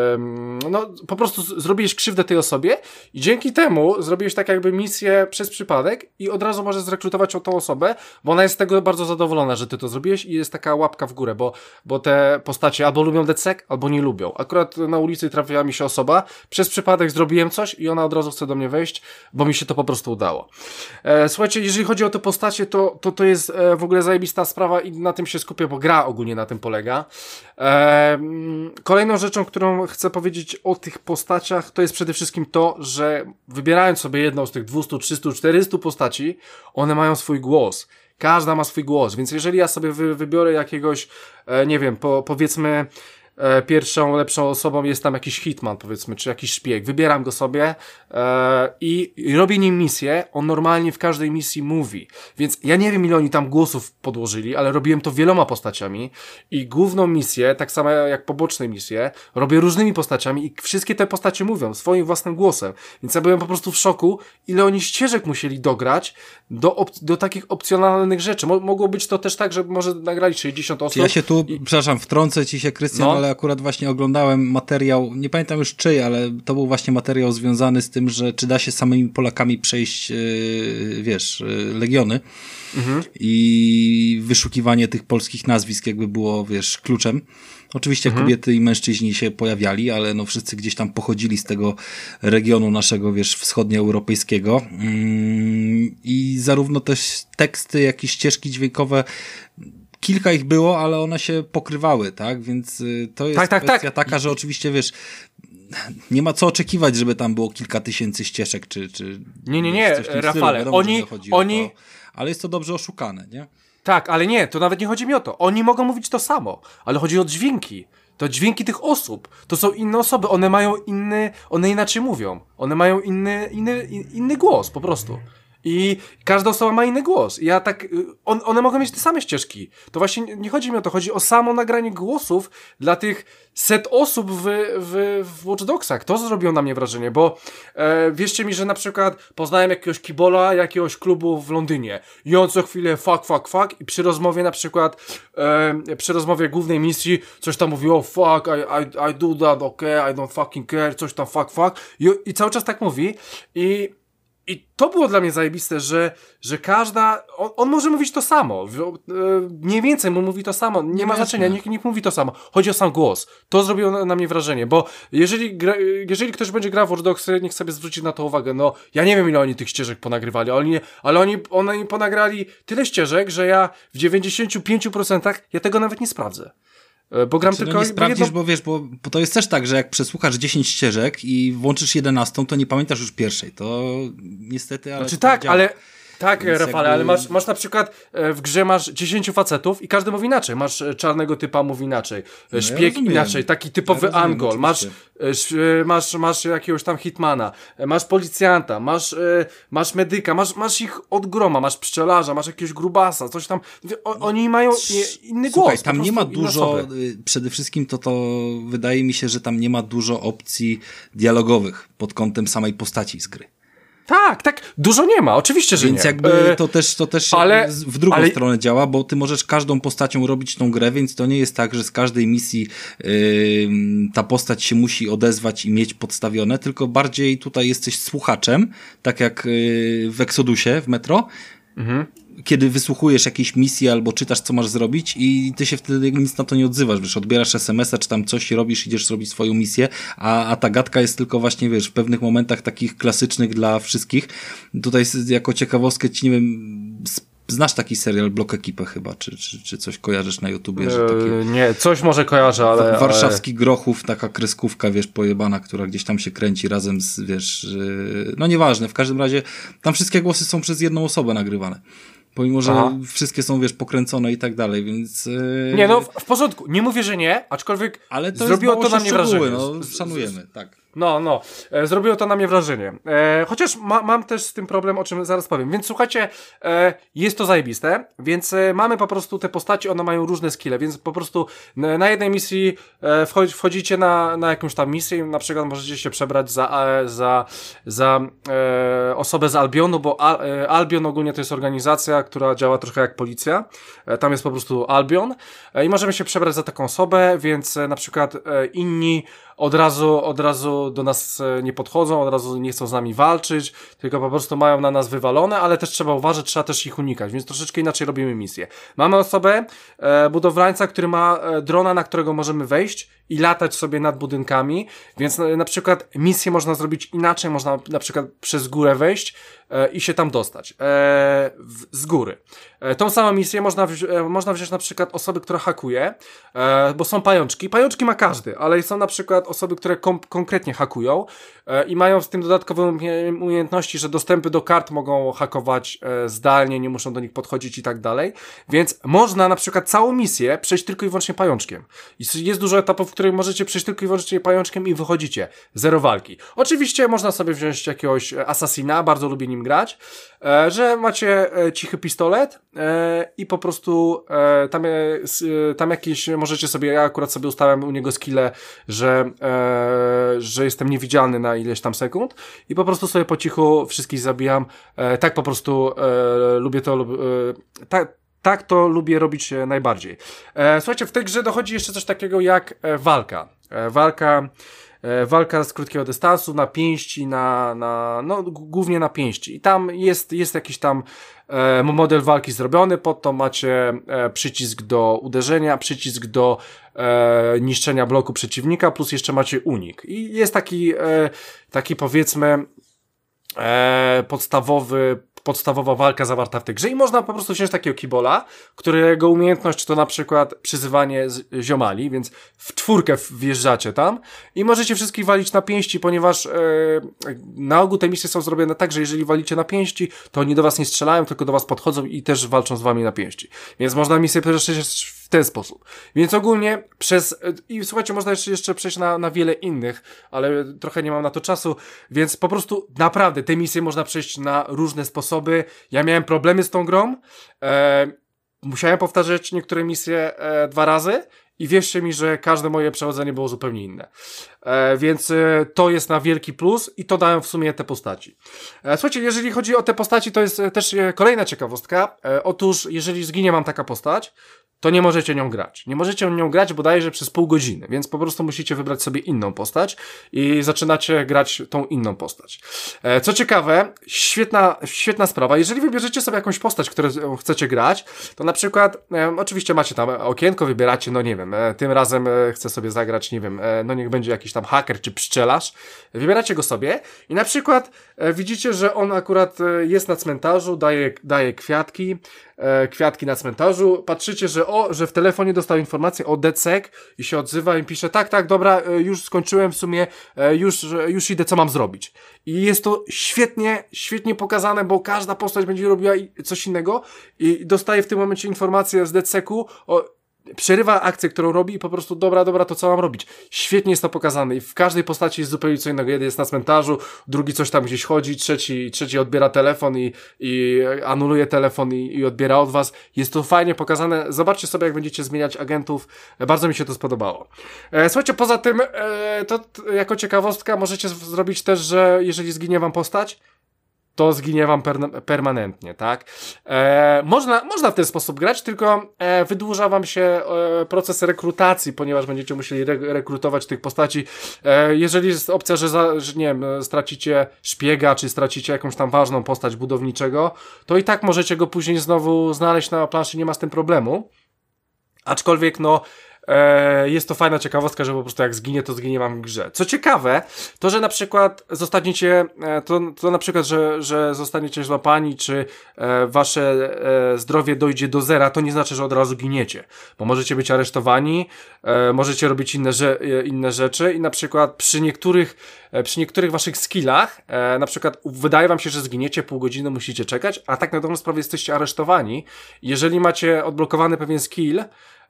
no po prostu z, zrobiłeś krzywdę tej osobie i dzięki temu zrobiłeś tak jakby misję przez przypadek i od razu możesz zrekrutować tą osobę, bo ona jest z tego bardzo zadowolona, że ty to zrobiłeś i jest taka łapka w górę, bo, bo te postacie albo lubią DedSec, albo nie lubią. Akurat na ulicy trafiła mi się osoba, przez przypadek zrobiłem coś i ona od razu chce do mnie wejść, bo mi się to po prostu udało. E, słuchajcie, jeżeli chodzi o te postacie, to to to jest e, w ogóle zajebista sprawa i na tym się skupię, bo gra ogólnie na tym polega. E, kolejną rzeczą, którą chcę powiedzieć o tych postaciach, to jest przede wszystkim to, że wybierając sobie jedną z tych dwieście, trzysta, czterysta postaci, one mają swój głos. Każda ma swój głos, więc jeżeli ja sobie wy, wybiorę jakiegoś, e, nie wiem, po, powiedzmy e, pierwszą lepszą osobą jest tam jakiś hitman, powiedzmy, czy jakiś szpieg. Wybieram go sobie e, i, i robię nim misję. On normalnie w każdej misji mówi. Więc ja nie wiem, ile oni tam głosów podłożyli, ale robiłem to wieloma postaciami i główną misję, tak samo jak poboczne misje, robię różnymi postaciami i wszystkie te postacie mówią swoim własnym głosem. Więc ja byłem po prostu w szoku, ile oni ścieżek musieli dograć do, op- do takich opcjonalnych rzeczy. Mo- mogło być to też tak, że może nagrali sześćdziesiąt osób. Ja się tu, i... przepraszam, wtrącę ci się, Krystian, no. ale akurat właśnie oglądałem materiał, nie pamiętam już czyj, ale to był właśnie materiał związany z tym, że czy da się samymi Polakami przejść, yy, wiesz, yy, Legiony. Mhm. I wyszukiwanie tych polskich nazwisk jakby było, wiesz, kluczem. Oczywiście mhm. kobiety i mężczyźni się pojawiali, ale no wszyscy gdzieś tam pochodzili z tego regionu naszego, wiesz, wschodnioeuropejskiego. Mm, I zarówno też teksty, jak i ścieżki dźwiękowe, kilka ich było, ale one się pokrywały, tak? Więc y, to jest tak, tak, kwestia tak. taka, że oczywiście, wiesz, nie ma co oczekiwać, żeby tam było kilka tysięcy ścieżek, czy... czy nie, nie, nie, Rafale, Wiadomo, oni... oni... To, ale jest to dobrze oszukane, nie? Tak, ale nie, to nawet nie chodzi mi o to. Oni mogą mówić to samo, ale chodzi o dźwięki. To dźwięki tych osób. To są inne osoby, one mają inny, one inaczej mówią. One mają inny, inny, inny głos po prostu. I każda osoba ma inny głos. I ja tak, on, one mogą mieć te same ścieżki. To właśnie nie chodzi mi o to, chodzi o samo nagranie głosów dla tych set osób w, w, w Watch Dogsach. To zrobiło na mnie wrażenie, bo e, wierzcie mi, że na przykład poznałem jakiegoś kibola jakiegoś klubu w Londynie i on co chwilę fuck, fuck, fuck i przy rozmowie na przykład e, przy rozmowie głównej misji coś tam mówiło fuck, I, I, I do that, okay, I don't fucking care, coś tam fuck, fuck i, i cały czas tak mówi i I to było dla mnie zajebiste, że, że każda, on, on może mówić to samo, mniej więcej mu mówi to samo, nie, nie ma znaczenia, nikt, nikt mówi to samo, chodzi o sam głos. To zrobiło na, na mnie wrażenie, bo jeżeli, gra, jeżeli ktoś będzie grał w Watch Dogsy, niech sobie zwróci na to uwagę, no ja nie wiem, ile oni tych ścieżek ponagrywali, ale oni, ale oni, oni ponagrali tyle ścieżek, że ja w dziewięćdziesiąt pięć procent ja tego nawet nie sprawdzę. Bo gram znaczy, tylko... No nie sprawdzisz, jedno... bo wiesz, bo, bo to jest też tak, że jak przesłuchasz dziesięć ścieżek i włączysz jedenastą, to nie pamiętasz już pierwszej. To niestety, ale... Znaczy tak, działa. ale... Tak, Więc Rafale, jakby... ale masz, masz na przykład w grze masz dziesięciu facetów i każdy mówi inaczej. Masz czarnego typa, mówi inaczej. No, Szpieg ja inaczej, taki typowy ja Angol. Masz, masz, masz jakiegoś tam hitmana, masz policjanta, masz, masz medyka, masz, masz ich od groma, masz pszczelarza, masz jakiegoś grubasa, coś tam. O, oni mają inny głos. Słuchaj, tam nie ma dużo, przede wszystkim to to wydaje mi się, że tam nie ma dużo opcji dialogowych pod kątem samej postaci z gry. Tak, tak, dużo nie ma, oczywiście, że więc nie. Więc jakby to też, to też ale, w drugą ale... stronę działa, bo ty możesz każdą postacią robić tą grę, więc to nie jest tak, że z każdej misji yy, ta postać się musi odezwać i mieć podstawione, tylko bardziej tutaj jesteś słuchaczem, tak jak yy, w Exodusie, w Metro, mhm. kiedy wysłuchujesz jakiejś misji albo czytasz, co masz zrobić i ty się wtedy nic na to nie odzywasz, wiesz, odbierasz es em es a, czy tam coś robisz, idziesz zrobić swoją misję, a, a ta gadka jest tylko właśnie, wiesz, w pewnych momentach takich klasycznych dla wszystkich. Tutaj jako ciekawostkę ci, nie wiem, znasz taki serial Blok Ekipę chyba, czy, czy, czy coś kojarzysz na YouTubie? Że takie... Nie, coś może kojarzę, ale... Warszawski ale... Grochów, taka kreskówka, wiesz, pojebana, która gdzieś tam się kręci razem z, wiesz, no nieważne, w każdym razie tam wszystkie głosy są przez jedną osobę nagrywane. Pomimo, że Aha. wszystkie są, wiesz, pokręcone i tak dalej, więc... Yy... Nie, no w, w porządku, nie mówię, że nie, aczkolwiek ale to zrobiło to na mnie wrażenie. No, szanujemy, tak. No, no, e, zrobiło to na mnie wrażenie. E, chociaż ma, mam też z tym problem, o czym zaraz powiem. Więc słuchajcie, e, jest to zajebiste, więc e, mamy po prostu te postaci, one mają różne skille, więc po prostu na, na jednej misji e, wchodzi, wchodzicie na, na jakąś tam misję, na przykład możecie się przebrać za, e, za, za e, osobę z Albionu, bo Al, e, Albion ogólnie to jest organizacja, która działa trochę jak policja. E, tam jest po prostu Albion e, i możemy się przebrać za taką osobę, więc e, na przykład e, inni od razu, od razu do nas nie podchodzą, od razu nie chcą z nami walczyć, tylko po prostu mają na nas wywalone, ale też trzeba uważać, trzeba też ich unikać, więc troszeczkę inaczej robimy misję. Mamy osobę, e, budowlańca, który ma e, drona, na którego możemy wejść i latać sobie nad budynkami, więc na, na przykład misję można zrobić inaczej, można na przykład przez górę wejść e, i się tam dostać e, w, z góry. E, tą samą misję można, wzi- e, można wziąć na przykład osoby, która hakuje, e, bo są pajączki. Pajączki ma każdy, ale są na przykład osoby, które kom- konkretnie hakują e, i mają z tym dodatkowe umie- umiejętności, że dostępy do kart mogą hakować e, zdalnie, nie muszą do nich podchodzić i tak dalej, więc można na przykład całą misję przejść tylko i wyłącznie pajączkiem. I jest dużo etapów, której możecie przejść tylko i wyłącznie pajączkiem i wychodzicie. Zero walki. Oczywiście można sobie wziąć jakiegoś Assassina, bardzo lubię nim grać, e, że macie e, cichy pistolet e, i po prostu e, tam, e, tam jakieś możecie sobie, ja akurat sobie ustałem u niego skille, że, e, że jestem niewidzialny na ileś tam sekund i po prostu sobie po cichu wszystkich zabijam. E, tak po prostu e, lubię to, lub, e, tak, tak to lubię robić e, najbardziej. E, słuchajcie, w tej grze dochodzi jeszcze coś takiego jak e, walka. E, walka e, walka z krótkiego dystansu, na pięści, na, na no głównie na pięści. I tam jest, jest jakiś tam e, model walki zrobiony, pod to macie e, przycisk do uderzenia, przycisk do e, niszczenia bloku przeciwnika, plus jeszcze macie unik. I jest taki, e, taki powiedzmy e, podstawowy podstawowa walka zawarta w tej grze i można po prostu wziąć takiego kibola, którego umiejętność to na przykład przyzywanie z ziomali, więc w czwórkę wjeżdżacie tam i możecie wszystkich walić na pięści, ponieważ e, na ogół te misje są zrobione tak, że jeżeli walicie na pięści, to oni do was nie strzelają, tylko do was podchodzą i też walczą z wami na pięści. Więc można misję przejść w ten sposób. Więc ogólnie przez... I słuchajcie, można jeszcze, jeszcze przejść na, na wiele innych, ale trochę nie mam na to czasu, więc po prostu naprawdę te misje można przejść na różne sposoby. Ja miałem problemy z tą grą, e, musiałem powtarzać niektóre misje e, dwa razy i wierzcie mi, że każde moje przechodzenie było zupełnie inne. E, więc e, to jest na wielki plus i to dają w sumie te postaci. E, słuchajcie, jeżeli chodzi o te postaci, to jest też e, kolejna ciekawostka. E, otóż, jeżeli zginie wam taka postać, to nie możecie nią grać. Nie możecie nią grać bodajże przez pół godziny, więc po prostu musicie wybrać sobie inną postać i zaczynacie grać tą inną postać. E, co ciekawe, świetna, świetna sprawa, jeżeli wybierzecie sobie jakąś postać, którą chcecie grać, to na przykład, e, oczywiście macie tam okienko, wybieracie, no nie wiem, e, tym razem e, chcę sobie zagrać, nie wiem, e, no niech będzie jakiś tam haker czy pszczelarz, wybieracie go sobie i na przykład e, widzicie, że on akurat e, jest na cmentarzu, daje, daje kwiatki, e, kwiatki na cmentarzu, patrzycie, że o, że w telefonie dostał informację o D C E K i się odzywa i pisze, tak, tak, dobra, już skończyłem w sumie, już, już idę, co mam zrobić. I jest to świetnie, świetnie pokazane, bo każda postać będzie robiła coś innego i dostaje w tym momencie informację z D C E K-u o przerywa akcję, którą robi i po prostu dobra, dobra, to co mam robić? Świetnie jest to pokazane i w każdej postaci jest zupełnie co innego. Jeden jest na cmentarzu, drugi coś tam gdzieś chodzi, trzeci, trzeci odbiera telefon i, i anuluje telefon i, i odbiera od was. Jest to fajnie pokazane. Zobaczcie sobie, jak będziecie zmieniać agentów. Bardzo mi się to spodobało. E, słuchajcie, poza tym, e, to t, jako ciekawostka możecie z- zrobić też, że jeżeli zginie wam postać, to zginie wam per- permanentnie, tak? E, można, można w ten sposób grać, tylko e, wydłuża wam się e, proces rekrutacji, ponieważ będziecie musieli re- rekrutować tych postaci. E, jeżeli jest opcja, że, za, że nie wiem, stracicie szpiega, czy stracicie jakąś tam ważną postać budowniczego, to i tak możecie go później znowu znaleźć na planszy, nie ma z tym problemu. Aczkolwiek, no, E, jest to fajna ciekawostka, że po prostu jak zginie, to zginie wam w grze. Co ciekawe, to, że na przykład zostaniecie, e, to, to na przykład, że, że zostaniecie złapani, czy e, wasze e, zdrowie dojdzie do zera, to nie znaczy, że od razu giniecie, bo możecie być aresztowani, e, możecie robić inne, że, e, inne rzeczy i na przykład przy niektórych, e, przy niektórych waszych skillach, e, na przykład wydaje wam się, że zginiecie, pół godziny musicie czekać, a tak na dobrą sprawę jesteście aresztowani. Jeżeli macie odblokowany pewien skill,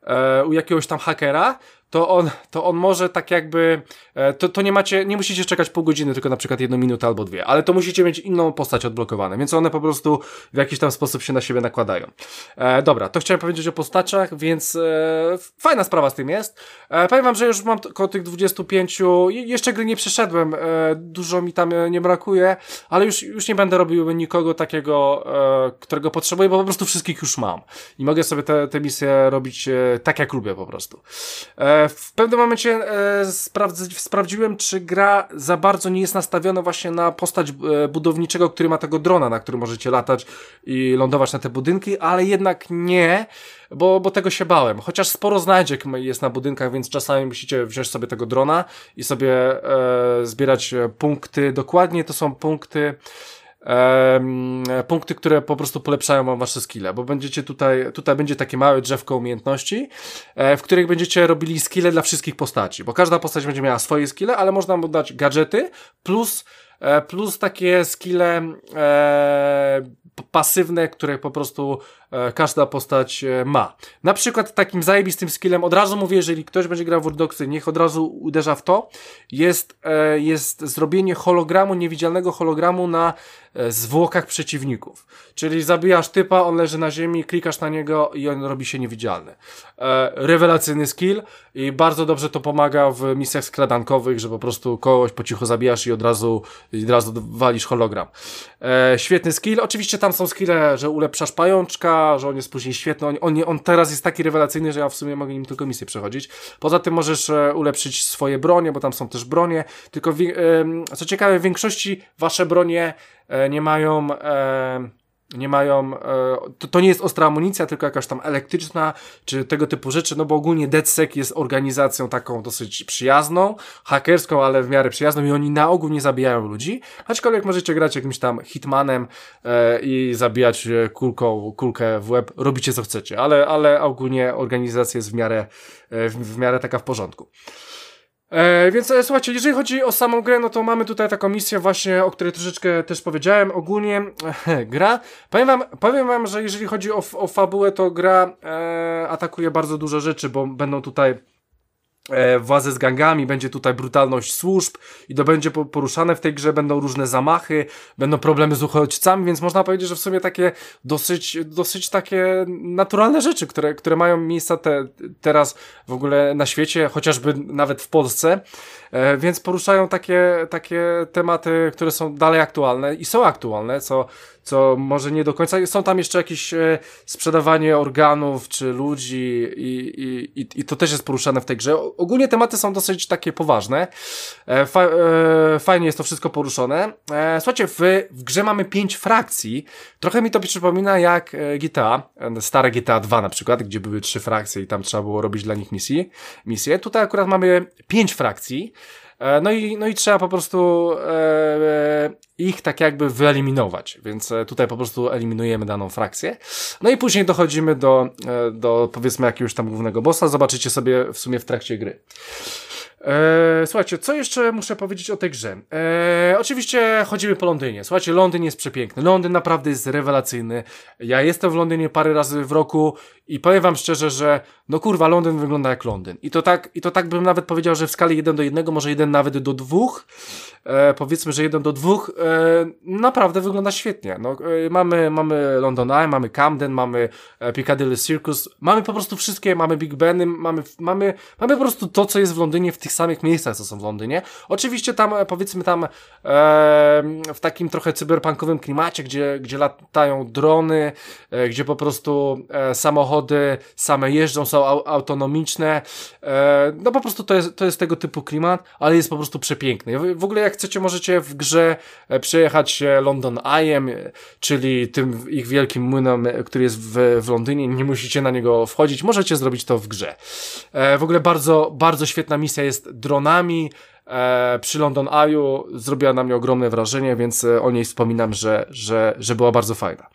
u jakiegoś tam hakera, to on, to on może tak jakby, to, to nie macie, nie musicie czekać pół godziny, tylko na przykład jedną minutę albo dwie, ale to musicie mieć inną postać odblokowaną, więc one po prostu w jakiś tam sposób się na siebie nakładają. E, dobra, to chciałem powiedzieć o postaciach, więc e, fajna sprawa z tym jest. E, powiem wam, że już mam około tych dwudziestu pięciu, jeszcze gry nie przeszedłem, e, dużo mi tam nie brakuje, ale już, już nie będę robił nikogo takiego, e, którego potrzebuję, bo po prostu wszystkich już mam. I mogę sobie te, te misje robić e, tak, jak lubię po prostu. E, w pewnym momencie e, sprawdz- sprawdziłem, czy gra za bardzo nie jest nastawiona właśnie na postać e, budowniczego, który ma tego drona, na którym możecie latać i lądować na te budynki, ale jednak nie, bo, bo tego się bałem. Chociaż sporo znajdziek jest na budynkach, więc czasami musicie wziąć sobie tego drona i sobie e, zbierać punkty. Dokładnie to są punkty Um, punkty, które po prostu polepszają wam wasze skille, bo będziecie tutaj, tutaj będzie takie małe drzewko umiejętności, e, w których będziecie robili skille dla wszystkich postaci, bo każda postać będzie miała swoje skille, ale można mu dać gadżety plus e, plus takie skille e, pasywne, które po prostu e, każda postać e, ma. Na przykład takim zajebistym skillem, od razu mówię, jeżeli ktoś będzie grał w Watch Dogsy, niech od razu uderza w to, jest, e, jest zrobienie hologramu, niewidzialnego hologramu na e, zwłokach przeciwników. Czyli zabijasz typa, on leży na ziemi, klikasz na niego i on robi się niewidzialny. E, rewelacyjny skill i bardzo dobrze to pomaga w misjach skradankowych, że po prostu kogoś po cichu zabijasz i od razu, i od razu walisz hologram. E, świetny skill. Oczywiście tam są skille, że ulepszasz pajączka, że on jest później świetny. On, on, on teraz jest taki rewelacyjny, że ja w sumie mogę nim tylko misję przechodzić. Poza tym możesz e, ulepszyć swoje bronie, bo tam są też bronie. Tylko wi- e, co ciekawe, w większości wasze bronie e, nie mają... E, nie mają, to, to nie jest ostra amunicja, tylko jakaś tam elektryczna, czy tego typu rzeczy, no bo ogólnie DedSec jest organizacją taką dosyć przyjazną, hakerską, ale w miarę przyjazną i oni na ogół nie zabijają ludzi, aczkolwiek możecie grać jakimś tam hitmanem e, i zabijać kulką, kulkę w łeb, robicie co chcecie, ale, ale ogólnie organizacja jest w miarę, e, w, w miarę taka w porządku. E, więc e, słuchajcie, jeżeli chodzi o samą grę, no to mamy tutaj taką misję właśnie, o której troszeczkę też powiedziałem. Ogólnie e, gra, powiem wam, powiem wam, że jeżeli chodzi o, o fabułę, to gra e, atakuje bardzo dużo rzeczy, bo będą tutaj e, władze z gangami, będzie tutaj brutalność służb i to będzie poruszane w tej grze, będą różne zamachy, będą problemy z uchodźcami, więc można powiedzieć, że w sumie takie dosyć, dosyć takie naturalne rzeczy, które, które mają miejsce te, teraz w ogóle na świecie, chociażby nawet w Polsce, e, więc poruszają takie, takie tematy, które są dalej aktualne i są aktualne, co co może nie do końca, są tam jeszcze jakieś e, sprzedawanie organów czy ludzi i, i, i, i to też jest poruszane w tej grze. O, ogólnie tematy są dosyć takie poważne. E, fa, e, fajnie jest to wszystko poruszone. E, słuchajcie, w, w grze mamy pięć frakcji. Trochę mi to przypomina jak e, G T A, e, stare G T A dwa na przykład, gdzie były trzy frakcje i tam trzeba było robić dla nich misji, misje. Tutaj akurat mamy pięć frakcji. No i, no i trzeba po prostu e, ich tak jakby wyeliminować, więc tutaj po prostu eliminujemy daną frakcję. No i później dochodzimy do, do powiedzmy jakiegoś tam głównego bossa, zobaczycie sobie w sumie w trakcie gry. Eee, słuchajcie, co jeszcze muszę powiedzieć o tej grze? Eee, oczywiście chodzimy po Londynie. Słuchajcie, Londyn jest przepiękny. Londyn naprawdę jest rewelacyjny. Ja jestem w Londynie parę razy w roku i powiem wam szczerze, że no kurwa, Londyn wygląda jak Londyn. I to tak, i to tak bym nawet powiedział, że w skali jeden do jednego, może jeden nawet do dwóch. E, powiedzmy, że jeden do dwóch e, naprawdę wygląda świetnie. No, e, mamy, mamy London Eye, mamy Camden, mamy e, Piccadilly Circus, mamy po prostu wszystkie, mamy Big Beny, mamy, mamy, mamy po prostu to, co jest w Londynie w tych samych miejscach, co są w Londynie. Oczywiście tam, powiedzmy tam e, w takim trochę cyberpunkowym klimacie, gdzie, gdzie latają drony, e, gdzie po prostu e, samochody same jeżdżą, są au, autonomiczne. E, no po prostu to jest, to jest tego typu klimat, ale jest po prostu przepiękny. W ogóle jak chcecie, możecie w grze e, przejechać London Eye'em, e, czyli tym ich wielkim młynem, e, który jest w, w Londynie. Nie musicie na niego wchodzić, możecie zrobić to w grze. E, w ogóle bardzo, bardzo świetna misja jest dronami. E, przy London Eye'u zrobiła na mnie ogromne wrażenie, więc e, o niej wspominam, że, że, że była bardzo fajna.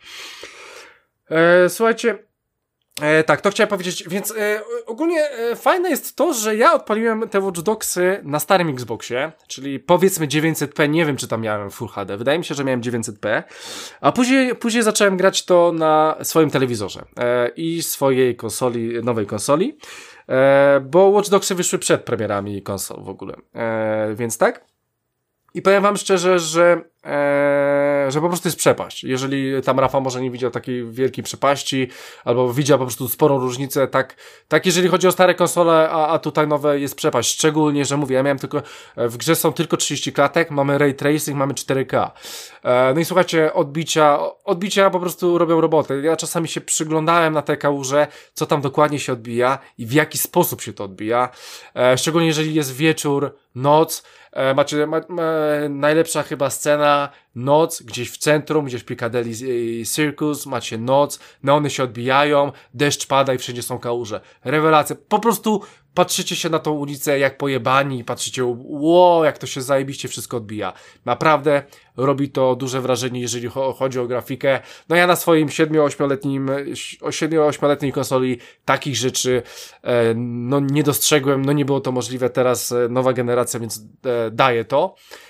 E, słuchajcie, E, tak, to chciałem powiedzieć, więc e, ogólnie e, fajne jest to, że ja odpaliłem te Watch Dogsy na starym Xboxie, czyli powiedzmy dziewięćset p, nie wiem czy tam miałem Full H D, wydaje mi się, że miałem dziewięćset p, a później, później zacząłem grać to na swoim telewizorze e, i swojej konsoli, nowej konsoli, e, bo Watch Dogsy wyszły przed premierami konsol w ogóle, e, więc tak. I powiem wam szczerze, że, e, że po prostu jest przepaść. Jeżeli tam Rafał może nie widział takiej wielkiej przepaści, albo widział po prostu sporą różnicę, tak, tak jeżeli chodzi o stare konsole, a, a tutaj nowe jest przepaść. Szczególnie, że mówię, ja miałem tylko, w grze są tylko trzydzieści klatek, mamy ray tracing, mamy cztery K. E, no i słuchajcie, odbicia, odbicia po prostu robią robotę. Ja czasami się przyglądałem na te kałuże, co tam dokładnie się odbija i w jaki sposób się to odbija. E, szczególnie jeżeli jest wieczór, noc, E, macie ma, ma, najlepsza chyba scena, noc, gdzieś w centrum, gdzieś w Piccadilly Circus, macie noc, neony się odbijają, deszcz pada i wszędzie są kałuże. Rewelacja. Po prostu patrzycie się na tą ulicę jak pojebani i patrzycie, ło, jak to się zajebiście wszystko odbija. Naprawdę robi to duże wrażenie, jeżeli chodzi o grafikę. No ja na swoim siedmiu-ośmioletnim, siedmiu-ośmioletniej konsoli takich rzeczy e, no nie dostrzegłem, no nie było to możliwe. Teraz e, nowa generacja, więc e, daje to.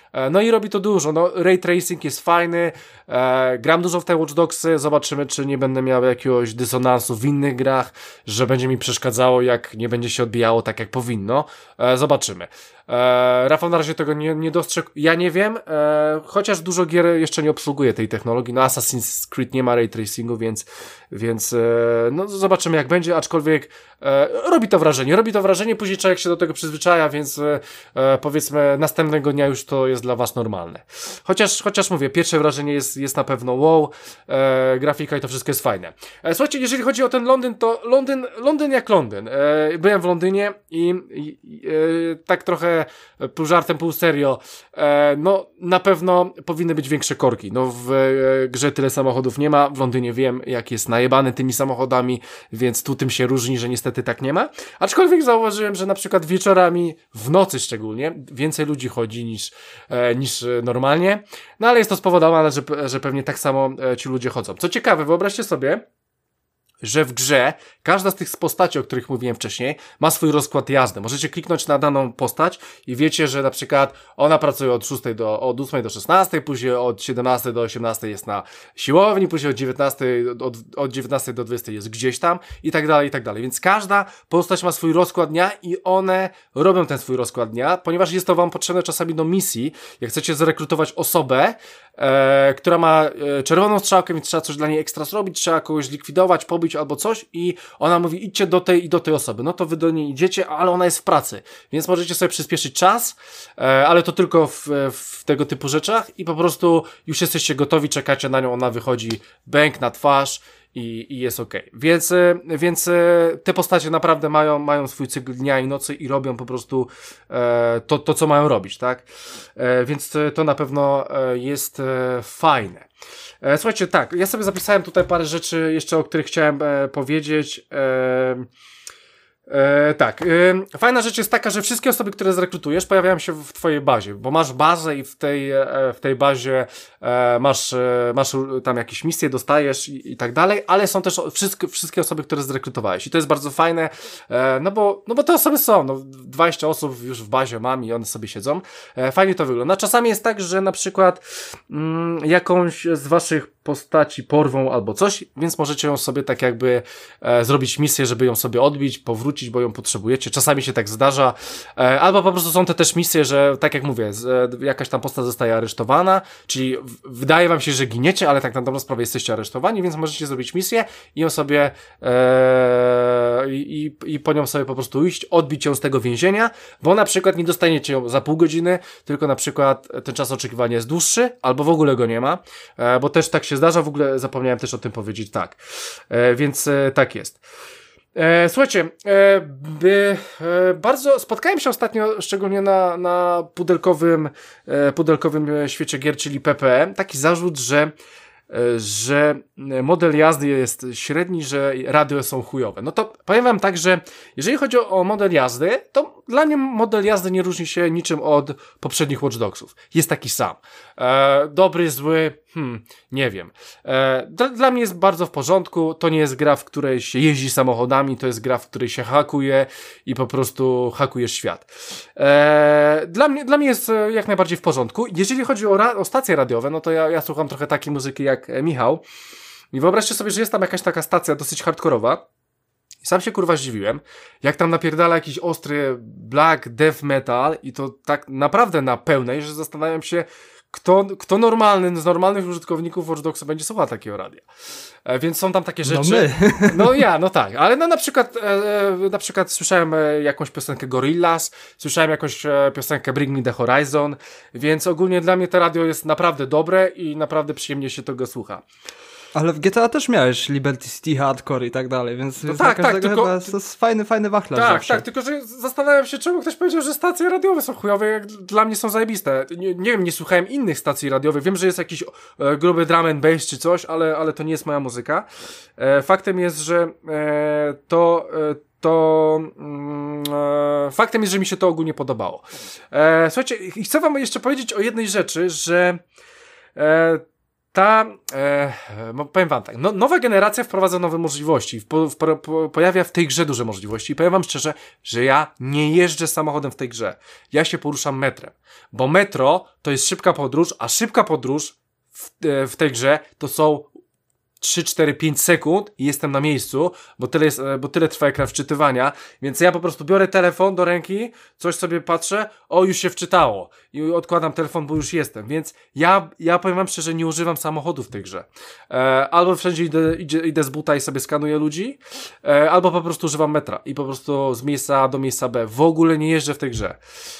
No i robi to dużo, no ray tracing jest fajny, e, gram dużo w te Watch Dogsy, zobaczymy czy nie będę miał jakiegoś dysonansu w innych grach, że będzie mi przeszkadzało jak nie będzie się odbijało tak jak powinno, e, zobaczymy. E, Rafał na razie tego nie, nie dostrzegł, ja nie wiem, e, chociaż dużo gier jeszcze nie obsługuje tej technologii, no Assassin's Creed nie ma ray tracingu, więc, więc e, no zobaczymy jak będzie, aczkolwiek e, robi to wrażenie, robi to wrażenie, później człowiek się do tego przyzwyczaja, więc e, powiedzmy następnego dnia już to jest dla was normalne. Chociaż, chociaż mówię, pierwsze wrażenie jest, jest na pewno wow, e, grafika i to wszystko jest fajne. E, słuchajcie, jeżeli chodzi o ten Londyn, to Londyn, Londyn jak Londyn. E, byłem w Londynie i, i e, tak trochę pół żartem, pół serio, e, no na pewno powinny być większe korki. No w e, grze tyle samochodów nie ma, w Londynie wiem jak jest najebany tymi samochodami, więc tu tym się różni, że niestety tak nie ma. Aczkolwiek zauważyłem, że na przykład wieczorami, w nocy szczególnie, więcej ludzi chodzi niż, e, niż normalnie. No ale jest to spowodowane, że, że pewnie tak samo e, ci ludzie chodzą. Co ciekawe, wyobraźcie sobie, że w grze każda z tych postaci, o których mówiłem wcześniej, ma swój rozkład jazdy. Możecie kliknąć na daną postać i wiecie, że na przykład ona pracuje od szóstej do, od ósmej do szesnastej, później od siedemnastej do osiemnastej jest na siłowni, później od dziewiętnastej, od, od dziewiętnastej do dwudziestej jest gdzieś tam i tak dalej, i tak dalej. Więc każda postać ma swój rozkład dnia i one robią ten swój rozkład dnia, ponieważ jest to wam potrzebne czasami do misji. Jak chcecie zrekrutować osobę, e, która ma e, czerwoną strzałkę, więc trzeba coś dla niej ekstra zrobić, trzeba kogoś likwidować, pobić albo coś i ona mówi idźcie do tej i do tej osoby. No to wy do niej idziecie, ale ona jest w pracy, więc możecie sobie przyspieszyć czas, e, ale to tylko w, w tego typu rzeczach i po prostu już jesteście gotowi, czekacie na nią, ona wychodzi, bęk na twarz i, i jest okej. Okay. Więc, więc te postacie naprawdę mają, mają swój cykl dnia i nocy i robią po prostu e, to, to, co mają robić, tak? E, więc to na pewno jest e, fajne. E, słuchajcie, tak, ja sobie zapisałem tutaj parę rzeczy jeszcze, o których chciałem e, powiedzieć. E, E, tak, e, fajna rzecz jest taka, że wszystkie osoby, które zrekrutujesz, pojawiają się w twojej bazie, bo masz bazę i w tej, e, w tej bazie e, masz, e, masz tam jakieś misje, dostajesz i, i tak dalej, ale są też wszystkie, wszystkie osoby, które zrekrutowałeś i to jest bardzo fajne, e, no bo, no bo te osoby są, no dwadzieścia osób już w bazie mam i one sobie siedzą, e, fajnie to wygląda. Czasami jest tak, że na przykład mm, jakąś z waszych postaci porwą albo coś, więc możecie ją sobie tak jakby e, zrobić misję, żeby ją sobie odbić, powrócić, bo ją potrzebujecie. Czasami się tak zdarza. E, albo po prostu są te też misje, że tak jak mówię, z, e, jakaś tam postać zostaje aresztowana, czyli w, wydaje wam się, że giniecie, ale tak na dobrą sprawę jesteście aresztowani, więc możecie zrobić misję i ją sobie e, i, i po nią sobie po prostu iść, odbić ją z tego więzienia, bo na przykład nie dostaniecie ją za pół godziny, tylko na przykład ten czas oczekiwania jest dłuższy, albo w ogóle go nie ma, e, bo też tak się zdarza, w ogóle zapomniałem też o tym powiedzieć, tak. E, więc e, tak jest. E, słuchajcie, e, by, e, bardzo spotkałem się ostatnio, szczególnie na, na pudelkowym, e, pudelkowym świecie gier, czyli P P E, taki zarzut, że że model jazdy jest średni, że radio są chujowe. No to powiem wam tak, że jeżeli chodzi o model jazdy, to dla mnie model jazdy nie różni się niczym od poprzednich Watch Dogsów. Jest taki sam. E, dobry, zły, hmm, nie wiem. E, dla, dla mnie jest bardzo w porządku. To nie jest gra, w której się jeździ samochodami, to jest gra, w której się hakuje i po prostu hakujesz świat. E, dla mnie, dla mnie jest jak najbardziej w porządku. Jeżeli chodzi o, ra- o stacje radiowe, no to ja, ja słucham trochę takiej muzyki jak Michał. I wyobraźcie sobie, że jest tam jakaś taka stacja dosyć hardkorowa. I sam się kurwa zdziwiłem, jak tam napierdala jakiś ostry black death metal i to tak naprawdę na pełnej, że zastanawiam się, kto, kto normalny, z normalnych użytkowników Watch Dogsa będzie słuchał takiego radia. E, więc są tam takie rzeczy. No my. No ja, no tak, ale no na przykład e, na przykład słyszałem e, jakąś piosenkę Gorillaz, słyszałem jakąś e, piosenkę Bring Me The Horizon, więc ogólnie dla mnie to radio jest naprawdę dobre i naprawdę przyjemnie się tego słucha. Ale w G T A też miałeś Liberty City, Hardcore i tak dalej, więc no tak, tak, tylko... chyba to jest fajny, fajny wachlarz Tak, zawsze. tak, tylko że zastanawiam się, czemu ktoś powiedział, że stacje radiowe są chujowe, jak dla mnie są zajebiste. Nie, nie wiem, nie słuchałem innych stacji radiowych, wiem, że jest jakiś e, gruby drum and bass czy coś, ale, ale to nie jest moja muzyka. E, faktem jest, że e, to... E, to mm, e, faktem jest, że mi się to ogólnie podobało. E, słuchajcie, chcę wam jeszcze powiedzieć o jednej rzeczy, że e, ta, e, powiem wam tak, no, nowa generacja wprowadza nowe możliwości, po, w, po, pojawia w tej grze duże możliwości i powiem wam szczerze, że ja nie jeżdżę samochodem w tej grze, ja się poruszam metrem, bo metro to jest szybka podróż, a szybka podróż w, e, w tej grze to są trzy, cztery, pięć sekund i jestem na miejscu, bo tyle, jest, bo tyle trwa ekran wczytywania, więc ja po prostu biorę telefon do ręki, coś sobie patrzę, o już się wczytało i odkładam telefon, bo już jestem, więc ja, ja powiem wam szczerze, nie używam samochodu w tej grze. E, albo wszędzie idę, idę, idę z buta i sobie skanuję ludzi, e, albo po prostu używam metra i po prostu z miejsca A do miejsca B. W ogóle nie jeżdżę w tej grze.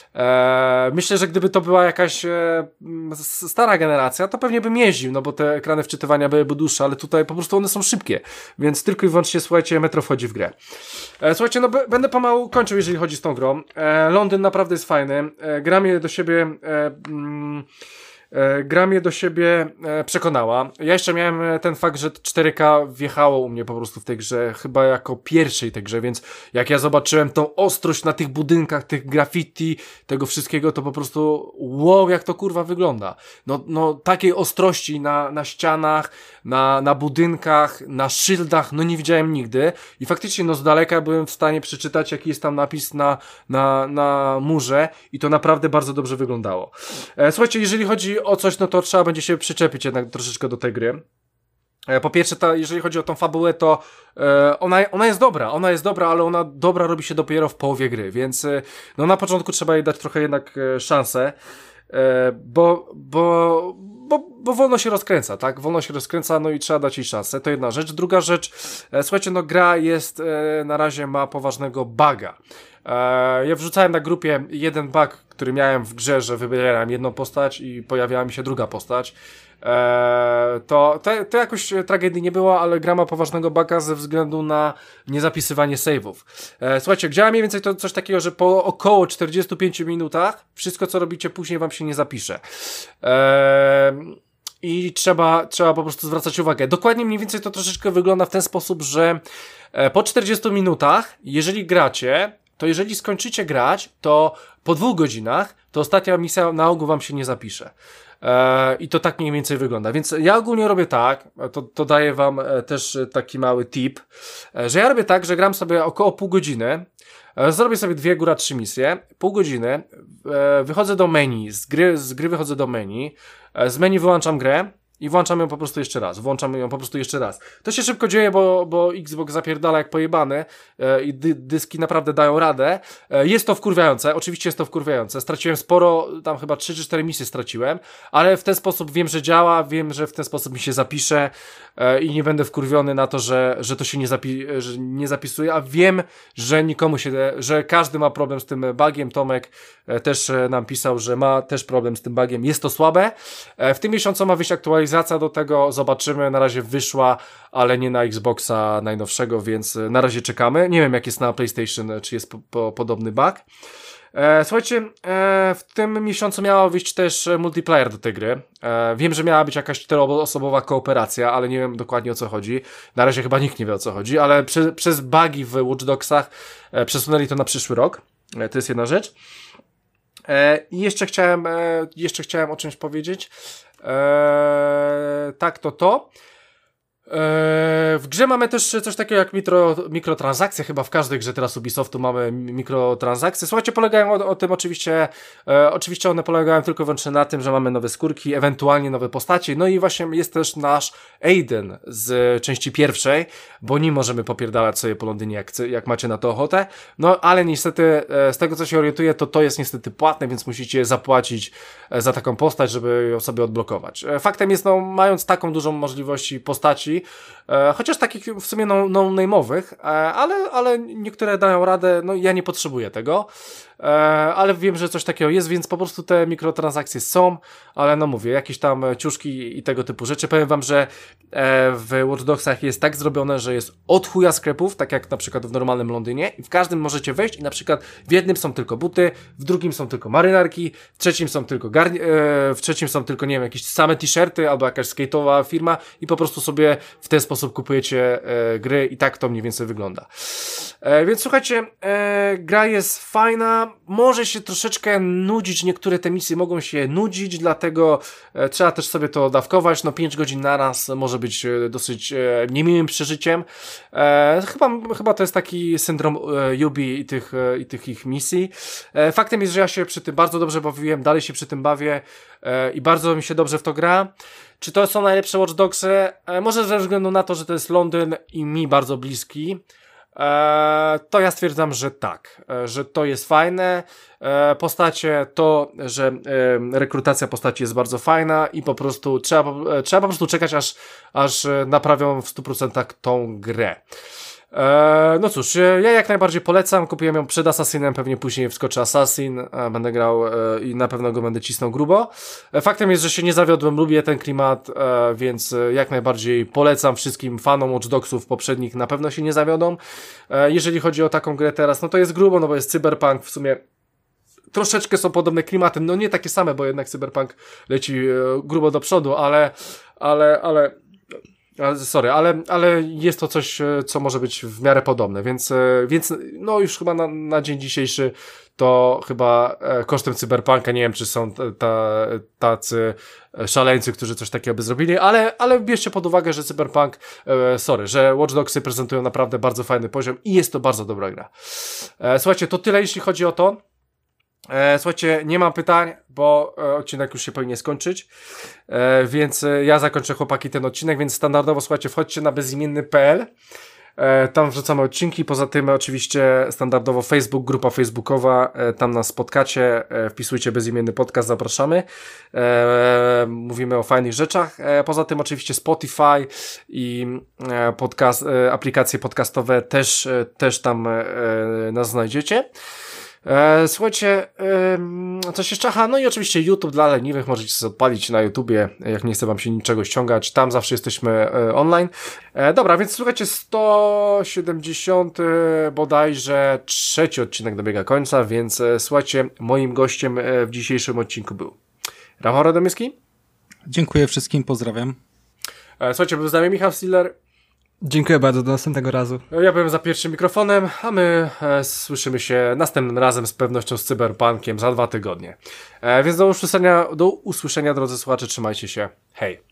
E, myślę, że gdyby to była jakaś e, stara generacja, to pewnie bym jeździł, no bo te ekrany wczytywania byłyby dłuższe, ale tutaj po prostu one są szybkie, więc tylko i wyłącznie, słuchajcie, metro wchodzi w grę. E, słuchajcie, no b- będę pomału kończył, jeżeli chodzi z tą grą. E, Londyn naprawdę jest fajny. E, gra mnie do siebie... E, mm, E, gra mnie do siebie e, przekonała. Ja jeszcze miałem ten fakt, że cztery K wjechało u mnie po prostu w tej grze, chyba jako pierwszej tej grze, więc jak ja zobaczyłem tą ostrość na tych budynkach, tych graffiti, tego wszystkiego, to po prostu wow, jak to kurwa wygląda. No, no takiej ostrości na, na ścianach, na, na budynkach, na szyldach, no nie widziałem nigdy i faktycznie no z daleka byłem w stanie przeczytać, jaki jest tam napis na, na, na murze i to naprawdę bardzo dobrze wyglądało. E, słuchajcie, jeżeli chodzi o coś, no to trzeba będzie się przyczepić jednak troszeczkę do tej gry. Po pierwsze, ta, jeżeli chodzi o tą fabułę, to e, ona, ona jest dobra, ona jest dobra, ale ona dobra robi się dopiero w połowie gry, więc e, no na początku trzeba jej dać trochę jednak e, szansę, e, bo, bo, bo, bo wolno się rozkręca, tak? Wolno się rozkręca, no i trzeba dać jej szansę, to jedna rzecz. Druga rzecz, e, słuchajcie, no gra jest, e, na razie ma poważnego buga. E, ja wrzucałem na grupie jeden bug, który miałem w grze, że wybierałem jedną postać i pojawiała mi się druga postać. Eee, to, to, to jakoś tragedii nie było, ale gra ma poważnego buga ze względu na niezapisywanie save'ów. Eee, słuchajcie, działa mniej więcej to coś takiego, że po około czterdziestu pięciu minutach wszystko, co robicie później, wam się nie zapisze. Eee, I trzeba, trzeba po prostu zwracać uwagę. Dokładnie mniej więcej to troszeczkę wygląda w ten sposób, że po czterdziestu minutach, jeżeli gracie, to jeżeli skończycie grać, to po dwóch godzinach, to ostatnia misja na ogół wam się nie zapisze. Eee, I to tak mniej więcej wygląda. Więc ja ogólnie robię tak, to, to daję wam też taki mały tip, że ja robię tak, że gram sobie około pół godziny, zrobię sobie dwie, góra trzy misje, pół godziny, e, wychodzę do menu, z gry, z gry wychodzę do menu, e, z menu wyłączam grę, i włączam ją po prostu jeszcze raz. Włączam ją po prostu jeszcze raz. To się szybko dzieje, bo, bo Xbox zapierdala jak pojebany e, i dy, dyski naprawdę dają radę. E, jest to wkurwiające. Oczywiście jest to wkurwiające. Straciłem sporo, tam chyba trzy czy cztery misje straciłem, ale w ten sposób wiem, że działa, wiem, że w ten sposób mi się zapisze e, i nie będę wkurwiony na to, że, że to się nie, zapi- że nie zapisuje, a wiem, że nikomu się, że każdy ma problem z tym bugiem. Tomek e, też e, nam pisał, że ma też problem z tym bugiem. Jest to słabe. E, w tym miesiącu ma wyjść aktualizacja do tego, zobaczymy, na razie wyszła, ale nie na Xboxa najnowszego, więc na razie czekamy. Nie wiem, jak jest na PlayStation, czy jest po, po, podobny bug. E, słuchajcie, e, w tym miesiącu miała wyjść też multiplayer do tej gry. E, wiem, że miała być jakaś czteroosobowa kooperacja, ale nie wiem dokładnie o co chodzi. Na razie chyba nikt nie wie o co chodzi, ale przy, przez bugi w Watch Dogsach e, przesunęli to na przyszły rok. E, to jest jedna rzecz. E, I jeszcze chciałem, e, jeszcze chciałem o czymś powiedzieć. Eee, tak, to to. Eee, w grze mamy też coś takiego jak mikro, mikrotransakcje, chyba w każdej grze teraz Ubisoftu mamy mikrotransakcje. Słuchajcie, polegają o, o tym oczywiście, e, oczywiście one polegają tylko i wyłącznie na tym, że mamy nowe skórki, ewentualnie nowe postaci, no i właśnie jest też nasz Aiden z części pierwszej, bo nim możemy popierdalać sobie po Londynie, jak, jak macie na to ochotę, no ale niestety e, z tego co się orientuję, to to jest niestety płatne, więc musicie zapłacić e, za taką postać, żeby ją sobie odblokować. E, faktem jest, no mając taką dużą możliwość postaci, E, chociaż takich w sumie no-name'owych, no e, ale, ale niektóre dają radę, no ja nie potrzebuję tego, e, ale wiem, że coś takiego jest, więc po prostu te mikrotransakcje są, ale no mówię, jakieś tam ciuszki i tego typu rzeczy. Powiem wam, że e, w Watch Dogsach jest tak zrobione, że jest od chuja sklepów, tak jak na przykład w normalnym Londynie i w każdym możecie wejść i na przykład w jednym są tylko buty, w drugim są tylko marynarki, w trzecim są tylko garni- e, w trzecim są tylko, nie wiem, jakieś same t-shirty albo jakaś skate'owa firma i po prostu sobie w ten sposób kupujecie e, gry i tak to mniej więcej wygląda. E, więc słuchajcie, e, gra jest fajna, może się troszeczkę nudzić, niektóre te misje mogą się nudzić, dlatego e, trzeba też sobie to dawkować, no pięć godzin naraz może być e, dosyć e, niemiłym przeżyciem. E, chyba, chyba to jest taki syndrom e, Ubi i tych, e, i tych ich misji. E, faktem jest, że ja się przy tym bardzo dobrze bawiłem, dalej się przy tym bawię e, i bardzo mi się dobrze w to gra. Czy to są najlepsze Watch Dogsy? E, może ze względu na to, że to jest Londyn i mi bardzo bliski, e, to ja stwierdzam, że tak, e, że to jest fajne. E, postacie, to, że e, rekrutacja postaci jest bardzo fajna i po prostu trzeba, e, trzeba po prostu czekać, aż, aż naprawią w stu procentach tą grę. Eee, no cóż, ja jak najbardziej polecam, kupiłem ją przed Assassinem, pewnie później wskoczy Assassin, e, będę grał e, i na pewno go będę cisnął grubo. E, faktem jest, że się nie zawiodłem, lubię ten klimat, e, więc jak najbardziej polecam wszystkim fanom Watch Dogsów poprzednich, na pewno się nie zawiodą. E, jeżeli chodzi o taką grę teraz, no to jest grubo, no bo jest cyberpunk, w sumie troszeczkę są podobne klimaty, no nie takie same, bo jednak cyberpunk leci e, grubo do przodu, ale, ale, ale Sorry, ale, ale jest to coś, co może być w miarę podobne, więc, więc no już chyba na, na dzień dzisiejszy to chyba kosztem cyberpunka, nie wiem, czy są ta, tacy szaleńcy, którzy coś takiego by zrobili, ale, ale bierzcie pod uwagę, że cyberpunk, sorry, że Watch Dogsy prezentują naprawdę bardzo fajny poziom i jest to bardzo dobra gra. Słuchajcie, to tyle jeśli chodzi o to. E, słuchajcie, nie mam pytań, bo e, odcinek już się powinien skończyć, e, więc e, ja zakończę, chłopaki, ten odcinek, więc standardowo, słuchajcie, wchodźcie na bezimienny kropka p l, e, tam wrzucamy odcinki, poza tym oczywiście standardowo Facebook, grupa facebookowa, e, tam nas spotkacie, e, wpisujcie bezimienny podcast, zapraszamy, e, mówimy o fajnych rzeczach, e, poza tym oczywiście Spotify i e, podcast, e, aplikacje podcastowe też, e, też tam e, nas znajdziecie. E, słuchajcie, e, coś jeszcze, aha, no i oczywiście YouTube dla leniwych, możecie sobie odpalić na YouTubie, jak nie chce wam się niczego ściągać, tam zawsze jesteśmy e, online. E, dobra, więc słuchajcie, sto siedemdziesiąty bodajże trzeci odcinek dobiega końca, więc e, słuchajcie, moim gościem e, w dzisiejszym odcinku był Rafał Radomyski. Dziękuję wszystkim, pozdrawiam. E, słuchajcie, był z nami Michał Stiller. Dziękuję bardzo, do następnego razu. Ja byłem za pierwszym mikrofonem, a my e, słyszymy się następnym razem z pewnością z Cyberpunkiem za dwa tygodnie. E, więc do usłyszenia, do usłyszenia, drodzy słuchacze, trzymajcie się. Hej!